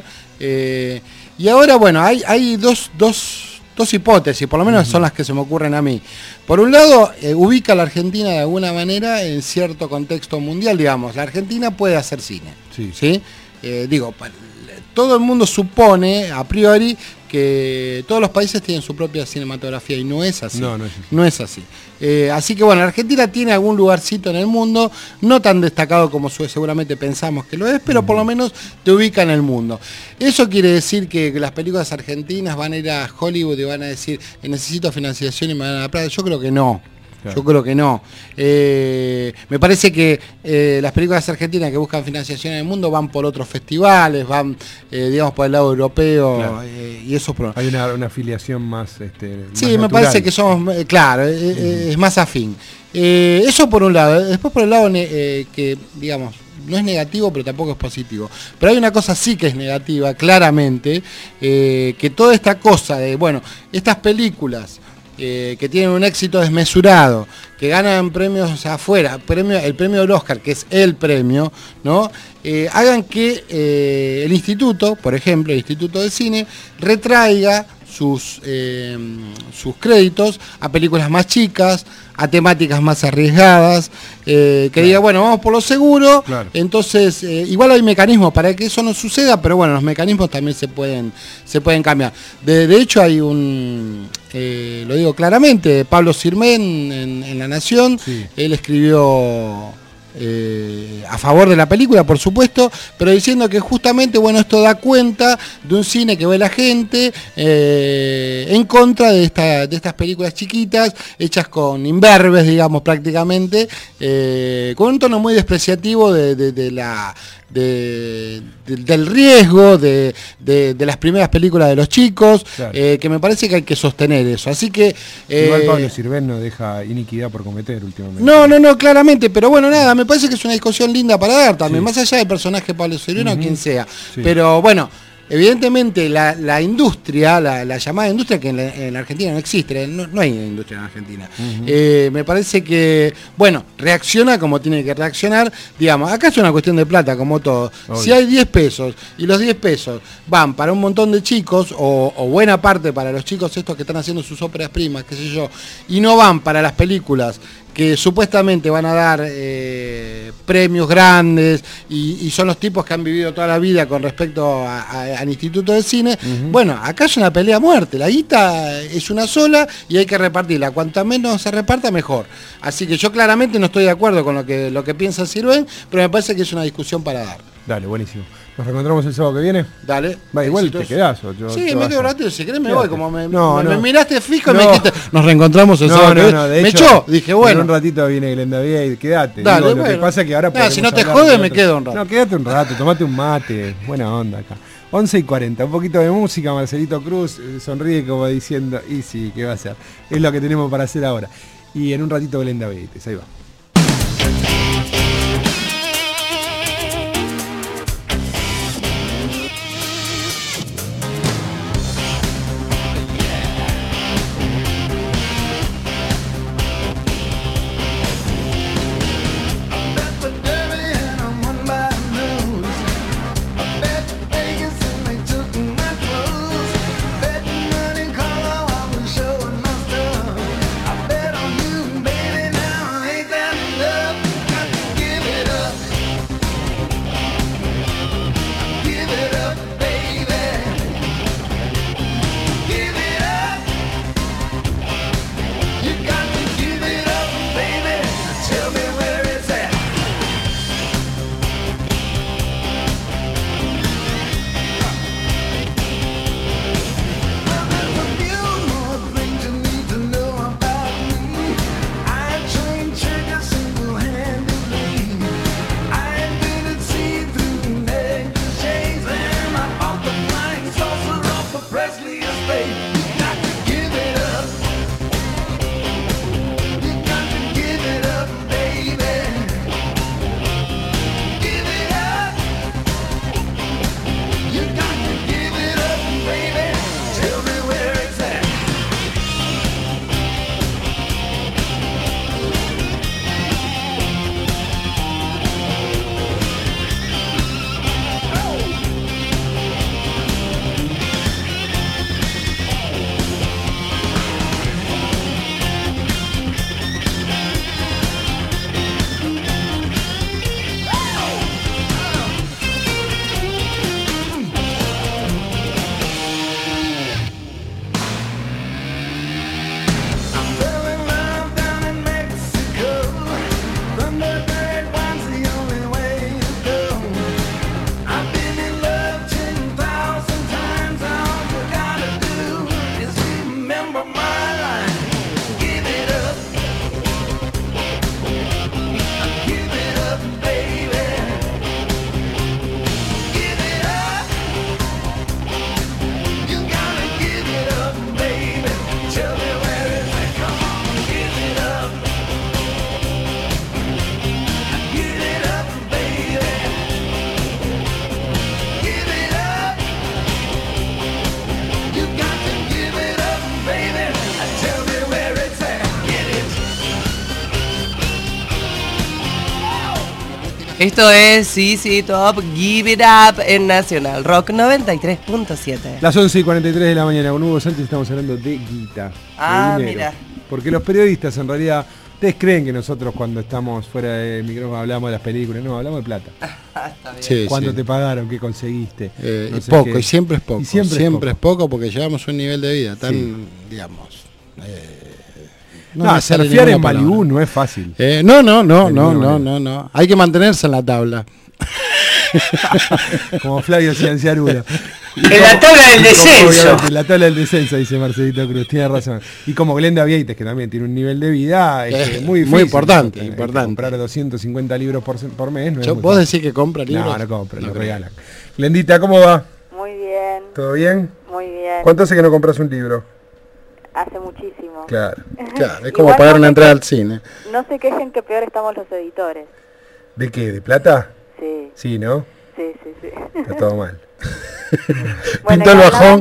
Y ahora, bueno, hay dos hipótesis, por lo menos son las que se me ocurren a mí. Por un lado, ubica a la Argentina de alguna manera en cierto contexto mundial, digamos. La Argentina puede hacer cine. ¿Sí? Todo el mundo supone, a priori, que todos los países tienen su propia cinematografía y no es así. No es así. Así que bueno, Argentina tiene algún lugarcito en el mundo, no tan destacado como seguramente pensamos que lo es, pero por lo menos te ubica en el mundo. ¿Eso quiere decir que las películas argentinas van a ir a Hollywood y van a decir, necesito financiación y me van a dar plata? Yo creo que no. Yo creo que no. Me parece que las películas argentinas que buscan financiación en el mundo van por otros festivales, van, digamos, por el lado europeo. Claro. Y eso hay una afiliación más sí, más me parece que somos, claro, es más afín. Eso por un lado. Después por el lado que, digamos, no es negativo, pero tampoco es positivo. Pero hay una cosa sí que es negativa, claramente, que toda esta cosa de, bueno, estas películas que tienen un éxito desmesurado, que ganan premios afuera, el premio del Oscar, que es el premio, ¿no? Hagan que el instituto, por ejemplo, el Instituto de Cine, retraiga sus créditos a películas más chicas, a temáticas más arriesgadas, que diga, bueno, vamos por lo seguro, entonces igual hay mecanismos para que eso no suceda, pero bueno, los mecanismos también se pueden cambiar. De hecho hay lo digo claramente, Pablo Sirmen en La Nación, él escribió a favor de la película, por supuesto, pero diciendo que justamente, bueno, esto da cuenta de un cine que ve la gente en contra de estas películas chiquitas, hechas con imberbes, digamos, prácticamente, con un tono muy despreciativo del riesgo de las primeras películas de los chicos, que me parece que hay que sostener eso. Así que igual Pablo Sirven no deja iniquidad por cometer últimamente. No, claramente, pero bueno, nada, me parece que es una discusión linda para dar también, más allá del personaje Pablo Sirven o quien sea. Pero bueno, evidentemente la industria, la llamada industria, que en la Argentina no existe, no hay industria en Argentina. Me parece que, bueno, reacciona como tiene que reaccionar. Digamos, acá es una cuestión de plata, como todo. Obvio. Si hay 10 pesos y los 10 pesos van para un montón de chicos, o buena parte para los chicos estos que están haciendo sus óperas primas, qué sé yo, y no van para las películas que supuestamente van a dar premios grandes y son los tipos que han vivido toda la vida con respecto al Instituto de Cine, bueno, acá es una pelea a muerte, la guita es una sola y hay que repartirla, cuanta menos se reparta mejor. Así que yo claramente no estoy de acuerdo con lo que piensa Sirven, pero me parece que es una discusión para dar. Dale, buenísimo. ¿Nos reencontramos el sábado que viene? Dale. Va, igual te quedás. Sí, me quedo un ratito, si querés me voy, como me miraste fijo y me dijiste, nos reencontramos el sábado que viene. De me hecho, echó, dije, bueno. En un ratito viene Glenda Vía y quedate. Dale, Lo que pasa es que ahora si no te jode, me quedo un rato. No, quédate un rato, tomate un mate. Buena onda acá. 11:40, un poquito de música, Marcelito Cruz sonríe como diciendo, y sí, ¿qué va a ser? Es lo que tenemos para hacer ahora. Y en un ratito Glenda Veites, ahí va. Epidemic in a Esto es CC Top Give It Up en Nacional Rock 93.7. Las 11:43 de la mañana con Hugo Sánchez estamos hablando de guita. Ah, de dinero. mira. Porque los periodistas en realidad, ustedes creen que nosotros cuando estamos fuera del micrófono hablamos de las películas, no, hablamos de plata. Está bien. Sí, ¿Cuánto sí. te pagaron? ¿Qué conseguiste? No sé Poco, qué. y siempre es poco. Y siempre es poco porque llevamos un nivel de vida tan, Sí. digamos... No, me sale surfear en ninguna Malibú palabra. no es fácil. No. Hay que mantenerse en la tabla. Como Flavio Cianciarulo. En la tabla del descenso. En la tabla del descenso, dice Marcelito Cruz, tiene razón. Y como Glenda Vieites, que también tiene un nivel de vida muy difícil. Muy importante, Hay que importante. comprar 250 libros por mes. No es muy ¿Vos fácil. decís que compra libros? No compra, lo regalan. Glendita, ¿cómo va? Muy bien, ¿Todo bien? muy bien. ¿Cuánto hace que no compras un libro? Hace muchísimo. Claro. Claro, es como Igual pagar no una se entrada que- al cine. No se quejen que peor estamos los editores. ¿De qué? ¿De plata? Sí, Sí, ¿no? sí, sí, sí. Está todo mal. Bueno, Pintó el y bajón.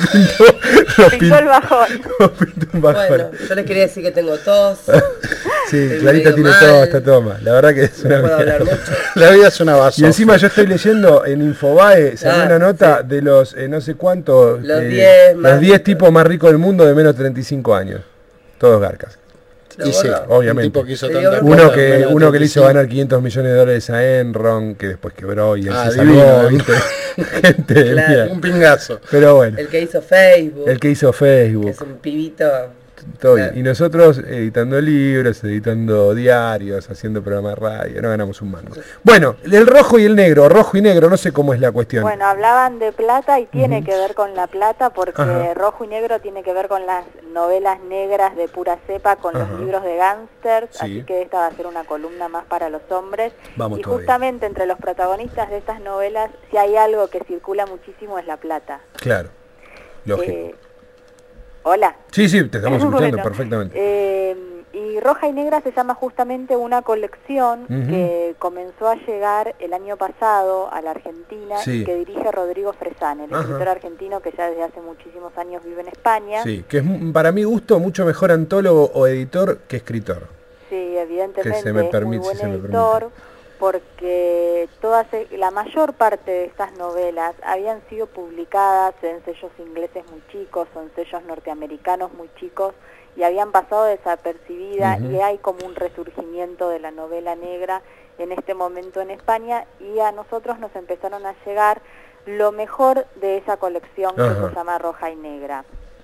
Pintó el bajón. Pintó un bajón. Bueno, yo les quería decir que tengo tos. Sí, estoy Clarita medio tiene mal. todo, está todo mal. La verdad que es una No puedo hablar mierda. mucho. La vida es una basura. Y encima yo estoy leyendo en Infobae, salió una nota de los no sé cuántos, Los 10 más los 10 ricos. tipos más ricos del mundo de menos de 35 años. Todos garcas. Y sí, obviamente. un tipo que hizo Te tanta dio Uno plata, que, menos uno que le hizo 35. ganar 500 millones de dólares a Enron, que después quebró y él Ah, se divino, salvó, divino. ¿viste? Gente de Claro. mierda. Un pingazo. Pero bueno, El que hizo Facebook, el que hizo que Facebook. es un pibito. Todo bien. Claro. Y nosotros editando libros, editando diarios, haciendo programas de radio, no ganamos un mango. Bueno, el rojo y el negro, rojo y negro, no sé cómo es la cuestión. Bueno, hablaban de plata y tiene que ver con la plata porque Ajá. rojo y negro tiene que ver con las novelas negras de pura cepa, con Ajá. los libros de gángsters, Sí. así que esta va a ser una columna más para los hombres. Vamos y todavía. justamente entre los protagonistas de estas novelas, si hay algo que circula muchísimo es la plata. Claro, lógico. Hola. Sí, sí, te estamos escuchando Bueno, perfectamente. Y Roja y Negra se llama justamente una colección Ujú. que comenzó a llegar el año pasado a la Argentina Sí. y que dirige Rodrigo Fresán, el Ajá. escritor argentino que ya desde hace muchísimos años vive en España. Sí, que es para mi gusto mucho mejor antólogo o editor que escritor. Sí, evidentemente Que se me es permite, muy buen si se me editor porque la mayor parte de estas novelas habían sido publicadas en sellos ingleses muy chicos o en sellos norteamericanos muy chicos y habían pasado desapercibidas Ujú. y hay como un resurgimiento de la novela negra en este momento en España y a nosotros nos empezaron a llegar lo mejor de esa colección que Ajá. se llama Roja y Negra.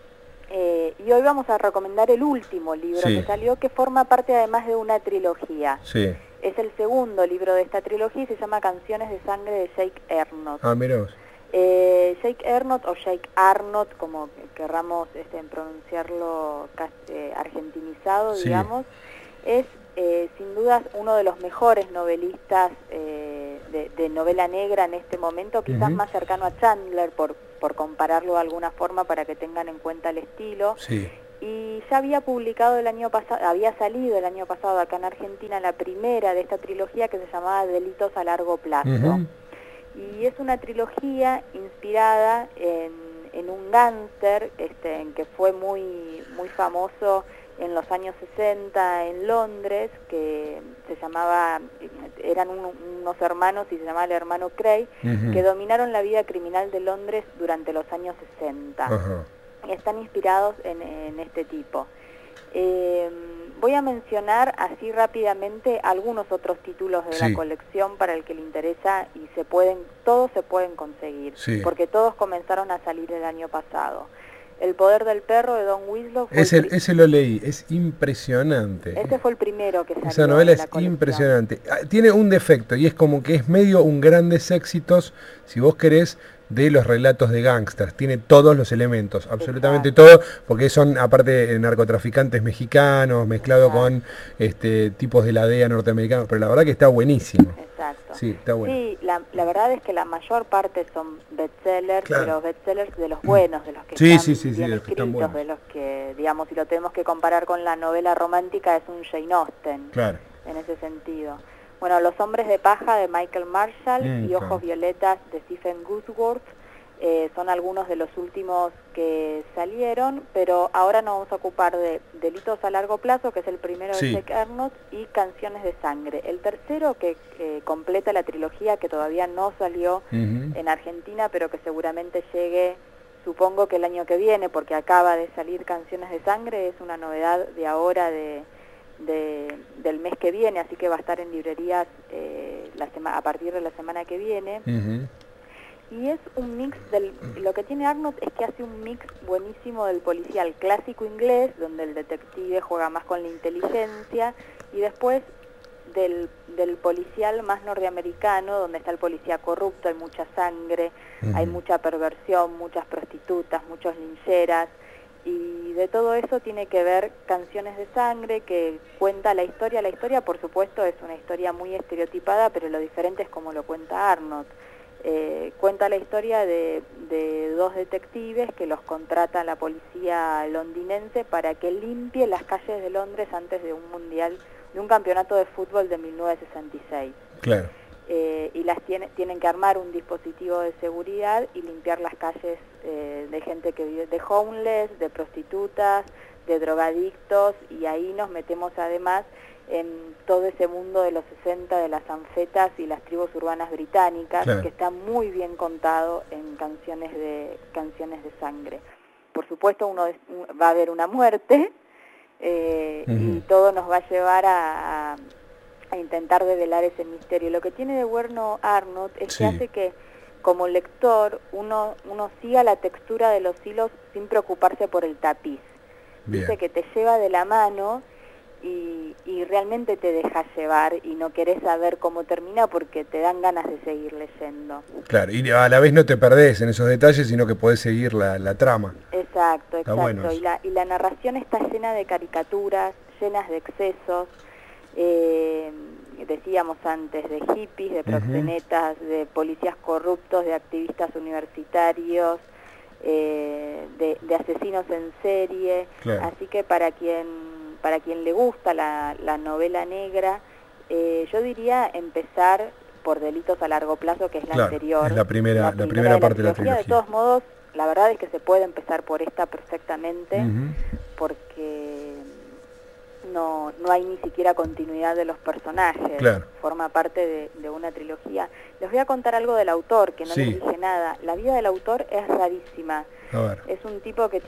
Y hoy vamos a recomendar el último libro Sí. que salió, que forma parte además de una trilogía. Sí. Es el segundo libro de esta trilogía y se llama Canciones de Sangre de Jake Arnott. Ah, mirá vos. Jake Arnott o Jake Arnott, como querramos pronunciarlo argentinizado, Sí. digamos, es sin duda uno de los mejores novelistas de novela negra en este momento, quizás Ujú. más cercano a Chandler por compararlo de alguna forma para que tengan en cuenta el estilo. Sí. Y ya había publicado el año pasado, había salido el año pasado acá en Argentina la primera de esta trilogía que se llamaba Delitos a largo plazo. Ujú. Y es una trilogía inspirada en un gángster en que fue muy famoso en los años 60 en Londres, que se llamaba, eran unos hermanos y se llamaba el hermano Cray, Ujú. que dominaron la vida criminal de Londres durante los años 60. Ajá. Y están inspirados en este tipo. Voy a mencionar así rápidamente algunos otros títulos de Sí. la colección para el que le interesa y todos se pueden conseguir, Sí. porque todos comenzaron a salir el año pasado. El poder del perro de Don Winslow fue Ese lo leí, es impresionante. ese fue el primero que salió. Esa novela de la es colección. impresionante. Tiene un defecto y es como que es medio un grandes éxitos, si vos querés, de los relatos de gángsters. Tiene todos los elementos, absolutamente todo, porque son aparte narcotraficantes mexicanos, mezclado con tipos de la DEA norteamericanos, pero la verdad que está buenísimo. Exacto. Sí, está bueno. Sí, la verdad es que la mayor parte son bestsellers, Claro. pero bestsellers de los buenos, de los que Sí, están sí, sí, bien de los que están escritos, buenos. de los que, digamos, si lo tenemos que comparar con la novela romántica, es un Jane Austen, Claro. en ese sentido. Bueno, Los hombres de paja de Michael Marshall y claro. Ojos violetas de Stephen Goodsworth Son algunos de los últimos que salieron, pero ahora nos vamos a ocupar de Delitos a largo plazo, que es el primero de Jake Arnott, y Canciones de sangre. El tercero, que completa la trilogía, que todavía no salió en Argentina, pero que seguramente llegue, supongo que el año que viene, porque acaba de salir Canciones de sangre, es una novedad de ahora, del mes que viene, así que va a estar en librerías a partir de la semana que viene. Y es un mix lo que tiene Arnott es que hace un mix buenísimo del policial clásico inglés, donde el detective juega más con la inteligencia, y después del policial más norteamericano, donde está el policía corrupto, hay mucha sangre, hay mucha perversión, muchas prostitutas, muchos lincheras, y de todo eso tiene que ver Canciones de sangre, que cuenta la historia. La historia, por supuesto, es una historia muy estereotipada, pero lo diferente es como lo cuenta Arnott. Cuenta la historia de dos detectives que los contrata la policía londinense para que limpie las calles de Londres antes de un campeonato de fútbol de 1966. Claro. Y tienen que armar un dispositivo de seguridad y limpiar las calles de gente que vive, de homeless, de prostitutas, de drogadictos, y ahí nos metemos además en todo ese mundo de los 60 de las anfetas y las tribus urbanas británicas, que está muy bien contado en Canciones de sangre. Por supuesto va a haber una muerte, y todo nos va a llevar a intentar develar ese misterio. Lo que tiene de bueno Arnott es que hace que como lector uno siga la textura de los hilos sin preocuparse por el tapiz. Dice que te lleva de la mano y realmente te deja llevar y no querés saber cómo termina porque te dan ganas de seguir leyendo. Claro, y a la vez no te perdés en esos detalles, sino que podés seguir la trama. Exacto. Bueno. Y la narración está llena de caricaturas, llenas de excesos, decíamos antes, de hippies, de proxenetas, de policías corruptos, de activistas universitarios, de asesinos en serie. Claro. Así que para quien le gusta la novela negra, yo diría empezar por Delitos a largo plazo, que es la anterior. Es la primera parte de la trilogía. De todos modos, la verdad es que se puede empezar por esta perfectamente, porque no hay ni siquiera continuidad de los personajes. Claro. Forma parte de una trilogía. Les voy a contar algo del autor, que no les dije nada. La vida del autor es rarísima. A ver. Es un tipo que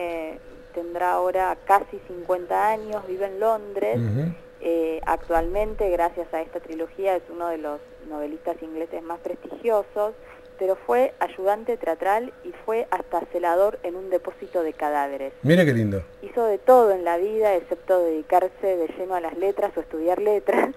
tendrá ahora casi 50 años, vive en Londres. Actualmente, gracias a esta trilogía, es uno de los novelistas ingleses más prestigiosos, pero fue ayudante teatral y fue hasta celador en un depósito de cadáveres. Mira qué lindo. Hizo de todo en la vida, excepto dedicarse de lleno a las letras o estudiar letras,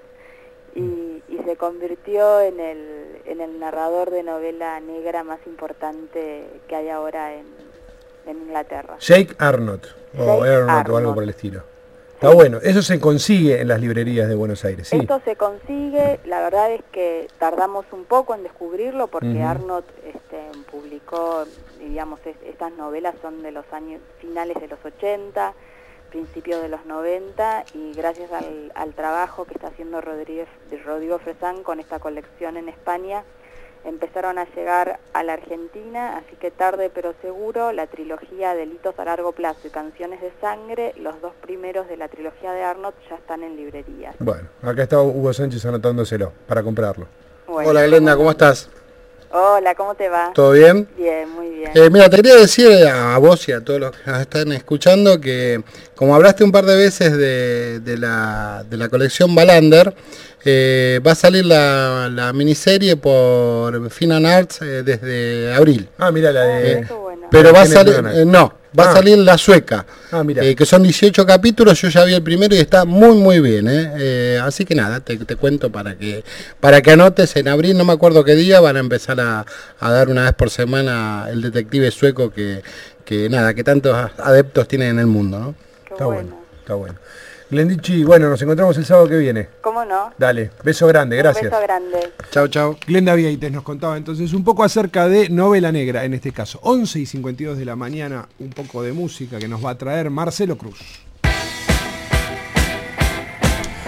y se convirtió en el narrador de novela negra más importante que hay ahora en Inglaterra. Jake Arnott, o Arnott o algo por el estilo. Está bueno, eso se consigue en las librerías de Buenos Aires, ¿sí? Esto se consigue, la verdad es que tardamos un poco en descubrirlo porque Arnott publicó, digamos, estas novelas son de los años finales de los 80, principios de los 90, y gracias al trabajo que está haciendo Rodrigo Fresán con esta colección en España, empezaron a llegar a la Argentina, así que tarde pero seguro, la trilogía Delitos a largo plazo y Canciones de sangre, los dos primeros de la trilogía de Arnott, ya están en librerías. Bueno, acá está Hugo Sánchez anotándoselo para comprarlo. Bueno, hola Glenda, ¿cómo estás? Hola, ¿cómo te va? ¿Todo bien? Bien, muy bien. Mira, te quería decir a vos y a todos los que nos están escuchando que como hablaste un par de veces de la colección Wallander, va a salir la miniserie por Fine Arts desde abril. Ah, mira la de... pero va a salir... va a salir la sueca, mira. Que son 18 capítulos, yo ya vi el primero y está muy bien, así que nada, te cuento para que anotes. En abril, no me acuerdo qué día, van a empezar a dar una vez por semana el detective sueco que tantos adeptos tienen en el mundo, ¿no? Está bueno. Glendichi, bueno, nos encontramos el sábado que viene. ¿Cómo no? Dale, beso grande, gracias. Un beso grande. Chau. Glenda Vieites nos contaba entonces un poco acerca de novela negra, en este caso. 11:52 de la mañana, un poco de música que nos va a traer Marcelo Cruz.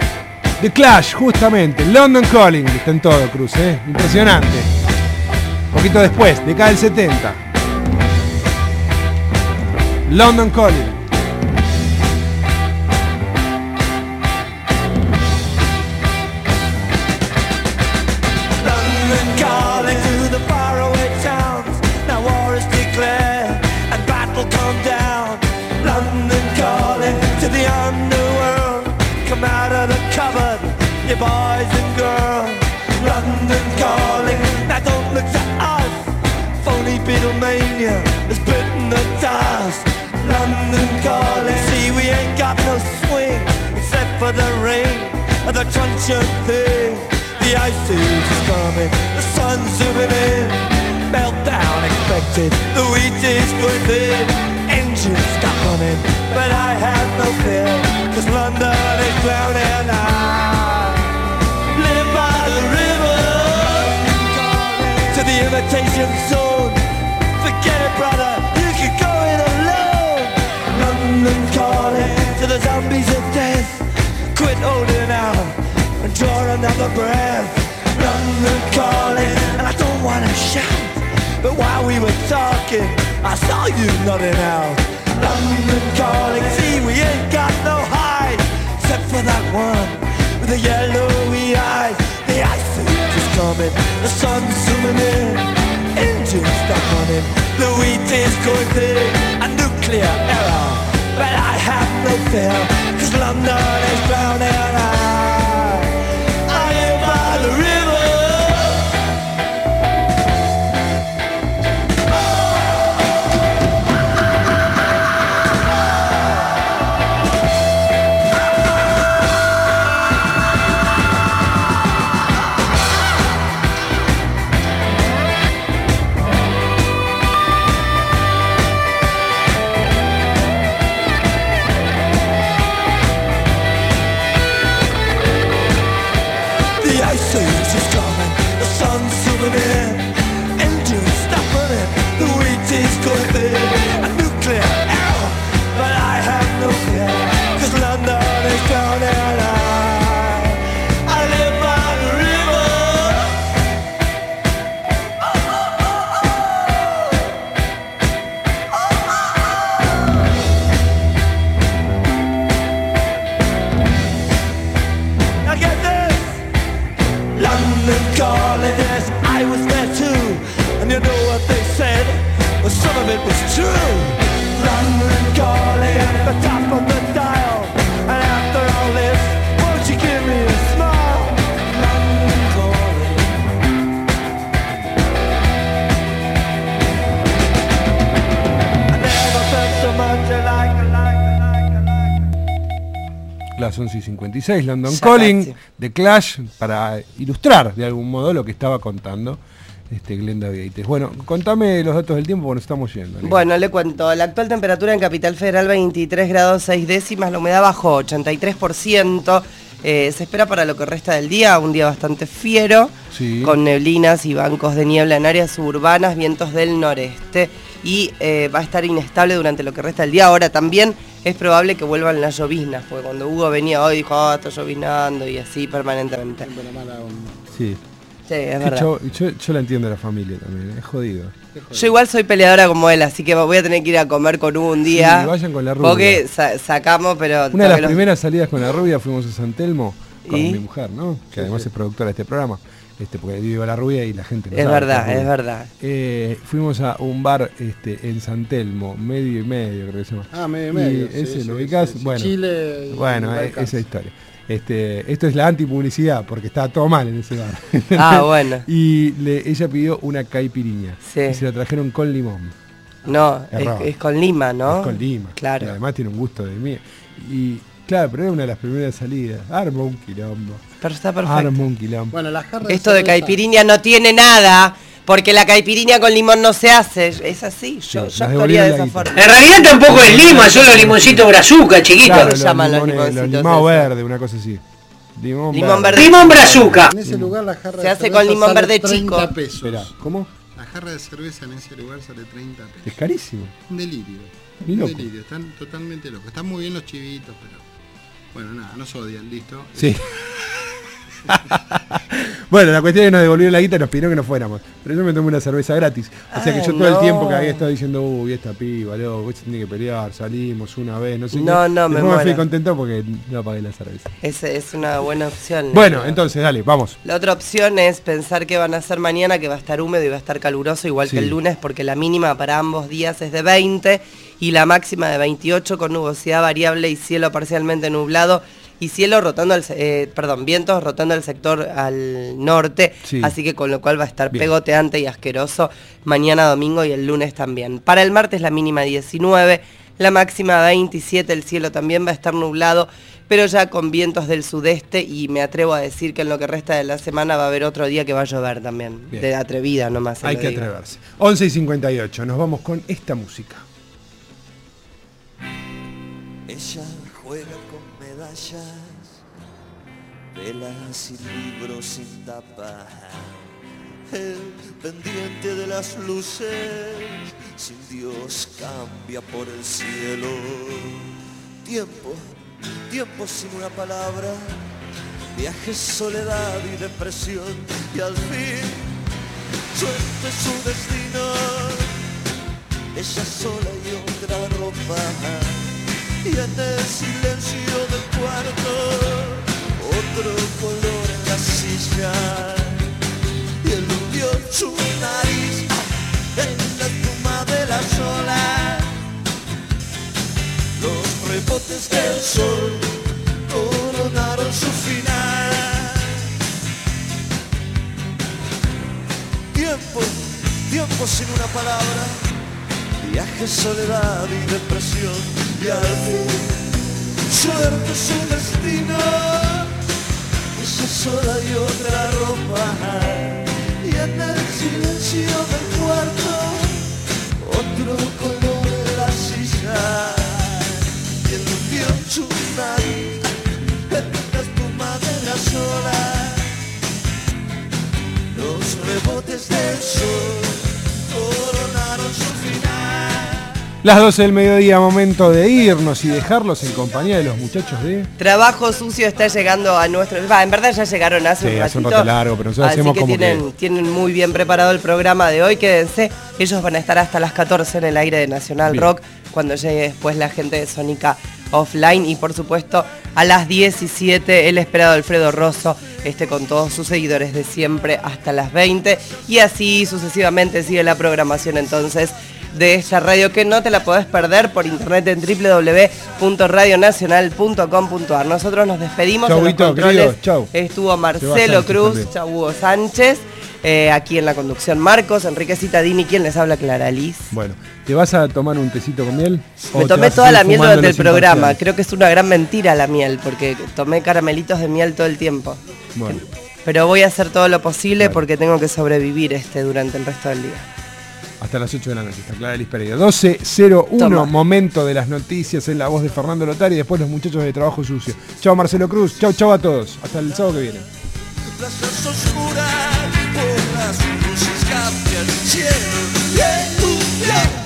The Clash, justamente, London Calling, está en todo Cruz, impresionante. Un poquito después, década del 70. London Calling. London calling to the faraway towns. Now war is declared and battle come down. London calling to the underworld. Come out of the cupboard, you boys and girls. London calling, now don't look to us. Phony Beatlemania has bitten the dust. London calling, see we ain't got no swing except for the rain and the truncheon thing. The ice age is coming, the sun's zooming in. Meltdown expected, the wheat is going thin. Engines stop running, but I have no fear, 'cause London is drowning. I live by the river, to the imitation zone. Forget it, brother, you can go it alone. London calling to the zombies of death. Quit holding out and draw another breath. London calling, and I don't wanna shout, but while we were talking, I saw you nodding out. London calling, see we ain't got no hide, except for that one with the yellowy eyes. The ice age is coming, the sun's zooming in. Engines stop running, the wheat is going thin. A nuclear error, but I have no fear, 'cause London is drowning. I live by the river. Las 11:56, London Calling, de Clash, para ilustrar de algún modo lo que estaba contando Glenda Vieites. Bueno, contame los datos del tiempo porque nos estamos yendo, ¿no? Bueno, le cuento. La actual temperatura en Capital Federal 23 grados 6 décimas, la humedad bajó 83%. Se espera para lo que resta del día, un día bastante fiero, sí, con neblinas y bancos de niebla en áreas suburbanas, vientos del noreste. Y va a estar inestable durante lo que resta del día. Ahora también es probable que vuelvan las lloviznas, porque cuando Hugo venía hoy dijo, está lloviznando y así permanentemente. Sí. Sí, es verdad. Yo la entiendo a la familia también, es jodido. Yo igual soy peleadora como él, así que voy a tener que ir a comer con Hugo un día. Sí, vayan con la rubia. Porque sacamos, pero... Una de las primeras salidas con la rubia fuimos a San Telmo, con mi mujer, ¿no? Que además es productora de este programa. Porque vive la rubia y la gente no es sabe. Es verdad. Fuimos a un bar en San Telmo, medio y medio, creo que se llama. Ah, medio y medio. Y ese lo ubicás. Sí. Bueno, Chile. Bueno, esa historia. Esto es la antipublicidad, porque estaba todo mal en ese bar. Ah, bueno. Y ella pidió una caipiriña. Sí. Y se la trajeron con limón. No, es con lima, ¿no? Es con lima. Claro. Y además tiene un gusto de mía. Y claro, pero era una de las primeras salidas. Armó un quilombo. Pero está perfecto. Armó un quilombo. Bueno, la jarra esto de caipirinha no tiene nada, porque la caipirinha con limón no se hace. Es así, yo actuaría de esa forma. En realidad tampoco es lima, son los limoncitos brazuca, chiquitos. Claro, se llaman los limoncitos? Limón verde, una cosa así. Limón verde. Limón brazuca. En ese lugar la jarra se hace con limón verde chico. 30 pesos. Espera, ¿cómo? La jarra de cerveza en ese lugar sale 30 pesos. Es carísimo. Un delirio. Ni loco. Un delirio, están totalmente locos. Están muy bien los chivitos, pero... Bueno, nada, nos odian, listo. Sí. Bueno, la cuestión es que nos devolvieron la guita y nos pidieron que no fuéramos. Pero yo me tomé una cerveza gratis. O sea que yo todo el tiempo que había estado diciendo, uy, esta piba, loco, vos tenés que pelear, salimos una vez, no sé qué. No, me fui contento porque no pagué la cerveza. Es una buena opción. Bueno, entonces, dale, vamos. La otra opción es pensar que van a hacer mañana, que va a estar húmedo y va a estar caluroso, igual que el lunes, porque la mínima para ambos días es de 20 y la máxima de 28 con nubosidad variable y cielo parcialmente nublado. Y cielo rotando vientos rotando el sector al norte, así que con lo cual va a estar pegoteante y asqueroso mañana domingo y el lunes también. Para el martes la mínima 19, la máxima 27, el cielo también va a estar nublado, pero ya con vientos del sudeste y me atrevo a decir que en lo que resta de la semana va a haber otro día que va a llover también. De atrevida nomás. Hay que atreverse. 11:58, nos vamos con esta música. Ella juega con medallas, velas y libros sin tapa, el pendiente de las luces, sin Dios cambia por el cielo. Tiempo sin una palabra, viajes, soledad y depresión, y al fin suerte su destino, ella sola y otra ropa, y en el silencio del cuarto otro color en la silla, y eludió su nariz en la espuma de las olas, los rebotes del sol coronaron su final. Tiempo sin una palabra, viaje, soledad y depresión, y al fin suerte su destino, ella sola y otra ropa, y en el silencio del cuarto otro color en la silla, y eludió su nariz en la espuma de las olas, los rebotes del sol coronaron su final. Las 12 del mediodía, momento de irnos y dejarlos en compañía de los muchachos de... Trabajo Sucio está llegando a nuestro... en verdad ya llegaron hace un ratito. Hace un rato largo, pero nosotros hacemos como tienen muy bien preparado el programa de hoy, quédense. Ellos van a estar hasta las 14 en el aire de Nacional Rock, cuando llegue después la gente de Sónica Offline, y por supuesto a las 17 el esperado Alfredo Rosso, con todos sus seguidores de siempre hasta las 20, y así sucesivamente sigue la programación entonces de esta radio, que no te la podés perder por internet en www.radionacional.com.ar. Nosotros nos despedimos. Chau, en los controles. Chau. Estuvo Marcelo Cruz, chau Hugo Sánchez, aquí en la conducción Marcos, Enrique Citadini, quien les habla, Clara Liz. Bueno, ¿te vas a tomar un tecito con miel? Me tomé toda la miel durante el programa. Creo que es una gran mentira la miel, porque tomé caramelitos de miel todo el tiempo. Bueno. Pero voy a hacer todo lo posible porque tengo que sobrevivir durante el resto del día. Hasta las 8 de la noche, está Clara Liz Pereira. 12:01, momento de las noticias en la voz de Fernando Lotari y después los muchachos de Trabajo Sucio. Chao Marcelo Cruz, chao a todos. Hasta el sábado que viene. Plazas oscuras, por las luces cambia el cielo.